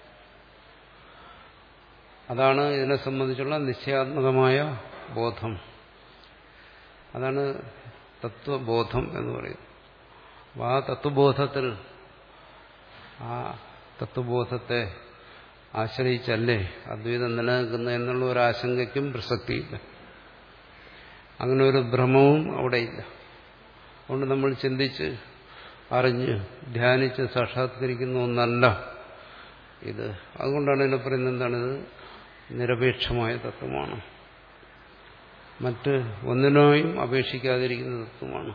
അതാണ് ഇതിനെ സംബന്ധിച്ചുള്ള നിശ്ചയാത്മകമായ ബോധം. അതാണ് തത്വബോധം എന്ന് പറയുന്നത്. ആ തത്വബോധത്തിൽ ആ തത്വബോധത്തെ ആശ്രയിച്ചല്ലേ അദ്വൈതം നിലനിൽക്കുന്നത് എന്നുള്ള ഒരു ആശങ്കയ്ക്കും പ്രസക്തിയില്ല. അങ്ങനെ ഒരു ഭ്രമവും അവിടെയില്ല. അതുകൊണ്ട് നമ്മൾ ചിന്തിച്ച് അറിഞ്ഞ് ധ്യാനിച്ച് സാക്ഷാത്കരിക്കുന്ന ഒന്നല്ല ഇത്. അതുകൊണ്ടാണ് ഇതിനെ പറയുന്നത് എന്താണിത്? നിരപേക്ഷമായ തത്വമാണ്, മറ്റ് ഒന്നിനെയും അപേക്ഷിക്കാതിരിക്കുന്ന തത്വമാണ്,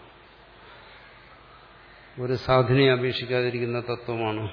ഒരു സാധനയെ അപേക്ഷിക്കാതിരിക്കുന്ന തത്വമാണ്.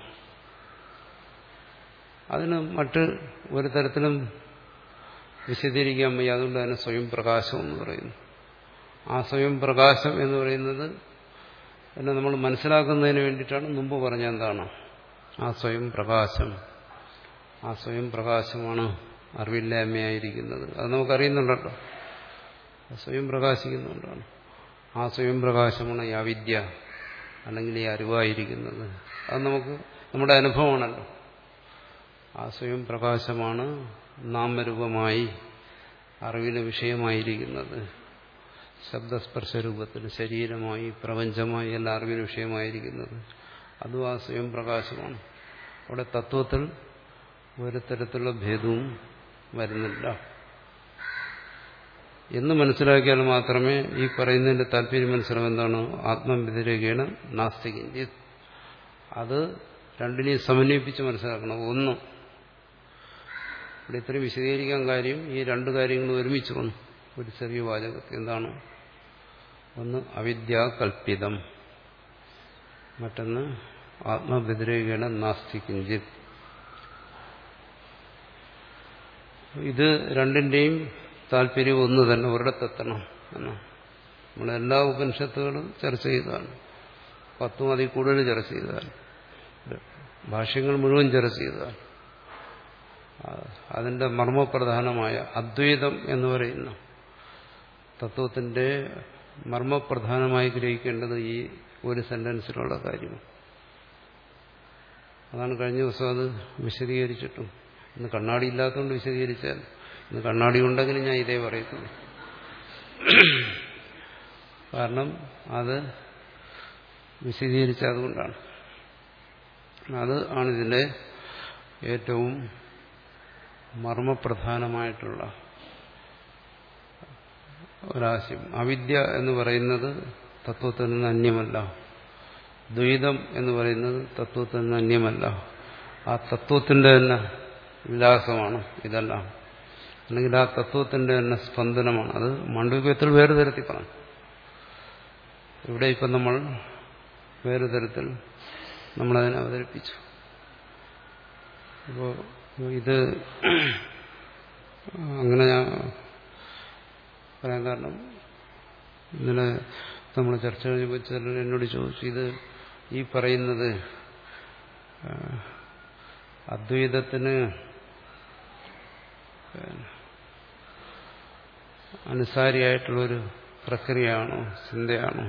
അതിന് മറ്റ് ഒരു തരത്തിലും വിശദീകരിക്കാൻ വയ്യ. അതുകൊണ്ട് തന്നെ സ്വയം പ്രകാശം എന്ന് പറയുന്നു. ആ സ്വയം പ്രകാശം എന്ന് പറയുന്നത് എന്നെ നമ്മൾ മനസ്സിലാക്കുന്നതിന് വേണ്ടിയിട്ടാണ് മുമ്പ് പറഞ്ഞ എന്താണ് ആ സ്വയം പ്രകാശം. ആ സ്വയം പ്രകാശമാണ് അറിവില്ലായ്മയായിരിക്കുന്നത്. അത് നമുക്കറിയുന്നുണ്ടല്ലോ, സ്വയം പ്രകാശിക്കുന്നുകൊണ്ടാണ്. ആ സ്വയം പ്രകാശമാണ് ഈ അവിദ്യ അല്ലെങ്കിൽ ഈ അറിവായിരിക്കുന്നത്. അത് നമുക്ക് നമ്മുടെ അനുഭവമാണല്ലോ. ആ സ്വയം പ്രകാശമാണ് നാമരൂപമായി അറിവിന് വിഷയമായിരിക്കുന്നത്. ശബ്ദസ്പർശരൂപത്തിന് ശരീരമായി പ്രപഞ്ചമായി എല്ലാ അറിവിന് വിഷയമായിരിക്കുന്നത് അതും ആ സ്വയം പ്രകാശമാണ്. അവിടെ തത്വത്തിൽ ഒരു തരത്തിലുള്ള ഭേദവും വരുന്നില്ല എന്ന് മനസ്സിലാക്കിയാൽ മാത്രമേ ഈ പറയുന്നതിന്റെ താല്പര്യം മനസ്സിലാവും. എന്താണ്? ആത്മവ്യതിരേകേണ നാസ്തി കിഞ്ചിത്. അത് രണ്ടിനെയും സമന്വയിപ്പിച്ച് മനസ്സിലാക്കണം. ഒന്ന്, ഇവിടെ ഇത്രയും വിശദീകരിക്കാൻ കാര്യം ഈ രണ്ട് കാര്യങ്ങളും ഒരുമിച്ച് വന്നു ഒരു ചെറിയ വാചകത്തിൽ. എന്താണ്? ഒന്ന് അവിദ്യാ കൽപ്പിതം, മറ്റൊന്ന് ആത്മവ്യതിരേകേണ നാസ്തി കിഞ്ചിത്. ഇത് രണ്ടിന്റെയും താല്പര്യം ഒന്ന് തന്നെ, ഒരിടത്തെത്തണം എന്നാണ്. നമ്മളെല്ലാ ഉപനിഷത്തുകളും ചർച്ച ചെയ്തതാണ്, പത്തും അതിൽ കൂടുതൽ ചർച്ച ചെയ്തതാണ്, ഭാഷ്യങ്ങൾ മുഴുവൻ ചർച്ച ചെയ്തതാണ്. അതിന്റെ മർമ്മപ്രധാനമായ അദ്വൈതം എന്ന് പറയുന്ന തത്വത്തിന്റെ മർമ്മപ്രധാനമായി ഗ്രഹിക്കേണ്ടത് ഈ ഒരു സെന്റൻസിലുള്ള കാര്യമാണ്. അതാണ് കഴിഞ്ഞ ദിവസം അത് വിശദീകരിച്ചിട്ടും. ഇന്ന് കണ്ണാടി ഇല്ലാത്തതുകൊണ്ട് വിശദീകരിച്ചാൽ, ഇന്ന് കണ്ണാടി ഉണ്ടെങ്കിലും ഞാൻ ഇതേ പറയത്തുള്ളൂ. കാരണം അത് വിശദീകരിച്ചതുകൊണ്ടാണ്. അത് ആണ് ഇതിന്റെ ഏറ്റവും മർമ്മപ്രധാനമായിട്ടുള്ള ഒരാശയം. അവിദ്യ എന്ന് പറയുന്നത് തത്വത്തിൽ നിന്ന് അന്യമല്ല, ദ്വൈതം എന്ന് പറയുന്നത് തത്വത്തിൽ നിന്ന് അന്യമല്ല. ആ തത്വത്തിന്റെ തന്നെ വിലാസമാണ് ഇതെല്ലാം, അല്ലെങ്കിൽ ആ തത്വത്തിന്റെ തന്നെ സ്പന്ദനമാണ്. അത് മാണ്ഡവ്യത്തിൽ വേറെ തരത്തിൽ പറഞ്ഞു. ഇവിടെ ഇപ്പം നമ്മൾ വേറെ തരത്തിൽ നമ്മളതിനെ അവതരിപ്പിച്ചു. അപ്പോൾ ഇത് അങ്ങനെ ഞാൻ പറയാൻ കാരണം, ഇന്നലെ നമ്മൾ ചർച്ച കഴിഞ്ഞപ്പോൾ ചിലർ എന്നോട് ചോദിച്ചു, ഇത് ഈ പറയുന്നത് അദ്വൈതത്തിന് അനുസാരിയായിട്ടുള്ളൊരു പ്രക്രിയയാണോ, ചിന്തയാണോ?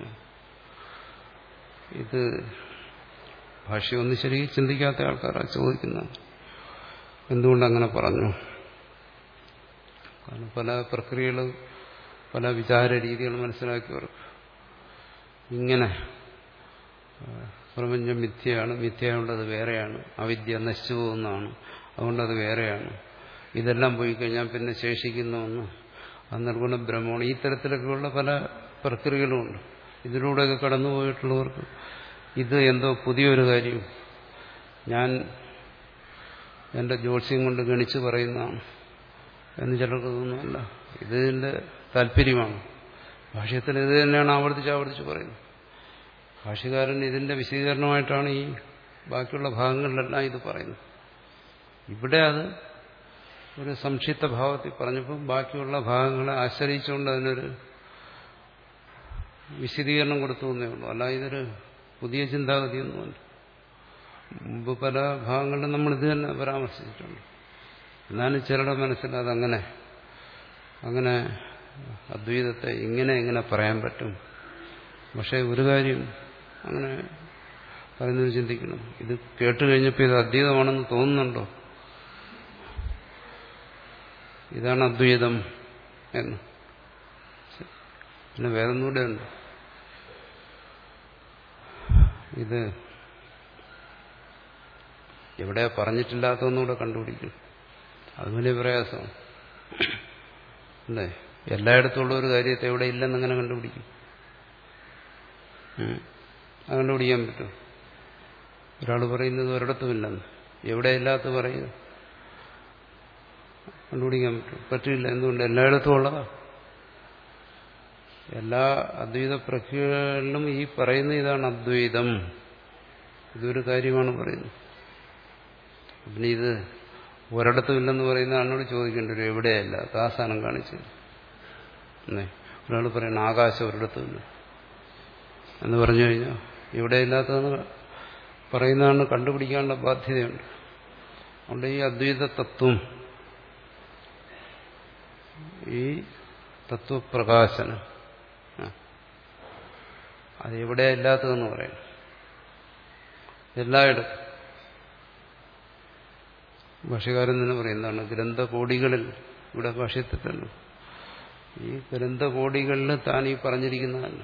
ഇത് ഭാഷ്യം ഒന്ന് ശരി ചിന്തിക്കാത്ത ആൾക്കാരാണ് ചോദിക്കുന്നത്. എന്തുകൊണ്ടങ്ങനെ പറഞ്ഞു? കാരണം പല പ്രക്രിയകളും പല വിചാര രീതികൾ മനസ്സിലാക്കിയവർക്ക് ഇങ്ങനെ പ്രപഞ്ചം മിഥ്യയാണ്, മിഥ്യയുള്ളത് വേറെയാണ്, അവിദ്യ നശിച്ചു പോകുന്നതാണ്, അതുകൊണ്ടത് വേറെയാണ്, ഇതെല്ലാം പോയി കഴിഞ്ഞാൽ പിന്നെ ശേഷിക്കുന്ന ഒന്ന് അത് നിർഗുണ ബ്രഹ്മമാണ്. ഈ തരത്തിലൊക്കെയുള്ള പല പ്രക്രിയകളുമുണ്ട്. ഇതിലൂടെയൊക്കെ കടന്നുപോയിട്ടുള്ളവർക്ക് ഇത് എന്തോ പുതിയൊരു കാര്യം, ഞാൻ എൻ്റെ ജ്യോത്സ്യം കൊണ്ട് ഗണിച്ച് പറയുന്നതാണ് എന്ന് ചിലർക്ക് തോന്നുന്നില്ല. ഇതിൻ്റെ താല്പര്യമാണ്. ഭാഷ്യത്തിൽ ഇത് തന്നെയാണ് ആവർത്തിച്ച് ആവർത്തിച്ച് പറയുന്നത്. ഭാഷ്യകാരൻ ഇതിന്റെ വിശദീകരണമായിട്ടാണ് ഈ ബാക്കിയുള്ള ഭാഗങ്ങളിലെല്ലാം ഇത് പറയുന്നത്. ഇവിടെ അത് ഒരു സംക്ഷിപ്ത ഭാവത്തിൽ പറഞ്ഞപ്പോൾ ബാക്കിയുള്ള ഭാഗങ്ങളെ ആശ്രയിച്ചുകൊണ്ട് അതിനൊരു വിശദീകരണം കൊടുത്തു എന്നേ ഉള്ളൂ. അല്ല ഇതൊരു പുതിയ ചിന്താഗതിയൊന്നുമല്ല. മുമ്പ് പല ഭാഗങ്ങളിലും നമ്മൾ ഇത് തന്നെ പരാമർശിച്ചിട്ടുണ്ട്. എന്നാലും ചിലരുടെ മനസ്സിൽ അതങ്ങനെ അങ്ങനെ അദ്വൈതത്തെ ഇങ്ങനെ എങ്ങനെ പറയാൻ പറ്റും? പക്ഷെ ഒരു കാര്യം അങ്ങനെ പറയുന്നത് ചിന്തിക്കണം. ഇത് കേട്ട് കഴിഞ്ഞപ്പോൾ ഇത് അദ്വൈതമാണെന്ന് തോന്നുന്നുണ്ടോ? ഇതാണ് അദ്വൈതം എന്ന്. പിന്നെ വേറൊന്നുകൂടെ ഉണ്ട്. ഇത് എവിടെയാ പറഞ്ഞിട്ടില്ലാത്തതൊന്നുകൂടെ കണ്ടുപിടിക്കും. അത് വലിയ പ്രയാസമാണ് അല്ലേ? എല്ലായിടത്തും ഉള്ള ഒരു കാര്യത്തെ എവിടെ ഇല്ലെന്നങ്ങനെ കണ്ടുപിടിക്കും. അത് കണ്ടുപിടിക്കാൻ പറ്റും. ഒരാൾ പറയുന്നത് ഒരിടത്തുമില്ലെന്ന് എവിടെ ഇല്ലാത്ത പറയുക കണ്ടുപിടിക്കാൻ പറ്റും? പറ്റില്ല. എന്തുകൊണ്ട്? എല്ലായിടത്തും ഉള്ളതാ. എല്ലാ അദ്വൈത പ്രക്രിയകളിലും ഈ പറയുന്ന ഇതാണ് അദ്വൈതം. ഇതൊരു കാര്യമാണ് പറയുന്നത്. പിന്നെ ഇത് ഒരിടത്തും ഇല്ലെന്ന് പറയുന്ന ആളോട് ചോദിക്കേണ്ടി വരും, എവിടെയല്ല ആ സാധനം കാണിച്ചു. ഒരാൾ പറയണം ആകാശം ഒരിടത്തുമില്ല എന്ന് പറഞ്ഞു കഴിഞ്ഞാൽ ഇവിടെയില്ലാത്തതെന്ന് പറയുന്നതാണ് കണ്ടുപിടിക്കാനുള്ള ബാധ്യതയുണ്ട്. അതുകൊണ്ട് ഈ അദ്വൈത തത്വം, ഈ തത്വപ്രകാശനം അത് എവിടെയില്ലാത്തതെന്ന് പറയണം. എല്ലായിടത്തും. ഭാഷ്യകാരൻ തന്നെ പറയുന്നതാണ് ഗ്രന്ഥകോടികളിൽ, ഇവിടെ ഭാഷ്യത്തിലല്ലോ, ഈ ഗ്രന്ഥകോടികളിൽ താൻ ഈ പറഞ്ഞിരിക്കുന്നതല്ല,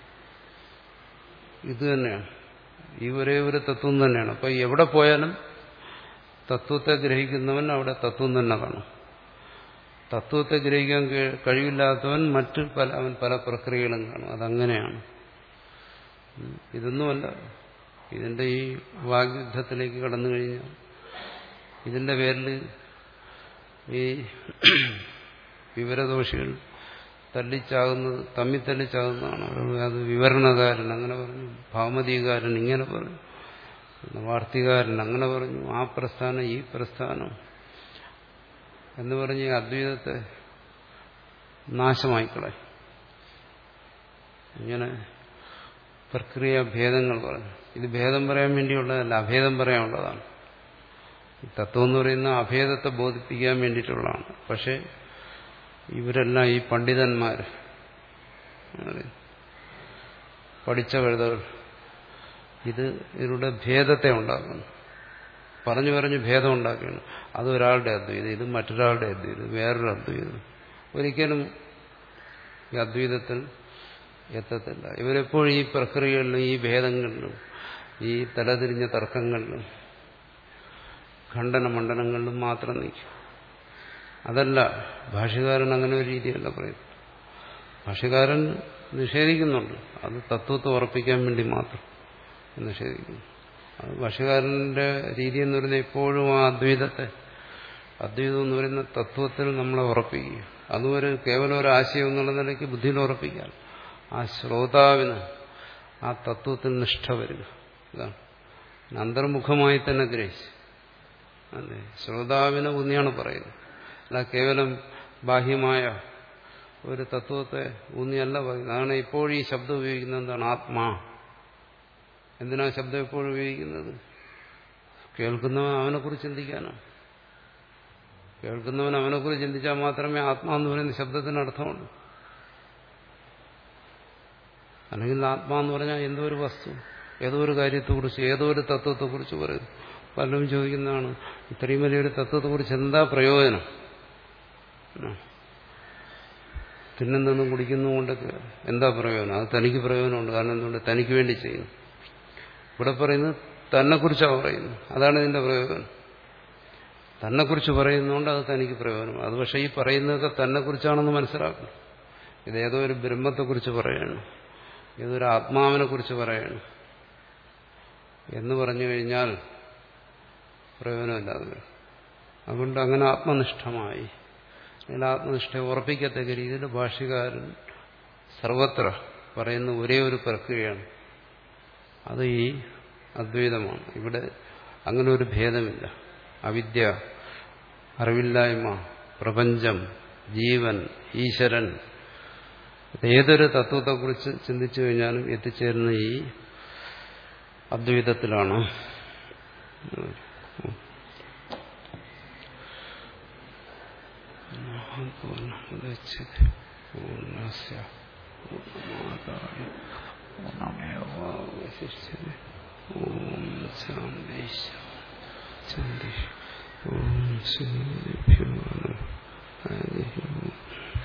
ഇത് തന്നെയാണ്, ഈ ഒരേ ഒരു തത്വം തന്നെയാണ്. അപ്പൊ എവിടെ പോയാലും തത്വത്തെ ഗ്രഹിക്കുന്നവൻ അവിടെ തത്വം തന്നെ കാണും. തത്വത്തെ ഗ്രഹിക്കാൻ കഴിവില്ലാത്തവൻ മറ്റ് പല അവൻ പല പ്രക്രിയകളും കാണും. അതങ്ങനെയാണ്. ഇതൊന്നുമല്ല. ഇതിന്റെ ഈ വാഗ്യുദ്ധത്തിലേക്ക് കടന്നു കഴിഞ്ഞാൽ ഇതിന്റെ പേരിൽ ഈ വിവരദോഷികൾ തല്ലിച്ചാകുന്നത്, തമ്മിൽ തല്ലിച്ചാകുന്നതാണ്. അത് വിവരണകാരൻ അങ്ങനെ പറഞ്ഞു, ഭാമതികാരൻ ഇങ്ങനെ പറഞ്ഞു, വാർത്തികാരൻ അങ്ങനെ പറഞ്ഞു, ആ പ്രസ്ഥാനം ഈ പ്രസ്ഥാനം എന്ന് പറഞ്ഞ് ഈ അദ്വൈതത്തെ നാശമായിക്കളെ. ഇങ്ങനെ പ്രക്രിയ ഭേദങ്ങൾ പറഞ്ഞു. ഇത് ഭേദം പറയാൻ വേണ്ടിയുള്ളതല്ല, അഭേദം പറയാനുള്ളതാണ്. തത്വം എന്ന് പറയുന്ന അഭേദത്തെ ബോധിപ്പിക്കാൻ വേണ്ടിയിട്ടുള്ളതാണ്. പക്ഷെ ഇവരെല്ലാം ഈ പണ്ഡിതന്മാർ, പഠിച്ച കഴുതകൾ, ഇത് ഇതിലൂടെ ഭേദത്തെ ഉണ്ടാക്കുന്നു. പറഞ്ഞു പറഞ്ഞ് ഭേദം ഉണ്ടാക്കുകയാണ്. അത് ഒരാളുടെ അദ്വൈതം, ഇത് മറ്റൊരാളുടെ അദ്വൈതം, വേറൊരു അദ്വൈതം. ഒരിക്കലും ഈ അദ്വൈതത്തിൽ എത്തത്തില്ല. ഇവരെപ്പോഴും ഈ പ്രക്രിയകളിലും ഈ ഭേദങ്ങളിലും ഈ തലതിരിഞ്ഞ തർക്കങ്ങളിലും ഖണ്ഡന മണ്ഡലങ്ങളിലും മാത്രം നിൽക്കും. അതല്ല ഭാഷ്യകാരൻ അങ്ങനെ ഒരു രീതിയല്ല പറയുന്നത്. ഭാഷ്യകാരൻ നിഷേധിക്കുന്നുണ്ട്, അത് തത്വത്തെ ഉറപ്പിക്കാൻ വേണ്ടി മാത്രം നിഷേധിക്കുന്നു. അത് ഭാഷ്യകാരന്റെ രീതി എന്ന് പറയുന്നത് എപ്പോഴും ആ അദ്വൈതത്തെ, അദ്വൈതം എന്ന് പറയുന്ന തത്വത്തിൽ നമ്മളെ ഉറപ്പിക്കുക. അതും ഒരു കേവലം ഒരു ആശയം എന്നുള്ള നിലയ്ക്ക് ബുദ്ധിയിൽ ഉറപ്പിക്കാൻ, ആ ശ്രോതാവിന് ആ തത്വത്തിൽ നിഷ്ഠ വരിക. ഇതാണ് അന്തർമുഖമായി തന്നെ ഗ്രഹിച്ചു. അതെ, ശ്രോതാവിനെ ഊന്നിയാണ് പറയുന്നത്. അല്ല കേവലം ബാഹ്യമായ ഒരു തത്വത്തെ ഊന്നിയല്ല പറയുന്നത്. അതാണ് ഇപ്പോഴും ഈ ശബ്ദം ഉപയോഗിക്കുന്നത്. എന്താണ്? ആത്മാ. എന്തിനാ ശബ്ദം എപ്പോഴും ഉപയോഗിക്കുന്നത്? കേൾക്കുന്നവൻ അവനെക്കുറിച്ച് ചിന്തിക്കാനാണ്. കേൾക്കുന്നവൻ അവനെക്കുറിച്ച് ചിന്തിച്ചാൽ മാത്രമേ ആത്മാ എന്ന് പറയുന്ന ശബ്ദത്തിന് അർത്ഥമുള്ളൂ. അല്ലെങ്കിൽ ആത്മാ എന്ന് പറഞ്ഞാൽ എന്തോ ഒരു വസ്തു, ഏതോ ഒരു കാര്യത്തെക്കുറിച്ച്, ഏതോ ഒരു തത്വത്തെക്കുറിച്ച് പറയും. പലരും ചോദിക്കുന്നതാണ്, ഇത്രയും വലിയൊരു തത്വത്തെക്കുറിച്ച് എന്താ പ്രയോജനം? തിന്നുന്നതും കുടിക്കുന്നതും കൊണ്ടൊക്കെ എന്താ പ്രയോജനം? അത് തനിക്ക് പ്രയോജനമുണ്ട്. കാരണം എന്തുകൊണ്ട്? തനിക്ക് വേണ്ടി ചെയ്യുന്നു. ഇവിടെ പറയുന്നത് തന്നെക്കുറിച്ചാണ് പറയുന്നത്. അതാണ് ഇതിന്റെ പ്രയോജനം. തന്നെക്കുറിച്ച് പറയുന്നതുകൊണ്ട് അത് തനിക്ക് പ്രയോജനം. അത് പക്ഷേ ഈ പറയുന്നതൊക്കെ തന്നെക്കുറിച്ചാണെന്ന് മനസ്സിലാക്കണം. ഇതേതോ ഒരു ബ്രഹ്മത്തെക്കുറിച്ച് പറയണം, ഏതൊരു ആത്മാവിനെ കുറിച്ച് പറയണം എന്ന് പറഞ്ഞു കഴിഞ്ഞാൽ പ്രയോജനമില്ലാതെ വരും. അതുകൊണ്ട് അങ്ങനെ ആത്മനിഷ്ഠമായി, അല്ലെങ്കിൽ ആത്മനിഷ്ഠയെ ഉറപ്പിക്കത്തക്ക രീതിയിൽ ഭാഷ്യകാരൻ സർവത്ര പറയുന്ന ഒരേ ഒരു പ്രക്രിയയാണ്, അത് ഈ അദ്വൈതമാണ്. ഇവിടെ അങ്ങനെ ഒരു ഭേദമില്ല. അവിദ്യ, അറിവില്ലായ്മ, പ്രപഞ്ചം, ജീവൻ, ഈശ്വരൻ, ഏതൊരു തത്വത്തെക്കുറിച്ച് ചിന്തിച്ചു കഴിഞ്ഞാലും എത്തിച്ചേരുന്ന ഈ അദ്വൈതത്തിലാണ്. പൂർണ്ണസ്യ പൂർണ്ണമാദായ പൂർണ്ണമേവാവശിഷ്യതേ. ഓം ശാന്തി ശാന്തി. ഓം ശ്രീ